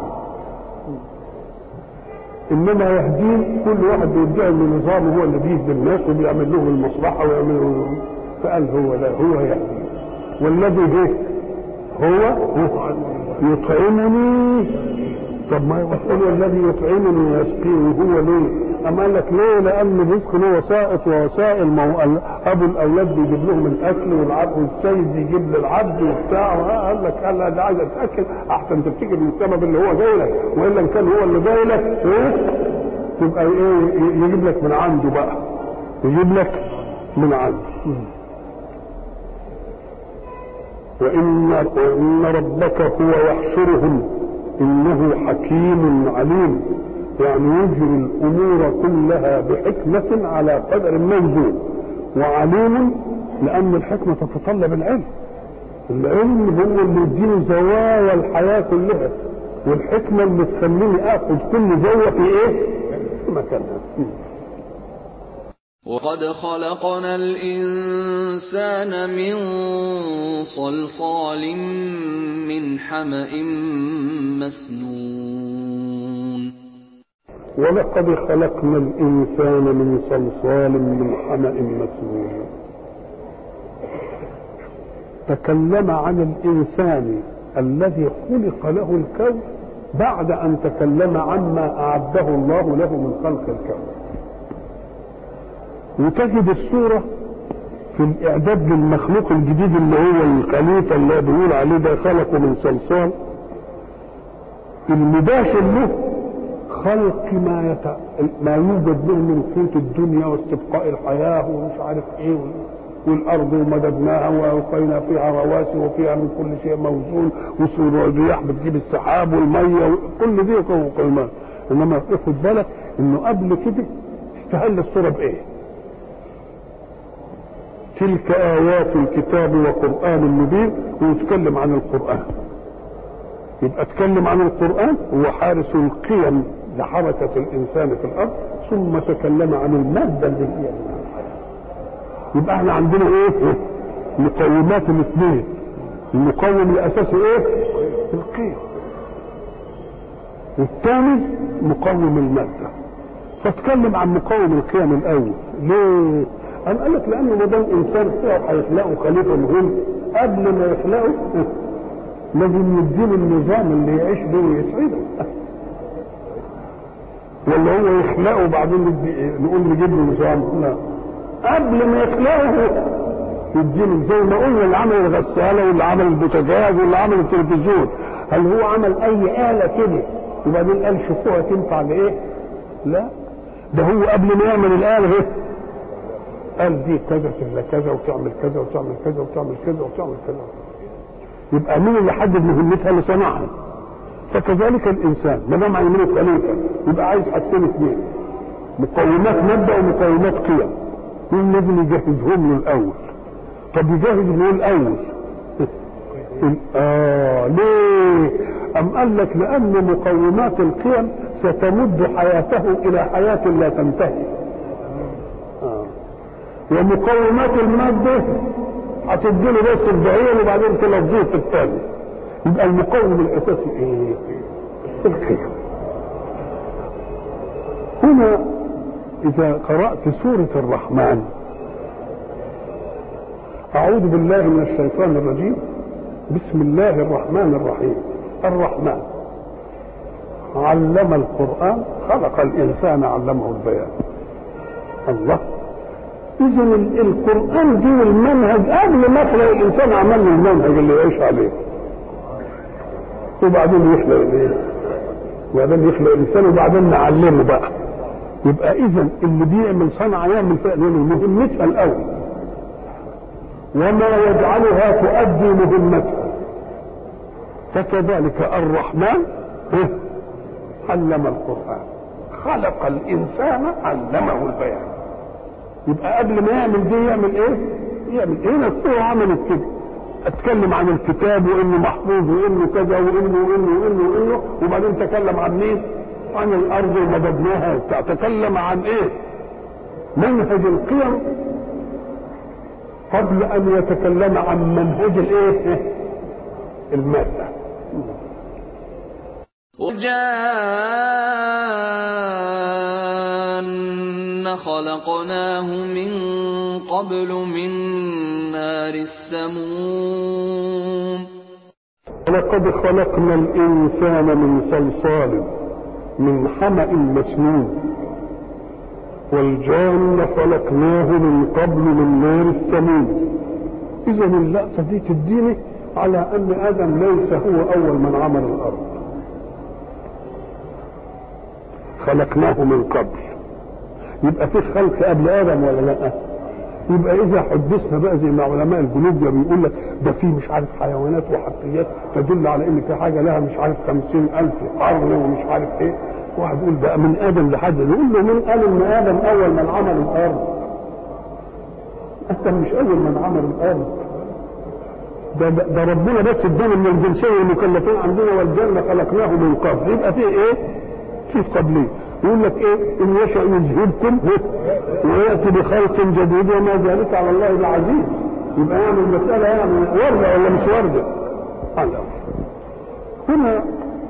S2: انما يهدين كل واحد بيدعي ان نظامه هو اللي بيهدي الناس وبيعمل لهم المصلحه ويعمل لهم، فقال هو لا، هو يهدي. والذي هو يطعمني. طب ما يقول الذي يطعمني ويسقيني، هو ليه؟ اما قال لك ليه؟ لان الرزق له وسائط ووسائل. ابو الاولاد بيجيب لهم الاكل والعبد، والسيد يجيب للعبد وبتاع. قال لك انا عايز اتاكل احسن تفتكر من السبب اللي هو جاي لك، والا كان هو اللي جاي لك ايه؟ تبقى ايه؟ يجيب لك من عنده بقى، يجيب لك من عنده. وان ربك هو يحشرهم انه حكيم عليم، يعني يجري الامور كلها بحكمه على قدر موزون. وعليم لان الحكمه تتطلب العلم هو اللي يديني زوايا الحياه كلها، والحكمه اللي تخليني اخذ كل زاويه في ايه؟ في مكانها.
S1: وقد خلقنا الإنسان من صلصال من حمأ مسنون.
S2: ولقد خلقنا الإنسان من صلصال من حمأ مسنون. تكلم عن الإنسان الذي خلق له الكون بعد أن تكلم عما أعده الله له من خلق الكون. وتجد الصورة في الإعداد للمخلوق الجديد اللي هو الخليفة اللي بيقول عليه ده خلقه من صلصال. المباشر له خلق ما يوجد له من قوت الدنيا واستبقاء الحياة ومش عارف ايه، والارض ومددناها والقينا فيها رواسي وفيها من كل شيء موزون، والرياح بتجيب السحاب والميه كل دي قيمات. انما خد بالك انه قبل كده استهل الصورة بايه؟ تلك آيات الكتاب وقرآن مبين، ويتكلم عن القرآن. يبقى اتكلم عن القرآن هو حارس القيم لحركة الإنسان في الأرض، ثم تكلم عن المادة اللي هي الحياة. يبقى احنا عندنا ايه؟ مقومات الاثنين. المقوم الأساسي ايه؟ القيم، والثاني مقوم المادة. فاتكلم عن مقوم القيم الأول. ليه؟ قال لك لأنه ما دام إنسان هيخلقه خليفة مهم، قبل ما يخلقه لازم يديله النظام اللي يعيش به ويسعده. ولا هو يخلقه وبعدين نقول نجيب له نظام؟ لا، قبل ما يخلقه يديله، زي ما قلنا اللي عمل الغسالة واللي عمل البوتاجاز واللي عمل التلفزيون. هل هو عمل أي آلة كده وبعدين قال شوفوها تنفع لإيه؟ لا، ده هو قبل ما يعمل الآلة قال دي كذا كذا كذا وتعمل كذا وتعمل كذا وتعمل كذا وتعمل كذا. يبقى مين اللي حدد مهمتها؟ اللي صنعها. فكذلك الانسان ما دام عايزينه خليفه يبقى عايز حاجتين اثنين، مقومات ماده ومقومات قيم. مين لازم يجهزهم له الاول؟ طب يجهز له الاول ليه؟ ام قال لك لان مقومات القيم ستمد حياته الى حياه لا تنتهي، ومقومات الماده هتديله بس الدهين وبعدين تلفظيه في الثاني. يبقى المقوم الاساسي ايه؟ القيم. هنا اذا قرأت سورة الرحمن، اعوذ بالله من الشيطان الرجيم، بسم الله الرحمن الرحيم. الرحمن علم القرآن، خلق الانسان علمه البيان. الله، اذا القرآن دي المنهج قبل ما يخلق الانسان عمل له المنهج اللي يعيش عليه، وبعدين يخلق الايه؟ وبعدين يخلق الانسان وبعدين نعلمه بقى. يبقى اذا اللي بيعمل صنعه يعمل فعل مهمتها الاول، وما يجعلها تؤدي مهمتها. فكذلك الرحمن علم القرآن، خلق الانسان علمه البيان. يبقى قبل ما يعمل دي يعمل ايه؟ يعمل ايه؟ هنا الصورة عملت كده، اتكلم عن الكتاب وانه محفوظ وانه كذا وانه وبعدين تكلم عن مين؟ عن الارض ومددناها وبتاع. تكلم عن ايه؟ منهج القيم قبل ان يتكلم عن منهج الايه؟ المادة.
S1: وجان خلقناه من قبل من نار السموم.
S2: ولقد خلقنا الانسان من صلصال من حمأ مسنون والجان خلقناه من قبل من نار السموم. اذا اللقطه دي تديني على ان ادم ليس هو اول من عمل الارض، خلقناه من قبل. يبقى في خلق قبل ادم ولا لا؟ يبقى اذا حدثنا بقى زي ما علماء الجيولوجيا بيقول لك ده في مش عارف حيوانات وحقيات تدل على ان في حاجه لها مش عارف 50,000 قرن ومش عارف ايه، واحد يقول بقى من ادم لحد، يقول له مين قال ان ادم اول من عمل الارض؟ انت مش اول من عمل الارض، ده ربنا بس ادانا من الجنسيه والمكلفين عندنا والجنه خلقناه من قبل. يبقى في ايه؟ في قبليه. يقول لك ايه؟ ان يشاء يذهبكم وياتي بخلق جديد وما ذلك على الله بعزيز. يبقى يعني المساله يعني ورده ولا مش ورده؟ هنا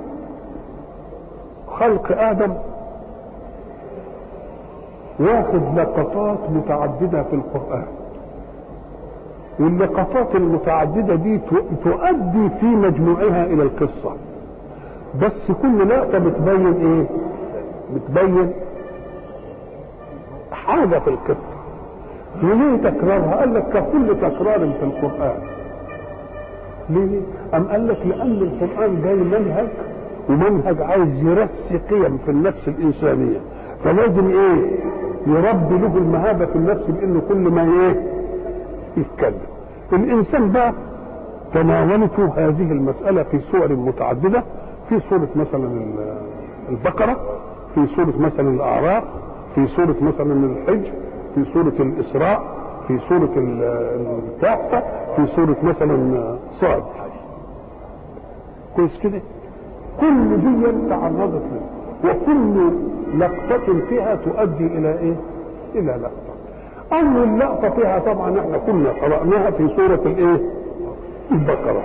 S2: خلق ادم واخد لقطات متعدده في القران، واللقطات المتعدده دي تؤدي في مجموعها الى القصه، بس كل لقطه بتبين ايه؟ بتبين حاجه في القصه. ليه تكرارها؟ قال لك ككل تكرار في القران. ليه؟ أم قال لك لان القران جاي منهج، ومنهج عايز يرسي قيم في النفس الانسانيه، فلازم ايه؟ يربي له المهابه في النفس بانه كل ما ايه؟ يتكلم. الانسان بقى تناولته هذه المساله في صور متعدده، في سوره مثلا البقره، في سوره مثلا الاعراف، في سوره مثلا الحج، في سوره الاسراء، في سوره الكهف، في سوره مثلا صاد. كويس كده؟ كل دي تعرضت له، وكل لقطه فيها تؤدي الى ايه؟ الى لقطه. اول لقطه فيها طبعا احنا كنا قرأناها في سوره الايه؟ البقره.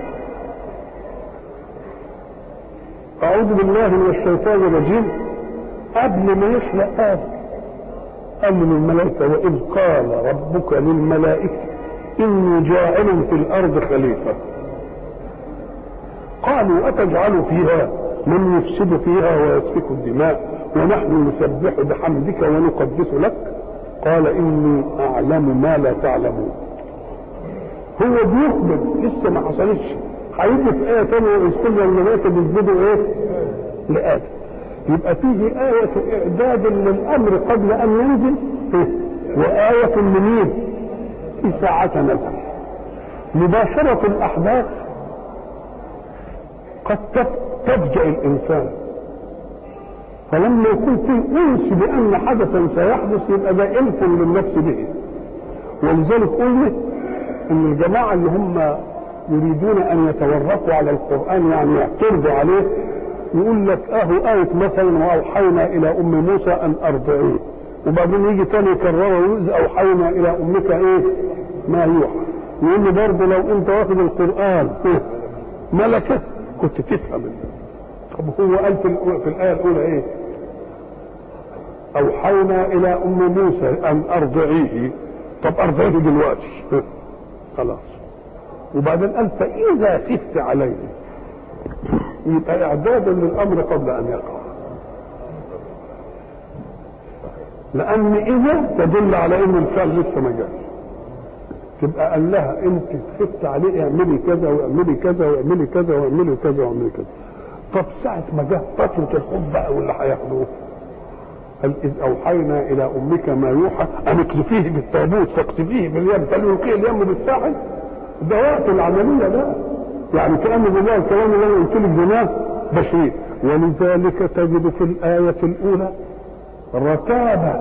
S2: اعوذ بالله من الشيطان الرجيم. قبل ما يخلق ادم قال للملائكه واذ قال ربك للملائكه اني جاعل في الارض خليفه قالوا اتجعل فيها من يفسد فيها ويسفك الدماء ونحن نسبح بحمدك ونقدس لك قال اني اعلم ما لا تعلمون. هو بيخبر لسه ما حصلتش، هيجي في ايه ثانيه واذ قلنا الملائكه بيسجدوا ايه؟ لادم. يبقى فيه آية إعداد للأمر قبل أن ينزل، وآية لمين؟ في ساعة نزل. مباشرة الأحداث قد تفجأ الإنسان، فلما يكون فيه أنس بأن حدثا سيحدث يبقى ده إلف للنفس به. ولذلك قلنا إن الجماعة اللي هم يريدون أن يتورطوا على القرآن يعني يعترضوا عليه، يقول لك آية مثلا وأوحينا إلى أم موسى أن أرضعيه، وبعدين يجي تاني يكرره ويقول أوحينا إلى أمك إيه؟ ما يوحى. يقول له برضه لو انت واخد القرآن ملكة كنت تفهم. طب هو قال في الآية الأولى ايه؟ أوحينا إلى أم موسى أن أرضعيه. طب أرضعيه دلوقتي خلاص. وبعدين قال فإذا خفت عليه، يبقى إعدادا للأمر قبل أن يقع، لأن إذا تدل على إن الفعل لسه ما جاش. تبقى قال لها أنت خفت عليه اعملي كذا واعملي كذا واعملي كذا واعملي كذا واعملي كذا. طب ساعة ما جه فترة الخوف بقى واللي هياخدوه، قال إذ أوحينا إلى أمك ما يوحى أن اقذفيه في التابوت فاقذفيه باليم فليلقيه اليم بالساحل. ده وقت العملية ده، يعني كأن بالله الكلام اللي أنا قلت لك زمان بشير. ولذلك تجد في الآية الأولى رتابة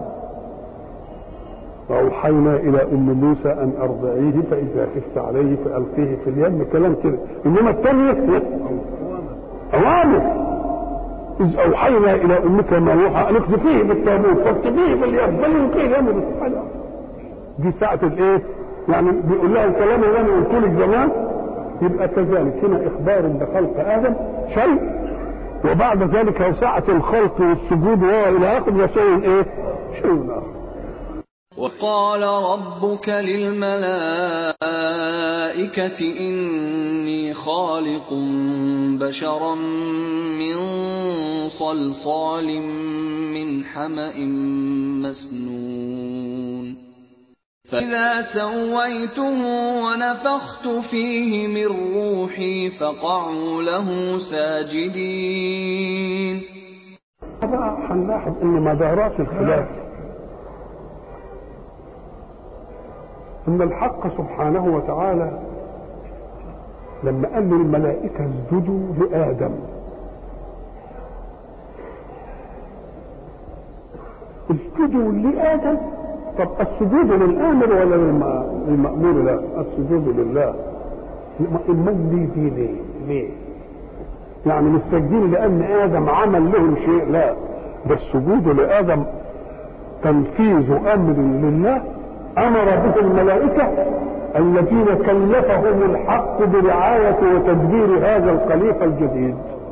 S2: وأوحينا إلى أم موسى أن أرضعيه فإذا خفت عليه فألقيه في اليم، كلام كده. إنما الثانية أوامر. إذ أوحينا إلى أمك ما يوحى أن اقذفيه بالتابوت فاقذفيه باليم فليلقيه اليم بالساحل. دي ساعة الإيه؟ يعني بيقول لها الكلام اللي أنا قلت لك زمان. يبقى كذلك هنا إخبار بخلق آدم شيء، وبعد ذلك ساعة الخلق والسجود وإلى آخره شيء إيه؟ شيء آخر.
S1: وقال ربك للملائكة إني خالق بشرا من صلصال من حمأ مسنون فإذا سويته ونفخت فيه من روحي فقعوا له ساجدين.
S2: هذا هنلاحظ ان مدارات الخلاف ان الحق سبحانه وتعالى لما قال للملائكة اسجدوا لآدم، اسجدوا لآدم. طب السجود للآمر ولا للمأمور؟ لا، السجود لله. امال ليه؟ ليه؟ يعني مش ساجدين لأن آدم عمل لهم شيء، لا، ده السجود لآدم تنفيذ أمر لله أمر به الملائكة الذين كلفهم الحق برعاية وتدبير هذا الخليفة الجديد.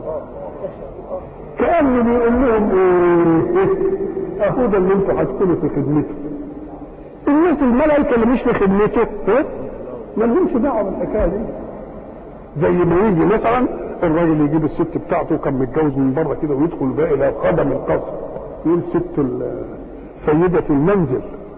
S2: كأنه بيقول لهم أهو ده اللي انتوا هتكونوا في خدمته. الناس الملائكة اللي مش في خدمته ما لهمش دعوة بالحكاية دي. زي ما يجي مثلا الراجل يجيب الست بتاعته كان متجوز من بره كده ويدخل بقى الى خدم القصر، يقول سيدة المنزل،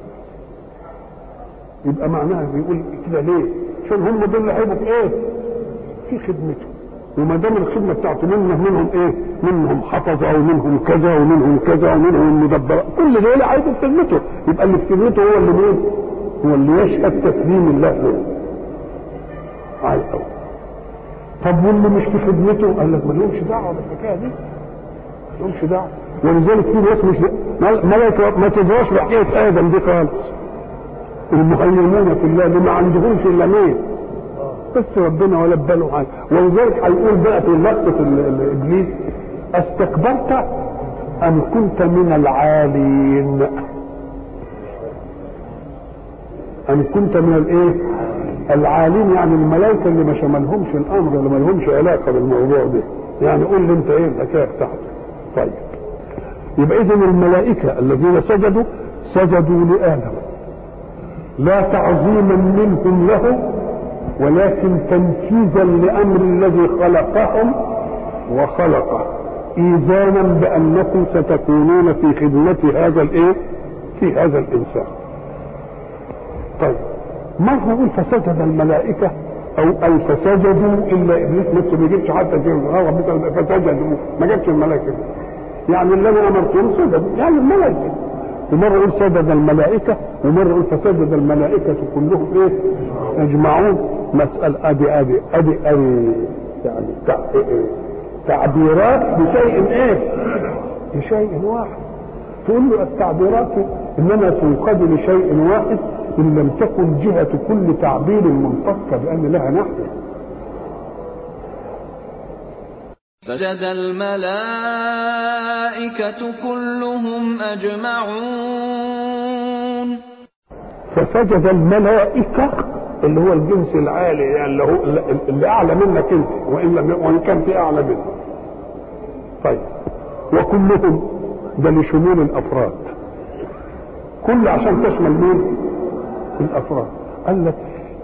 S2: يبقى معناها بيقول كده ليه؟ عشان هم دول اللي هيبقوا في ايه؟ في خدمته. وما دام الخدمه بتاعته منهم ايه؟ منهم حفظه ومنهم كذا ومنهم كذا ومنهم المدبر، كل دول هيبقوا في خدمته. يبقى اللي في خدمته هو اللي مين؟ هو اللي يشهد تكريم الله له. على الاول. طب واللي مش في خدمته قال لك ما لهمش دعوه بالحكايه دي، ما لهمش دعوه. ولذلك في ناس مش ملائكه ما تدراش بحكايه ادم دي خالص. المهيمون في الله اللي ما عندهمش الا مين؟ بس ربنا ولا باله حاجه. ولذلك هيقول بقى في لقطه الابليس استكبرت ام كنت من العالين؟ ام كنت من الايه؟ العالين، يعني الملائكه اللي ما شملهمش الامر، اللي ما لهمش علاقه بالموضوع ده. يعني قول لي انت ايه الحكايه بتاعتك. طيب يبقى اذا الملائكه الذين سجدوا لادم لا تعظيما منهم له ولكن تنفيذا لامر الذي خلقهم وخلقه، ايذانا بانكم ستكونون في خدمه هذا الايه؟ في هذا الانسان. طيب مرة يقول فسجد الملائكة أو فسجدوا إلا إبليس، بس ما جبتش حتى ربك فسجدوا، ما جبتش الملائكة. يعني اللي أنا أمرتهم سجدوا، يعني الملائكة. ومرة يقول سجد الملائكة، ومرة يقول فسجد الملائكة كلهم إيه؟ أجمعون. مسألة أدي يعني تعبيرات بشيء إيه؟ بشيء واحد. تقول له التعبيرات إنما تنقاد لشيء واحد إن لم تكن جهة كل تعبير منفكة بأن لها نحو.
S1: فسجد الملائكة كلهم أجمعون.
S2: فسجد الملائكة اللي هو الجنس العالي، يعني اللي هو اللي اعلى منك انت، وان كان في اعلى منك. طيب وكلهم ده لشمول الافراد، كل عشان تشمل مين؟ الافراد. قال لك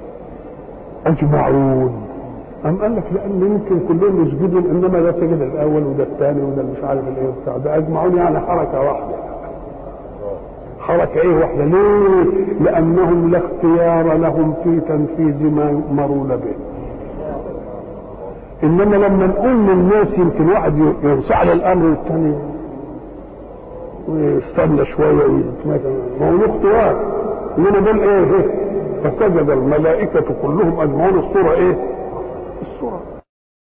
S2: اجمعون، قال لك لان يمكن كلهم يسجدوا، انما ده سجد الاول وده الثاني وده مش عارف الايه بتاع ده. اجمعون يعني حركه واحده، حركه ايه واحده. ليه؟ لانهم لا اختيار لهم في تنفيذ ما يؤمرون به. انما لما نقول للناس يمكن واحد ينصاع للامر والثاني ويستنى شويه ويتمثل، ما هو له اختيار. انما دول ايه؟ فسجد الملائكه كلهم اجمعون. الصوره ايه؟ الصوره